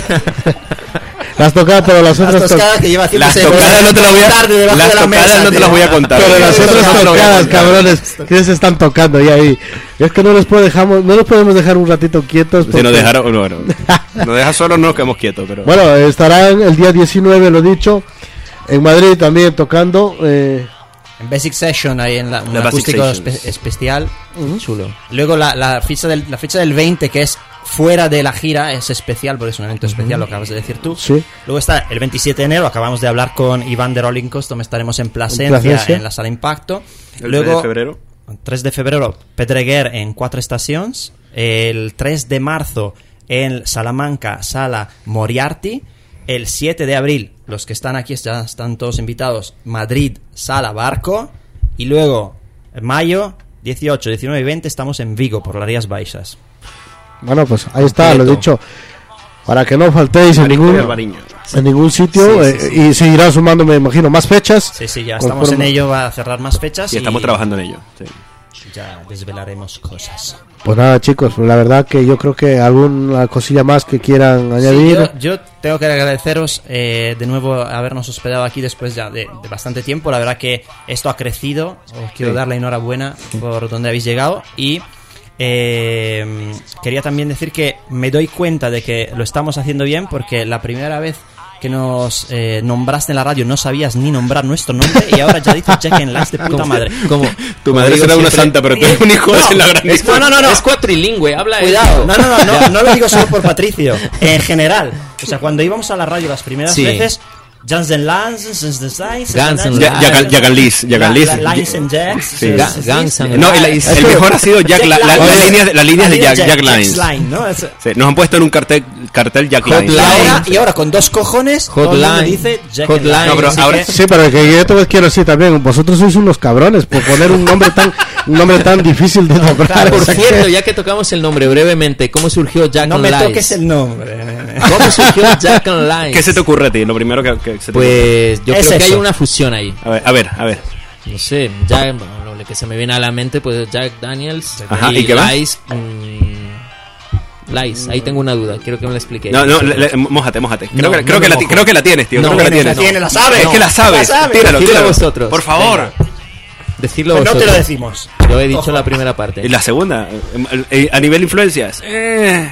Speaker 2: las tocadas, pero las otras
Speaker 7: las tocadas que lleva haciendo
Speaker 8: las tocadas no te las voy a
Speaker 7: tarde debajo
Speaker 8: las
Speaker 7: de la
Speaker 8: tocadas
Speaker 7: mesa,
Speaker 8: no te las voy a contar.
Speaker 2: Pero las otras tocadas, cabrones, que se están tocando ya ahí. Es que no los puedo dejamos, no los podemos dejar un ratito quietos.
Speaker 8: Si nos dejaron, no, no, nos deja solos, no nos quedamos quietos. Pero...
Speaker 2: Bueno, estarán el día diecinueve, lo dicho, en Madrid también tocando. Eh,
Speaker 7: En Basic Session, ahí en la, un
Speaker 8: The
Speaker 7: acústico espe- especial.
Speaker 4: Uh-huh. Chulo.
Speaker 7: Luego la, la, fecha del, la fecha del veinte, que es fuera de la gira, es especial porque es un evento especial, lo acabas de decir tú.
Speaker 2: Sí.
Speaker 7: Luego está el veintisiete de enero, acabamos de hablar con Iván de Rolling Custom, estaremos en Plasencia,
Speaker 2: En Plasencia.
Speaker 7: en la Sala Impacto.
Speaker 8: El
Speaker 7: Luego,
Speaker 8: tres de febrero.
Speaker 7: tres de febrero, Pedreguer en Cuatro Estaciones. El tres de marzo en Salamanca, Sala Moriarty. El siete de abril, los que están aquí ya están todos invitados, Madrid, Sala Barco. Y luego, en mayo, dieciocho, diecinueve y veinte, estamos en Vigo, por las Rías Baixas.
Speaker 2: Bueno, pues ahí está, lo dicho. Para que no faltéis en ningún, en ningún sitio.
Speaker 7: Sí, sí,
Speaker 2: eh,
Speaker 7: sí.
Speaker 2: Y seguirán sumando, me imagino, más fechas.
Speaker 7: Sí, sí, ya estamos en ello, va a cerrar más fechas.
Speaker 8: Y estamos trabajando en ello. Sí.
Speaker 7: Ya desvelaremos cosas.
Speaker 2: Pues nada, chicos, la verdad que yo creo que alguna cosilla más que quieran añadir.
Speaker 7: Sí, yo, yo tengo que agradeceros eh, de nuevo habernos hospedado aquí después ya de, de bastante tiempo. La verdad que esto ha crecido. Os quiero
Speaker 2: Sí.
Speaker 7: dar la enhorabuena por donde habéis llegado. Y eh, quería también decir que me doy cuenta de que lo estamos haciendo bien, porque la primera vez que nos eh, nombraste en la radio no sabías ni nombrar nuestro nombre y ahora ya dices Jack and Live de puta
Speaker 4: ¿Cómo?
Speaker 7: madre.
Speaker 4: ¿Cómo?
Speaker 8: Tu madre
Speaker 4: Como
Speaker 8: será
Speaker 4: digo
Speaker 8: una
Speaker 4: siempre-
Speaker 8: santa, pero tú eres un hijo
Speaker 7: No,
Speaker 8: de la gran
Speaker 7: es- no, no, no, no.
Speaker 4: Es cuatrilingüe, habla
Speaker 7: Cuidado,
Speaker 4: eso.
Speaker 7: no, no, no, no, no lo digo solo por Patricio, en general. O sea, cuando íbamos a la radio las primeras
Speaker 4: Sí.
Speaker 7: veces, Guns N' Lines, Guns N'
Speaker 4: Guns N'
Speaker 8: Ya- Jack- Jack and Liz, Jack and Liz.
Speaker 7: Lines and Jacks.
Speaker 8: Sí.
Speaker 4: Ga- Guns N'
Speaker 8: No, el,
Speaker 4: Lies.
Speaker 8: el mejor ha sido Jack, la, la- las líneas, las líneas de Jack, Jack Lines.
Speaker 7: Line, ¿no? Es-
Speaker 8: Sí, nos han puesto en un cartel, cartel Jack
Speaker 7: Y
Speaker 8: Lines.
Speaker 7: ahora, y ahora con dos cojones, todo el mundo
Speaker 4: Hotline.
Speaker 7: dice Jack
Speaker 4: Hotline.
Speaker 7: and Live.
Speaker 8: No, pero
Speaker 7: Así
Speaker 8: ahora-
Speaker 7: que-
Speaker 2: Sí, pero que yo te quiero decir también, vosotros sois unos cabrones por poner un nombre tan un nombre tan difícil de nombrar.
Speaker 4: Por
Speaker 2: O sea que-
Speaker 4: cierto, ya que tocamos el nombre brevemente, ¿cómo surgió Jack
Speaker 7: no
Speaker 4: and
Speaker 7: me
Speaker 4: Lies?
Speaker 7: toques el nombre.
Speaker 4: ¿Cómo surgió Jack and Lies?
Speaker 8: ¿Qué se te ocurre a ti? Lo primero que, que se te
Speaker 4: Pues yo
Speaker 7: Es
Speaker 4: creo que hay
Speaker 7: eso.
Speaker 4: una fusión ahí.
Speaker 8: ocurre. A ver, a ver, a ver.
Speaker 4: No sé, Jack, bueno, lo que se me viene a la mente, pues Jack Daniels.
Speaker 8: Ajá, ¿y qué más?
Speaker 4: Lies, mm, Lies, ahí tengo una duda, quiero que me la explique.
Speaker 8: No, no, le- le- mójate, mójate. Creo,
Speaker 4: No,
Speaker 8: que,
Speaker 4: no
Speaker 8: creo,
Speaker 4: me
Speaker 8: que la, ti-
Speaker 4: mojo.
Speaker 8: creo que la tienes, tío.
Speaker 4: No,
Speaker 8: creo que la
Speaker 4: no,
Speaker 8: tienes.
Speaker 7: La tiene, la sabe.
Speaker 8: Es que la sabes.
Speaker 7: La sabe.
Speaker 8: Tíralo,
Speaker 4: Decidlo
Speaker 8: tíralo.
Speaker 4: vosotros.
Speaker 8: Por favor.
Speaker 4: Venga. Decidlo
Speaker 7: Pues no te
Speaker 4: vosotros.
Speaker 7: lo decimos.
Speaker 4: Yo he dicho la primera parte.
Speaker 8: Y la segunda, eh, eh, a nivel influencias. Eh,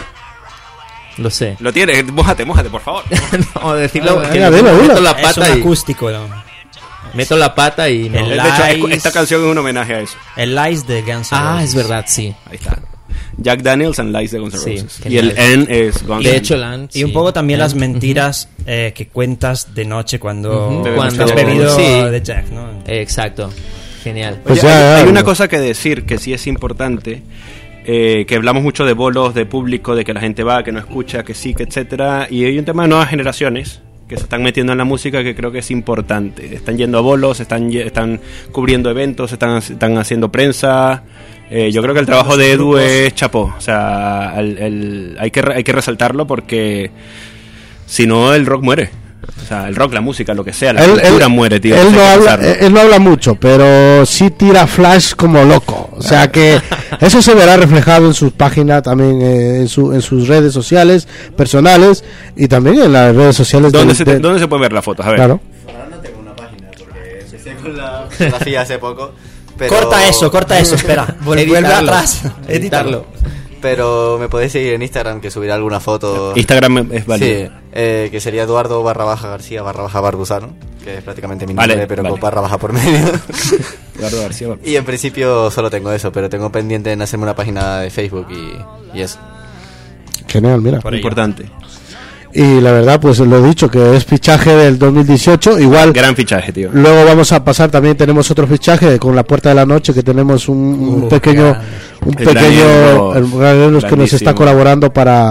Speaker 4: Lo sé.
Speaker 8: lo tienes, mójate, mójate, por favor.
Speaker 4: No, decirlo.
Speaker 2: Ah,
Speaker 4: que
Speaker 2: venga,
Speaker 4: le-
Speaker 2: dilo,
Speaker 4: meto
Speaker 2: dilo.
Speaker 4: la
Speaker 7: Es un
Speaker 4: pata y.
Speaker 7: acústico, ¿no?
Speaker 4: Meto la pata y no.
Speaker 7: El
Speaker 8: De hecho, es-
Speaker 7: Lies.
Speaker 8: esta canción es un homenaje a eso.
Speaker 7: El Lies de Guns N'
Speaker 4: Ah,
Speaker 7: Roses.
Speaker 4: es verdad, sí.
Speaker 8: Ahí está. Jack Daniels and Lies de Guns N'
Speaker 4: Sí,
Speaker 8: Roses. Y
Speaker 4: genial.
Speaker 8: el N es Guns
Speaker 4: De
Speaker 8: N'
Speaker 4: hecho, Lan,
Speaker 7: Y un
Speaker 4: sí.
Speaker 7: poco también
Speaker 4: Eh,
Speaker 7: las mentiras eh, que cuentas de noche cuando,
Speaker 4: Ujú,
Speaker 8: Bebes
Speaker 7: cuando
Speaker 8: mucho
Speaker 7: has
Speaker 8: Jack.
Speaker 7: bebido
Speaker 4: Sí.
Speaker 7: de Jack, ¿no?
Speaker 4: eh, Exacto. Genial.
Speaker 2: Pues
Speaker 8: Oye,
Speaker 2: ya,
Speaker 8: hay, hay
Speaker 2: ya,
Speaker 8: una
Speaker 2: ya.
Speaker 8: cosa que decir que sí es importante, eh, que hablamos mucho de bolos, de público, de que la gente va, que no escucha, que sí, que etcétera, y hay un tema de nuevas generaciones que se están metiendo en la música que creo que es importante. Están yendo a bolos, están ye- están cubriendo eventos, están están haciendo prensa. Eh, yo creo que el trabajo de Edu es chapó, o sea, el- el- hay que re- hay que resaltarlo porque si no el rock muere. O sea, el rock, la música, lo que sea, la
Speaker 2: Él,
Speaker 8: cultura
Speaker 2: él-
Speaker 8: muere, tío.
Speaker 2: él
Speaker 8: Hay
Speaker 2: no
Speaker 8: que
Speaker 2: habla,
Speaker 8: pensarlo.
Speaker 2: él no habla mucho, pero sí tira flash como loco. O sea que eso se verá reflejado en su página, también eh, en, su, en sus redes sociales personales y también en las redes sociales.
Speaker 8: ¿Dónde,
Speaker 2: de-
Speaker 8: se,
Speaker 2: de-
Speaker 8: ¿Dónde se pueden ver las fotos? A ver.
Speaker 2: Claro.
Speaker 9: Ahora no tengo una página porque empecé con la fotografía hace poco. Pero...
Speaker 7: Corta eso, corta eso, espera. Vuelve vuelve
Speaker 4: Editarlo.
Speaker 7: atrás.
Speaker 4: Editarlo.
Speaker 9: Pero me podéis seguir en Instagram, que subiré alguna foto.
Speaker 8: Instagram es válido.
Speaker 9: Sí, eh, que sería Eduardo barra baja García barra baja Barbusano, que es prácticamente mi
Speaker 8: Vale,
Speaker 9: nombre, pero
Speaker 8: vale.
Speaker 9: con barra baja por medio.
Speaker 8: Eduardo García.
Speaker 9: Y en principio solo tengo eso, pero tengo pendiente en hacerme una página de Facebook y, y eso.
Speaker 2: Genial, mira.
Speaker 8: Importante.
Speaker 2: Y la verdad, pues lo he dicho, que es fichaje del dos mil dieciocho. Igual.
Speaker 8: Gran fichaje, tío.
Speaker 2: Luego vamos a pasar, también tenemos otro fichaje con La Puerta de la Noche, que tenemos un, un
Speaker 8: Uh,
Speaker 2: pequeño,
Speaker 8: grande.
Speaker 2: un
Speaker 8: El
Speaker 2: pequeño,
Speaker 8: Daniel Ross,
Speaker 2: el Daniel Ross que nos está
Speaker 8: grandísimo.
Speaker 2: colaborando para,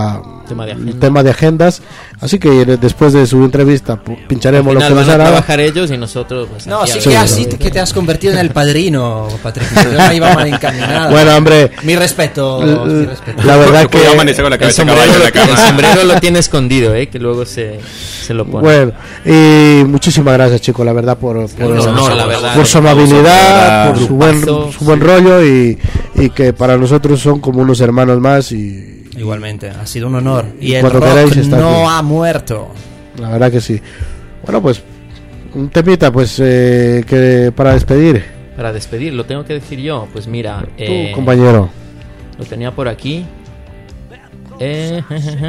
Speaker 4: tema de
Speaker 2: el tema de agendas. Así que después de su entrevista pincharemos lo que nos
Speaker 4: van a
Speaker 2: hará.
Speaker 4: trabajar ellos y nosotros pues,
Speaker 7: no,
Speaker 4: aquí
Speaker 7: sí
Speaker 4: a
Speaker 7: que
Speaker 4: ver.
Speaker 7: así que te has convertido en el padrino, Patricio. Yo no iba mal encaminado.
Speaker 2: Bueno, hombre,
Speaker 7: mi respeto,
Speaker 2: l-
Speaker 7: mi respeto.
Speaker 2: la verdad que
Speaker 8: Cuidado, amanece con la
Speaker 4: El
Speaker 8: cabeza
Speaker 4: sombrero,
Speaker 8: caballo en la
Speaker 4: lo, el
Speaker 8: cama.
Speaker 4: sombrero lo tiene escondido, ¿eh? Que luego se, se lo pone.
Speaker 2: bueno, y muchísimas gracias, chicos, la verdad, por, por,
Speaker 4: Un honor, la verdad.
Speaker 2: por su amabilidad, por su buen,
Speaker 4: Grupazo,
Speaker 2: su buen
Speaker 4: sí.
Speaker 2: rollo y, y que para nosotros son como unos hermanos más y
Speaker 7: Igualmente, ha sido un honor. Y el
Speaker 2: Cuando
Speaker 7: rock
Speaker 2: queráis, está
Speaker 7: no
Speaker 2: aquí.
Speaker 7: ha muerto.
Speaker 2: la verdad que sí. Bueno, pues un temita pues eh, que para despedir,
Speaker 4: Para despedir, lo tengo que decir yo. Pues mira,
Speaker 2: tu
Speaker 4: eh,
Speaker 2: compañero.
Speaker 4: lo tenía por aquí. Eh,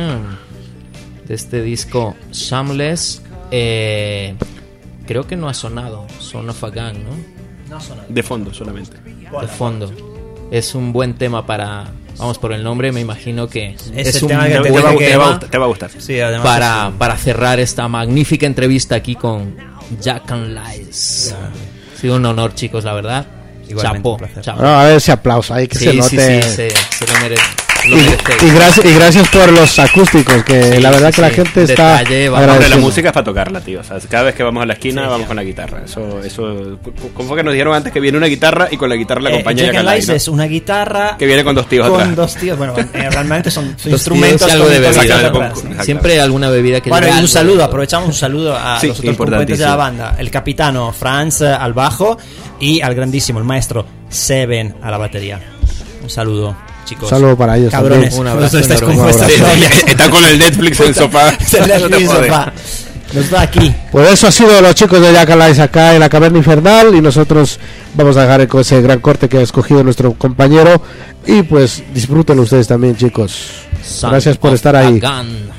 Speaker 4: de este disco Shameless. Eh, creo que no ha sonado. Son of a Gun, ¿no?
Speaker 7: No ha sonado.
Speaker 8: De fondo solamente.
Speaker 4: De fondo. Es un buen tema para. Vamos por el nombre, me imagino que
Speaker 7: Es
Speaker 4: es
Speaker 7: el
Speaker 4: un
Speaker 7: tema que
Speaker 4: buen
Speaker 7: te
Speaker 8: Te va, a-
Speaker 7: que
Speaker 8: te va a
Speaker 7: va-
Speaker 8: gustar, te va a gustar.
Speaker 7: Sí, además
Speaker 4: para,
Speaker 7: es-
Speaker 4: para cerrar esta magnífica entrevista aquí con Jack and Lies. Ha sido un honor, chicos, la verdad.
Speaker 7: Igualmente,
Speaker 4: Chapo,
Speaker 7: un placer.
Speaker 4: chapo.
Speaker 2: Bueno, a ver ese aplauso ahí que
Speaker 4: Sí,
Speaker 2: se
Speaker 4: sí,
Speaker 2: note.
Speaker 4: sí, se, se lo merece. Lo
Speaker 2: Y,
Speaker 4: merecéis.
Speaker 2: y gracias y gracias por los acústicos, que
Speaker 4: Sí,
Speaker 2: la verdad
Speaker 4: sí,
Speaker 2: que la
Speaker 4: sí.
Speaker 2: gente
Speaker 4: Detalle,
Speaker 2: está
Speaker 4: vamos.
Speaker 8: Hombre,
Speaker 2: agradecida.
Speaker 8: la música es para tocarla, tío. O sea, cada vez que vamos a la esquina,
Speaker 7: Sí,
Speaker 8: vamos
Speaker 7: sí.
Speaker 8: con la guitarra. Eso, eso, ¿cómo fue que nos dijeron antes que viene una guitarra y con la guitarra la
Speaker 7: Eh,
Speaker 8: acompaña
Speaker 7: Jack
Speaker 8: Jack
Speaker 7: and
Speaker 8: and
Speaker 7: Lies
Speaker 8: Lies,
Speaker 7: es una guitarra
Speaker 8: que viene con dos tíos
Speaker 7: con
Speaker 8: atrás.
Speaker 7: dos tíos. Bueno, eh, realmente son, son
Speaker 4: Dos tíos
Speaker 7: instrumentos
Speaker 4: y algo
Speaker 7: con
Speaker 4: de
Speaker 7: dos
Speaker 4: bebida.
Speaker 7: tíos
Speaker 8: Exacto,
Speaker 7: atrás.
Speaker 8: con- exacto.
Speaker 4: Siempre alguna bebida que
Speaker 7: Bueno,
Speaker 4: lleve
Speaker 7: y un
Speaker 4: algo.
Speaker 7: saludo, aprovechamos un saludo a
Speaker 8: Sí,
Speaker 7: los otros componentes de la
Speaker 8: importantísimo.
Speaker 7: banda, el capitano Franz eh, al bajo y al grandísimo, el maestro Seven a la batería. Un saludo, chicos.
Speaker 2: Un saludo para ellos
Speaker 7: Cabrones,
Speaker 2: también.
Speaker 4: Un abrazo
Speaker 7: vosotros estáis
Speaker 4: enorme.
Speaker 7: con
Speaker 2: Un
Speaker 7: vuestras
Speaker 2: abrazo.
Speaker 7: novias.
Speaker 8: Está con el Netflix en el sofá.
Speaker 7: El
Speaker 8: No te
Speaker 7: Netflix
Speaker 8: jodes.
Speaker 7: sofá. Nos va aquí.
Speaker 2: Pues eso ha sido los chicos de Jack and Lies acá en la Caverna Infernal y nosotros vamos a dejar con ese gran corte que ha escogido nuestro compañero y pues disfruten ustedes también, chicos.
Speaker 4: Son
Speaker 2: Gracias por
Speaker 4: of
Speaker 2: estar
Speaker 4: a
Speaker 2: ahí.
Speaker 4: Gun.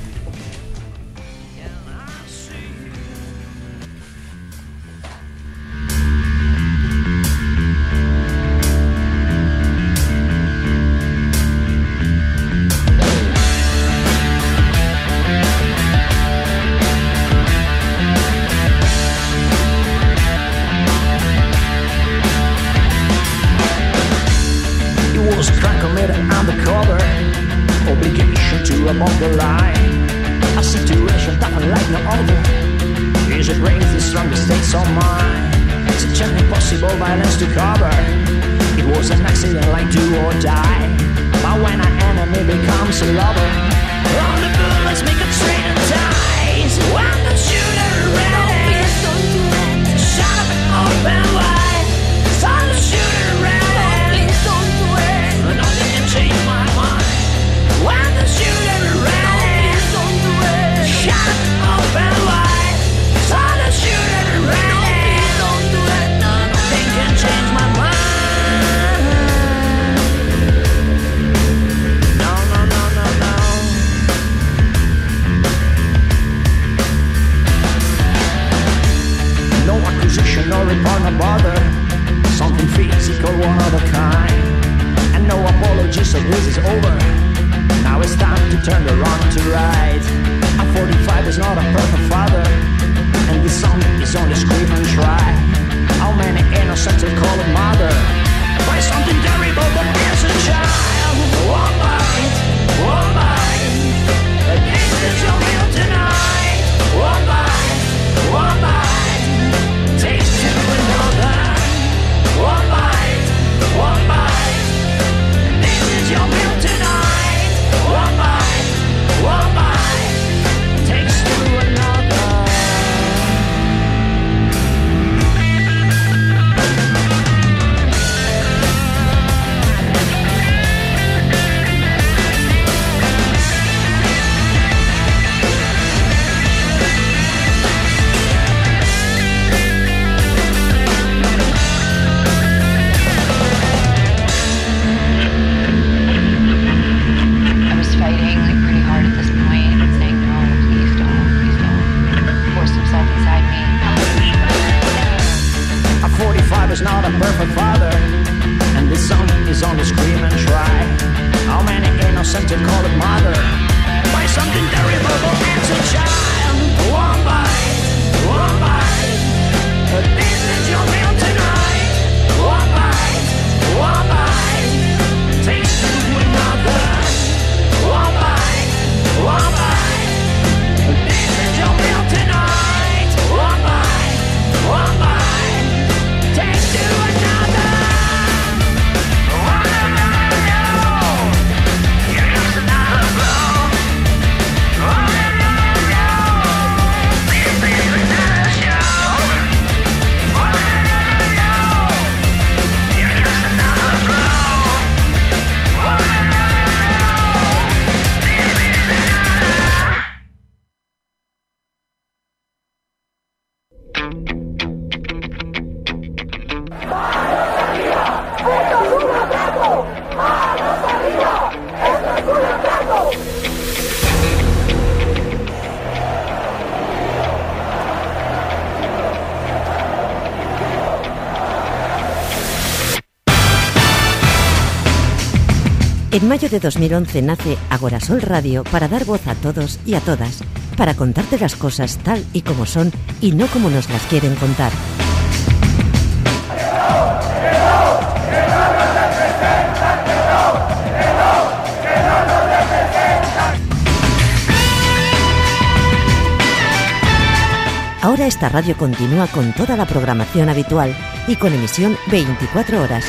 Speaker 10: It was crack on it undercover, obligation to above the line. A situation that unlike no other. Is it brings the strongest states of mind. Such an impossible violence to cover. It was an accident like do or die. But when an enemy becomes a lover, all the bullets make a straight and ties. When the shooter ready, shut up and open wide. Son the shooter ready, nothing can change my mind. When the shooter ready, shut up and open wide. Son the shooter ready, nothing can change my mind. No, no, no, no, no. No accusation, no report, no bother. Something physical, one of a kind. And no apology, so this is over. Now it's time to turn the wrong to right. A forty-five is not a perfect father. And this song is only scream and try. How many innocents will call a mother? By something terrible that kills a child. One bite, one bite. Against the children tonight. One bite, one bite. Takes two another. One bite, one bite. This is your meal tonight. One bite, one bite. Takes two another.
Speaker 17: En mayo de dos mil once nace Agorasol Radio para dar voz a todos y a todas, para contarte las cosas tal y como son y no como nos las quieren contar. Ahora esta radio continúa con toda la programación habitual y con emisión veinticuatro horas.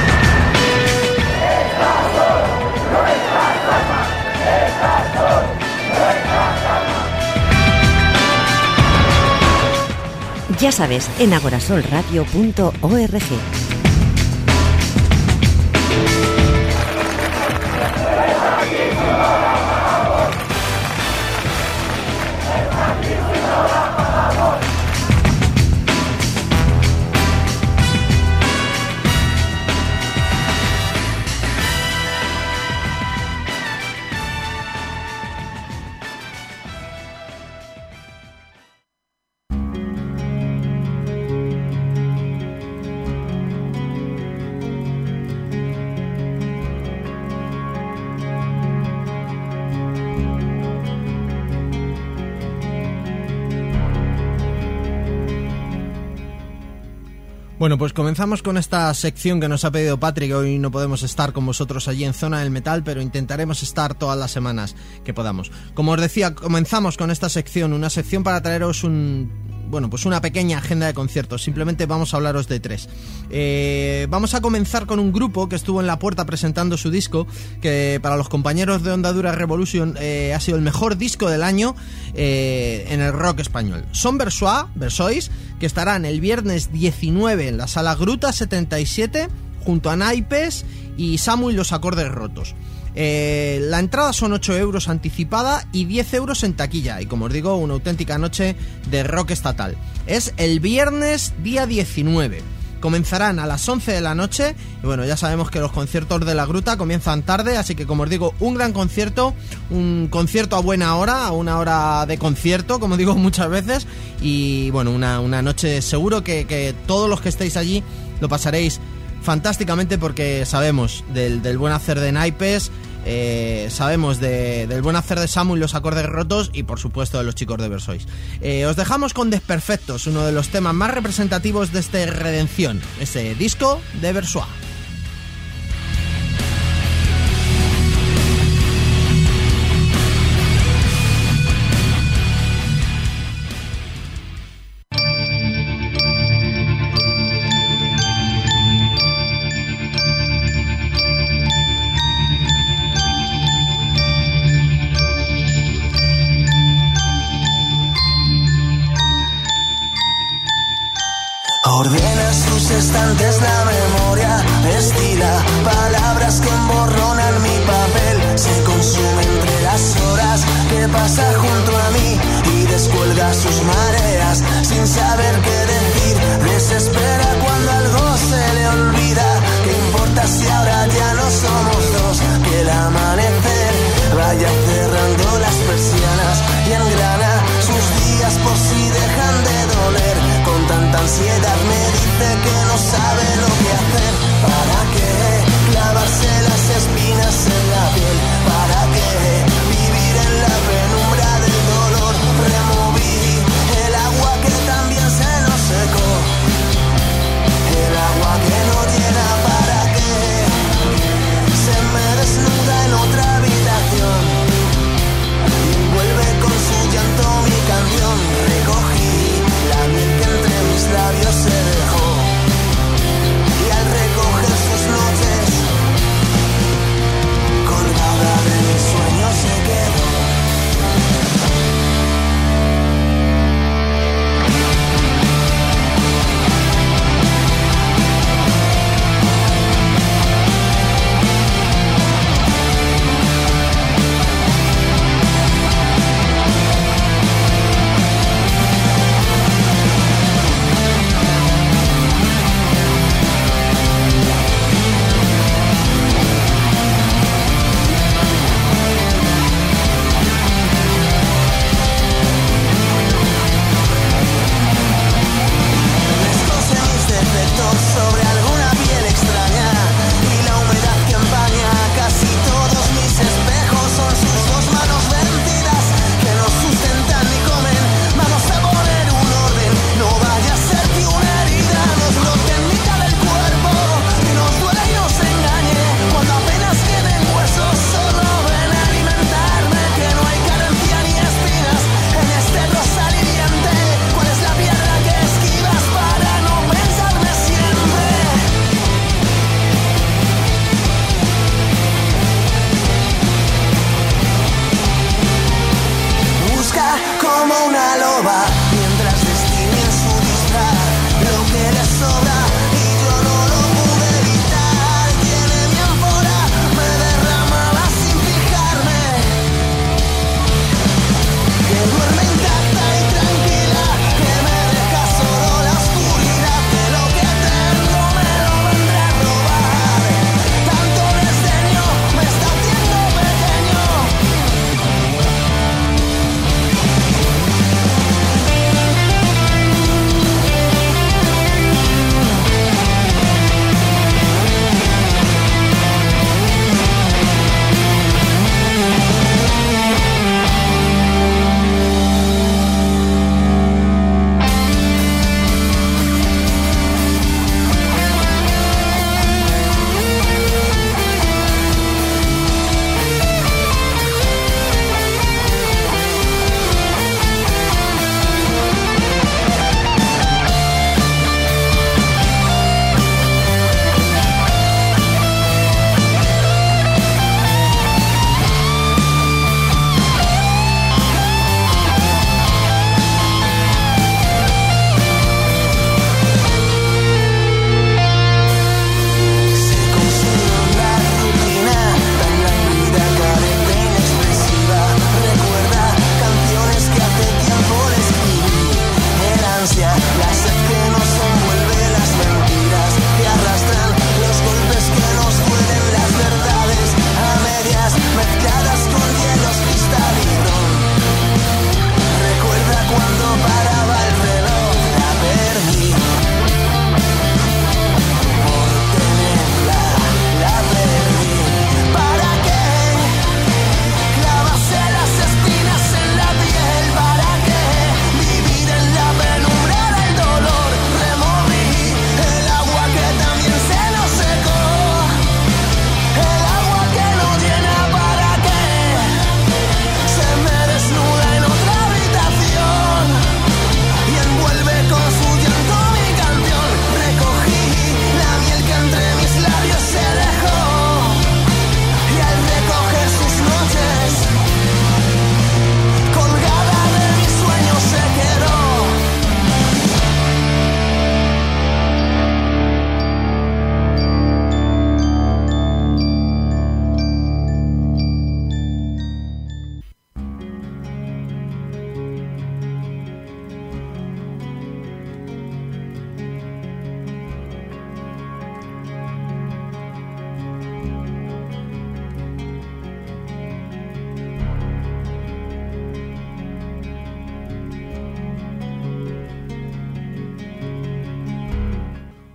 Speaker 17: Ya sabes, en agorasolradio punto org.
Speaker 11: Bueno, pues comenzamos con esta sección que nos ha pedido Patrick. Hoy no podemos estar con vosotros allí en Zona del Metal, pero intentaremos estar todas las semanas que podamos. Como os decía, comenzamos con esta sección, una sección para traeros un... bueno, pues una pequeña agenda de conciertos. Simplemente vamos a hablaros de tres. Eh, vamos a comenzar con un grupo que estuvo en la puerta presentando su disco, que para los compañeros de Onda Dura Revolution eh, ha sido el mejor disco del año eh, en el rock español. Son Versois, Versois, que estarán el viernes diecinueve en la Sala Gruta setenta y siete junto a Naipes y Samu y los Acordes Rotos. Eh, la entrada son ocho euros anticipada y diez euros en taquilla, y como os digo, una auténtica noche de rock estatal. Es el viernes día diecinueve. Comenzarán a las once de la noche. Y bueno, ya sabemos que los conciertos de la Gruta comienzan tarde, así que como os digo, un gran concierto, un concierto a buena hora, a una hora de concierto, como digo muchas veces. Y bueno, una, una noche seguro que, que todos los que estéis allí lo pasaréis fantásticamente, porque sabemos del, del buen hacer de Naipes, eh, sabemos de, del buen hacer de Samu y los Acordes Rotos, y por supuesto de los chicos de Versois. Eh, os dejamos con Desperfectos, uno de los temas más representativos de este Redención, ese disco de Versois.
Speaker 10: Ordena sus estantes la memoria, estila palabras que emborronan mi papel. Se consume entre las horas que pasa junto a mí y descuelga sus mareas sin saber qué decir. Desespera cuando algo se le olvida. ¿Qué importa si ahora ya no somos dos? Que el amanecer vaya cerrando las persianas y engrana sus días por si dejan de doler. Con tanta ansiedad me dice que no sabe lo que hacer. ¿Para qué clavarse las espinas en la piel? ¿Para qué vivir en la penumbra del dolor? Removí el agua que también se nos secó.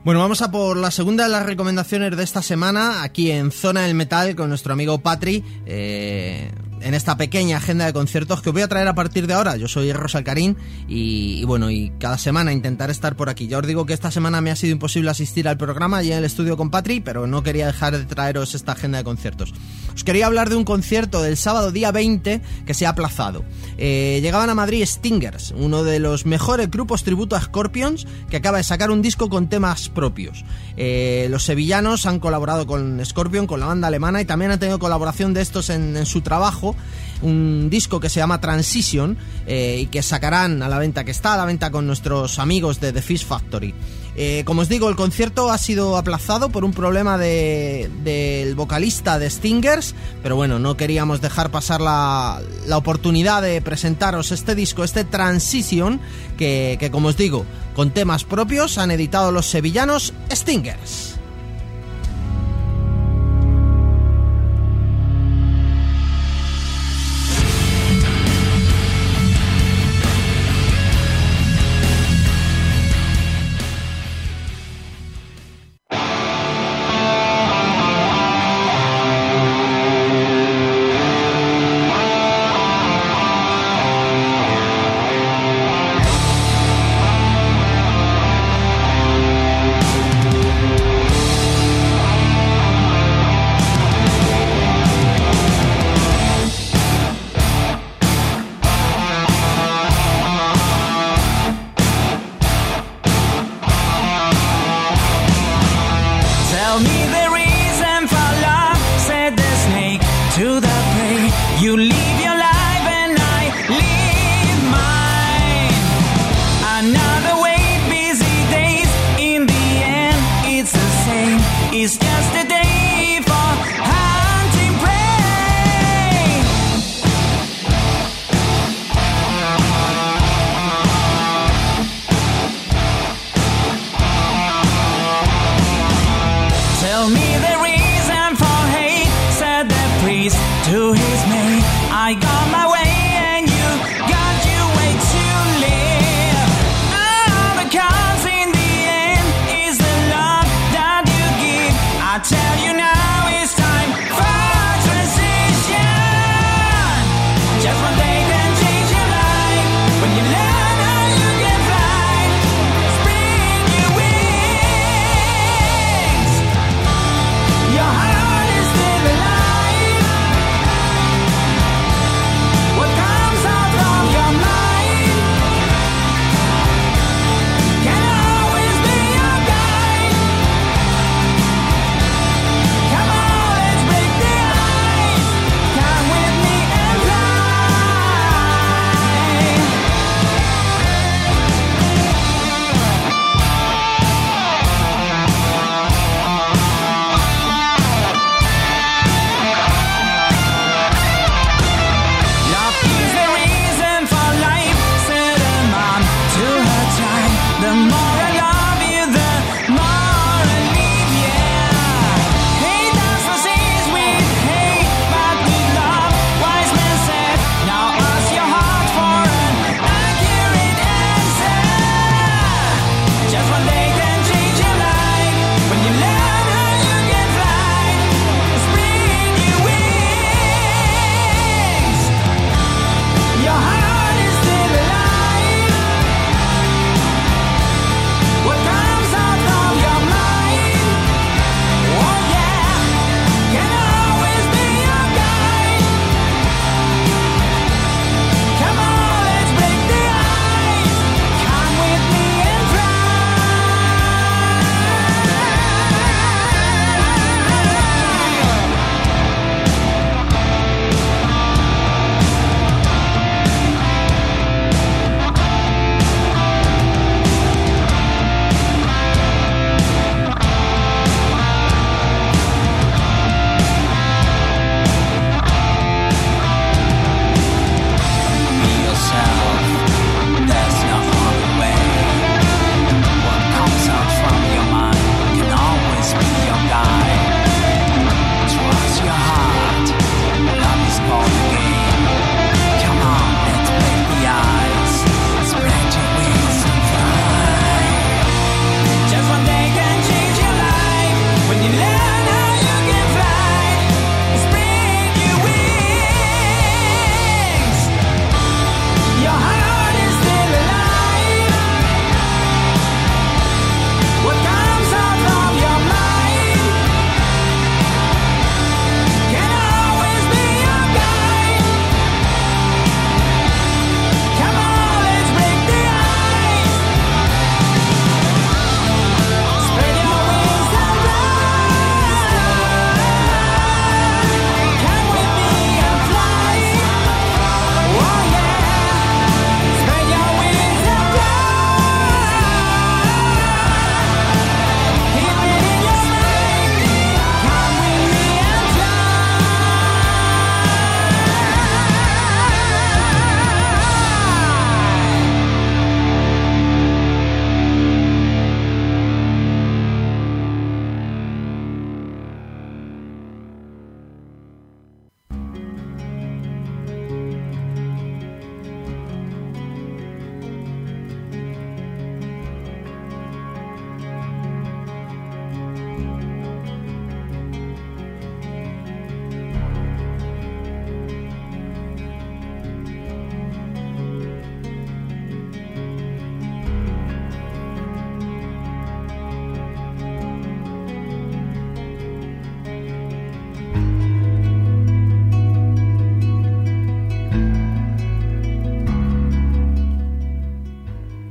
Speaker 11: Bueno, vamos a por la segunda de las recomendaciones de esta semana, aquí en Zona del Metal, con nuestro amigo Patri, eh, en esta pequeña agenda de conciertos que os voy a traer a partir de ahora. Yo soy Rosa Alcarín y, y bueno, y cada semana intentaré estar por aquí. Ya os digo que esta semana me ha sido imposible asistir al programa allí en el estudio con Patri, pero no quería dejar de traeros esta agenda de conciertos. Os quería hablar de un concierto del sábado día veinte que se ha aplazado. Eh, llegaban a Madrid Stingers, uno de los mejores grupos tributo a Scorpions, que acaba de sacar un disco con temas propios. Eh, los sevillanos han colaborado con Scorpion, con la banda alemana, y también han tenido colaboración de estos en, en su trabajo, un disco que se llama Transition, eh, y que sacarán a la venta, que está a la venta con nuestros amigos de The Fish Factory. Eh, como os digo, el concierto ha sido aplazado por un problema de, del vocalista de Stingers, pero bueno, no queríamos dejar pasar la, la oportunidad de presentaros este disco, este Transition, que, que como os digo, con temas propios han editado los sevillanos Stingers.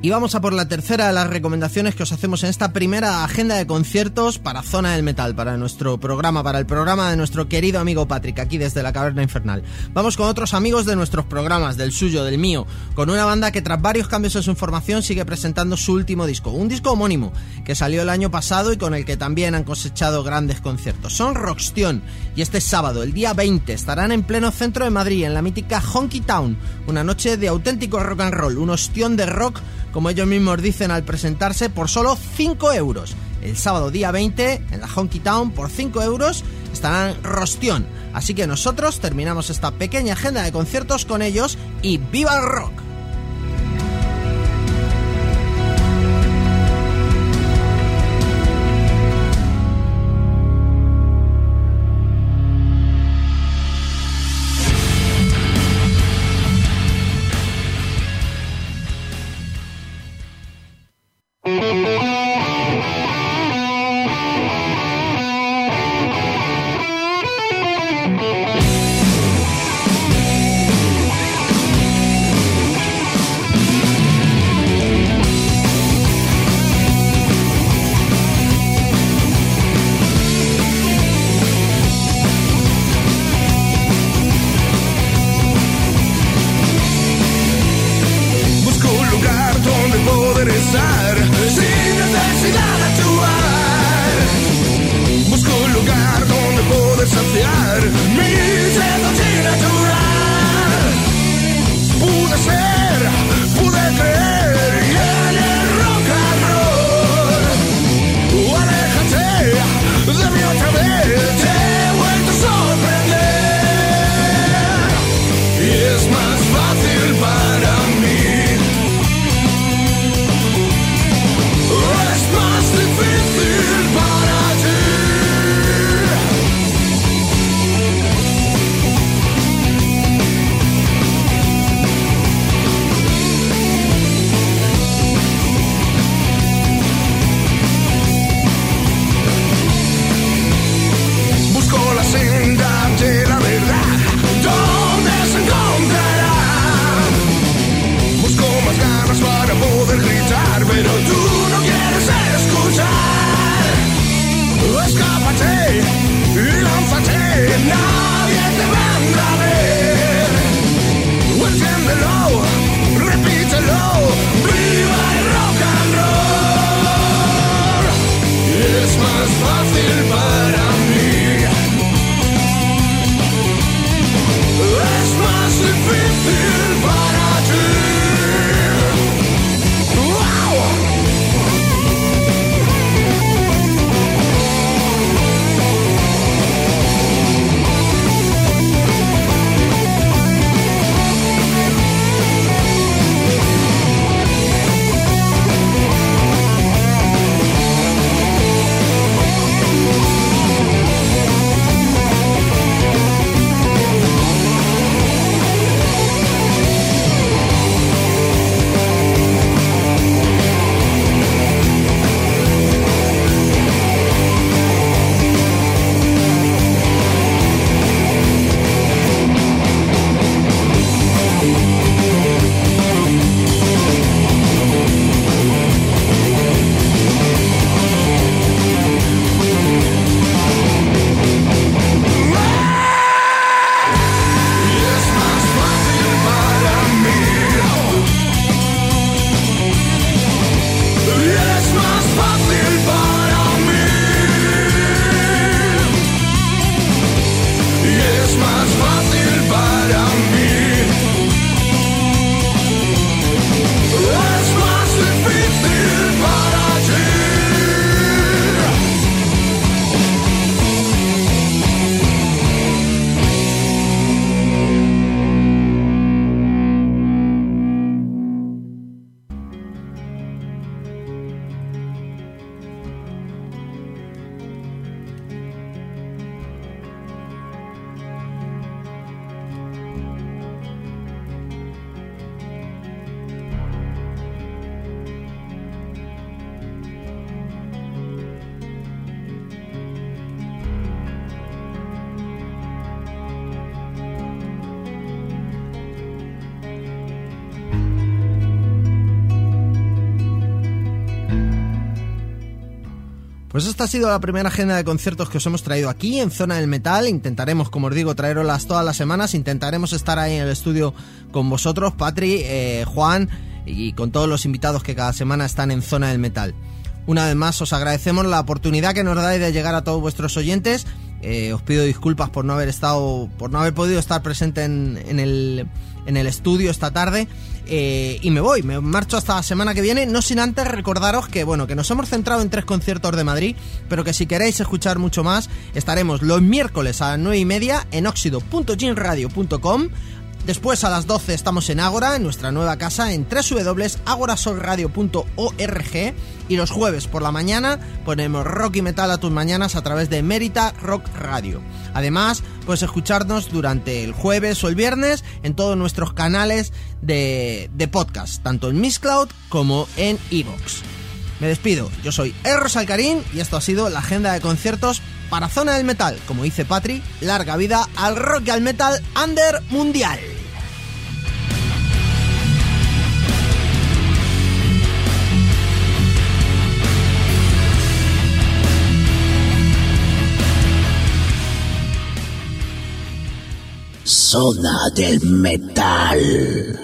Speaker 11: Y vamos a por la tercera de las recomendaciones que os hacemos en esta primera agenda de conciertos para Zona del Metal, para nuestro programa, para el programa de nuestro querido amigo Patrick, aquí desde la Caverna Infernal. Vamos con otros amigos de nuestros programas, del suyo, del mío, con una banda que tras varios cambios en su formación sigue presentando su último disco, un disco homónimo que salió el año pasado y con el que también han cosechado grandes conciertos. Son Rockstion y este sábado, el día veinte, estarán en pleno centro de Madrid, en la mítica Honky Town, una noche de auténtico rock and roll, un ostión de rock, como ellos mismos dicen al presentarse, por solo cinco euros. El sábado día veinte, en la Honky Town, por cinco euros, estarán Rockstion. Así que nosotros terminamos esta pequeña agenda de conciertos con ellos y ¡viva el rock! Pues esta ha sido la primera agenda de conciertos que os hemos traído aquí en Zona del Metal. Intentaremos, como os digo, traeroslas todas las semanas. Intentaremos estar ahí en el estudio con vosotros, Patri, eh, Juan y con todos los invitados que cada semana están en Zona del Metal. Una vez más os agradecemos la oportunidad que nos dais de llegar a todos vuestros oyentes. Eh, os pido disculpas por no haber estado, por no haber podido estar presente en, en el en el estudio esta tarde. Eh, y me voy, me marcho hasta la semana que viene, no sin antes recordaros que bueno, que nos hemos centrado en tres conciertos de Madrid, pero que si queréis escuchar mucho más, estaremos los miércoles a las nueve y media en óxido punto gin radio punto com. Después a las doce estamos en Ágora, en nuestra nueva casa, en doble u doble u doble u punto agorasol radio punto org. Y los jueves por la mañana ponemos rock y metal a tus mañanas a través de Mérita Rock Radio. Además, puedes escucharnos durante el jueves o el viernes en todos nuestros canales de, de podcast, tanto en Mixcloud como en iVoox. Me despido, yo soy Erros Alcarín y esto ha sido la agenda de conciertos para Zona del Metal. Como dice Patri, larga vida al rock y al metal under mundial.
Speaker 1: Zona del Metal.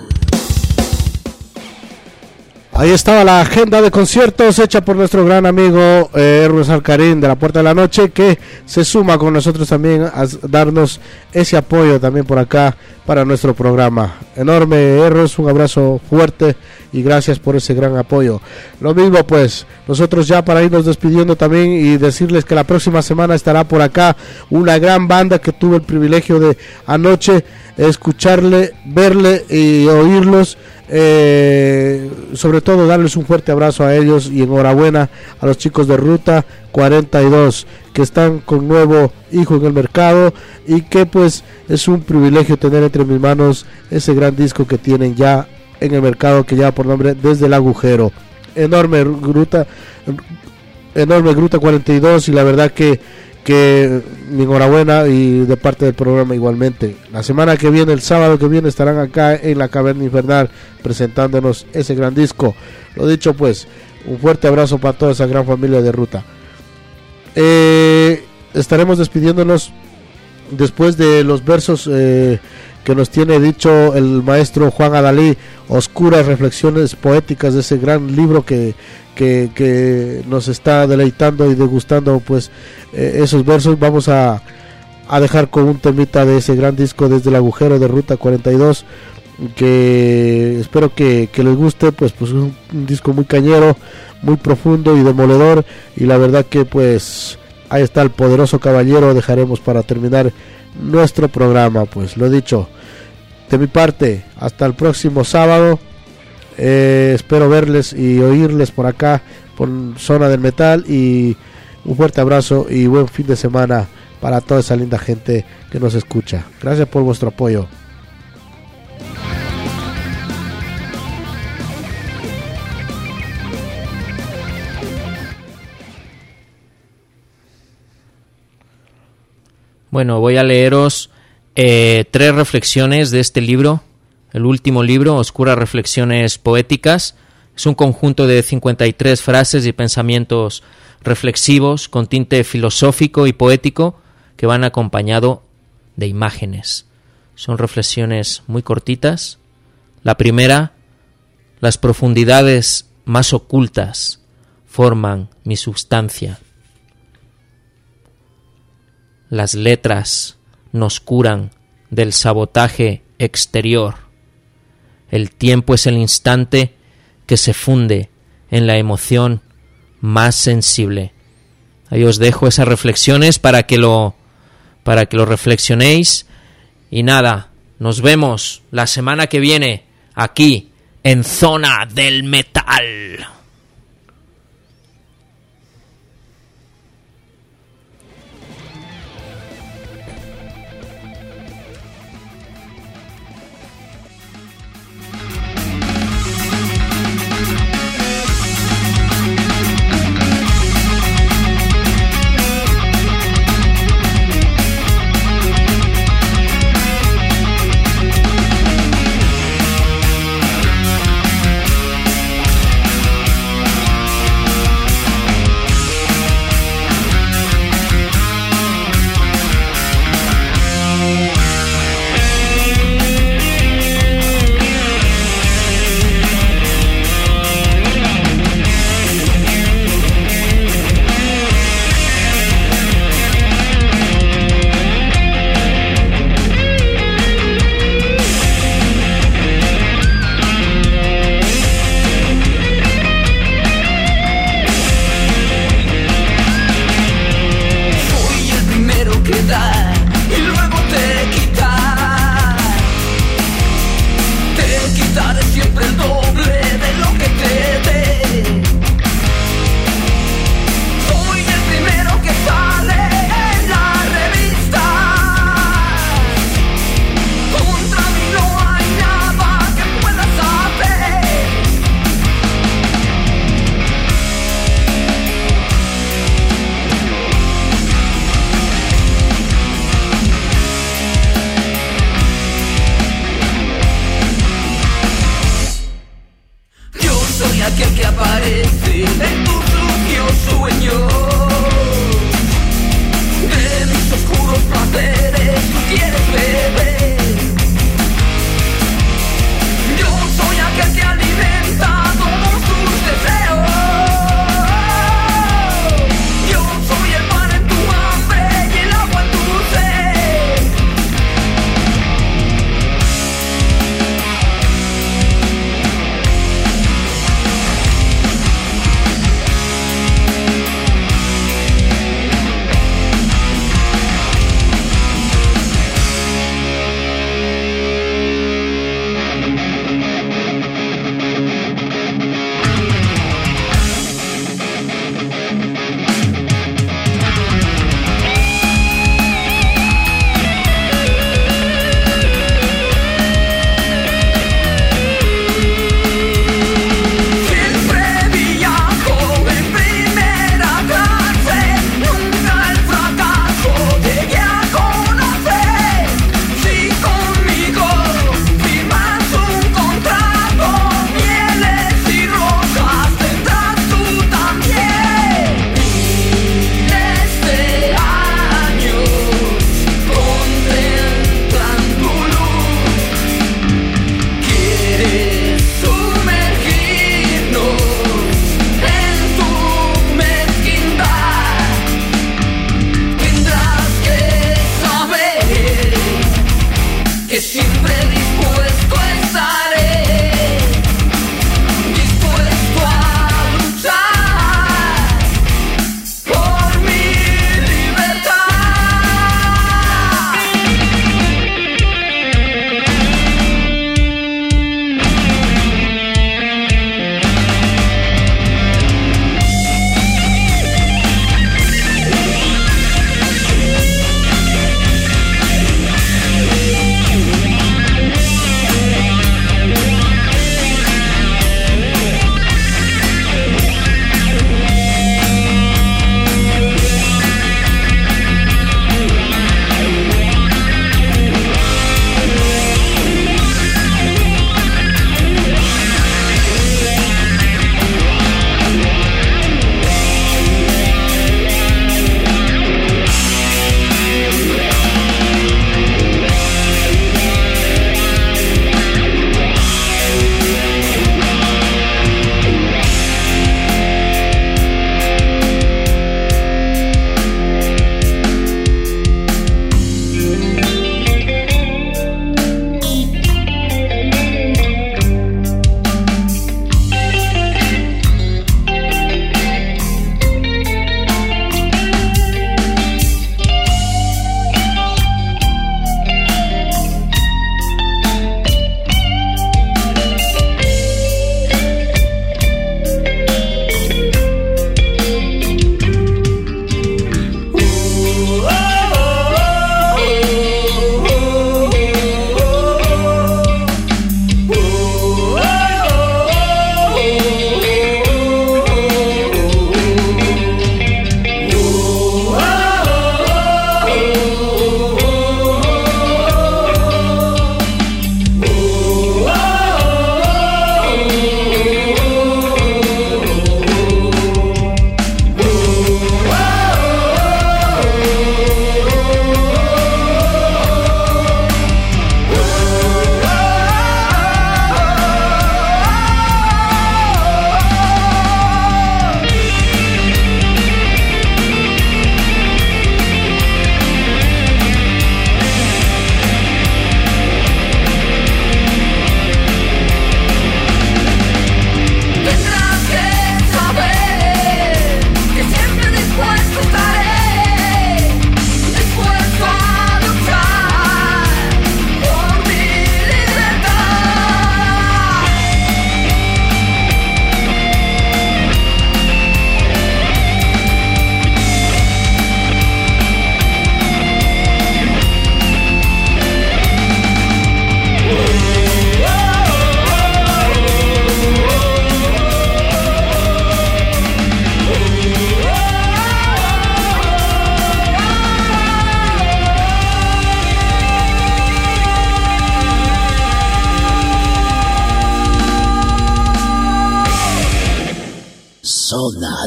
Speaker 2: Ahí estaba la agenda de conciertos hecha por nuestro gran amigo eh, Erros Alcarín de la Puerta de la Noche, que se suma con nosotros también a darnos ese apoyo también por acá para nuestro programa. Enorme, Erros, un abrazo fuerte y gracias por ese gran apoyo. Lo mismo pues, nosotros ya para irnos despidiendo también y decirles que la próxima semana estará por acá una gran banda que tuve el privilegio de anoche escucharle, verle y oírlos. Eh, sobre todo darles un fuerte abrazo a ellos y enhorabuena a los chicos de Ruta cuarenta y dos que están con nuevo hijo en el mercado y que pues es un privilegio tener entre mis manos ese gran disco que tienen ya en el mercado, que lleva por nombre Desde el Agujero. Enorme Gruta, enorme Gruta cuarenta y dos, y la verdad que que mi enhorabuena y de parte del programa igualmente. La semana que viene, el sábado que viene, estarán acá en la Caverna Infernal presentándonos ese gran disco. Lo dicho pues, un fuerte abrazo para toda esa gran familia de Ruta. Eh, estaremos despidiéndonos después de los versos eh, que nos tiene dicho el maestro Juan Adalí, oscuras reflexiones poéticas de ese gran libro que Que, que nos está deleitando y degustando pues eh, esos versos. Vamos a, a dejar con un temita de ese gran disco Desde el Agujero de Ruta cuarenta y dos, que espero que, que les guste, pues pues un, un disco muy cañero, muy profundo y demoledor, y la verdad que pues ahí está el poderoso caballero. Dejaremos para terminar nuestro programa, pues lo dicho, de mi parte, hasta el próximo sábado. Eh, espero verles y oírles por acá por Zona del Metal, y un fuerte abrazo y buen fin de semana para toda esa linda gente que nos escucha. Gracias por vuestro apoyo.
Speaker 4: Bueno, voy a leeros eh, tres reflexiones de este libro. El último libro, Oscuras Reflexiones Poéticas, es un conjunto de cincuenta y tres frases y pensamientos reflexivos con tinte filosófico y poético que van acompañado de imágenes. Son reflexiones muy cortitas. La primera: las profundidades más ocultas forman mi substancia. Las letras nos curan del sabotaje exterior. El tiempo es el instante que se funde en la emoción más sensible. Ahí os dejo esas reflexiones para que lo, para que lo reflexionéis. Y nada, nos vemos la semana que viene aquí en Zona del Metal.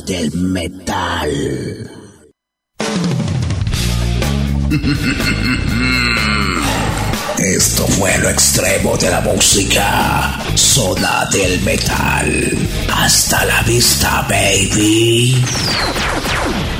Speaker 1: del metal. Esto fue lo extremo de la música. Zona del metal. Hasta la vista, baby.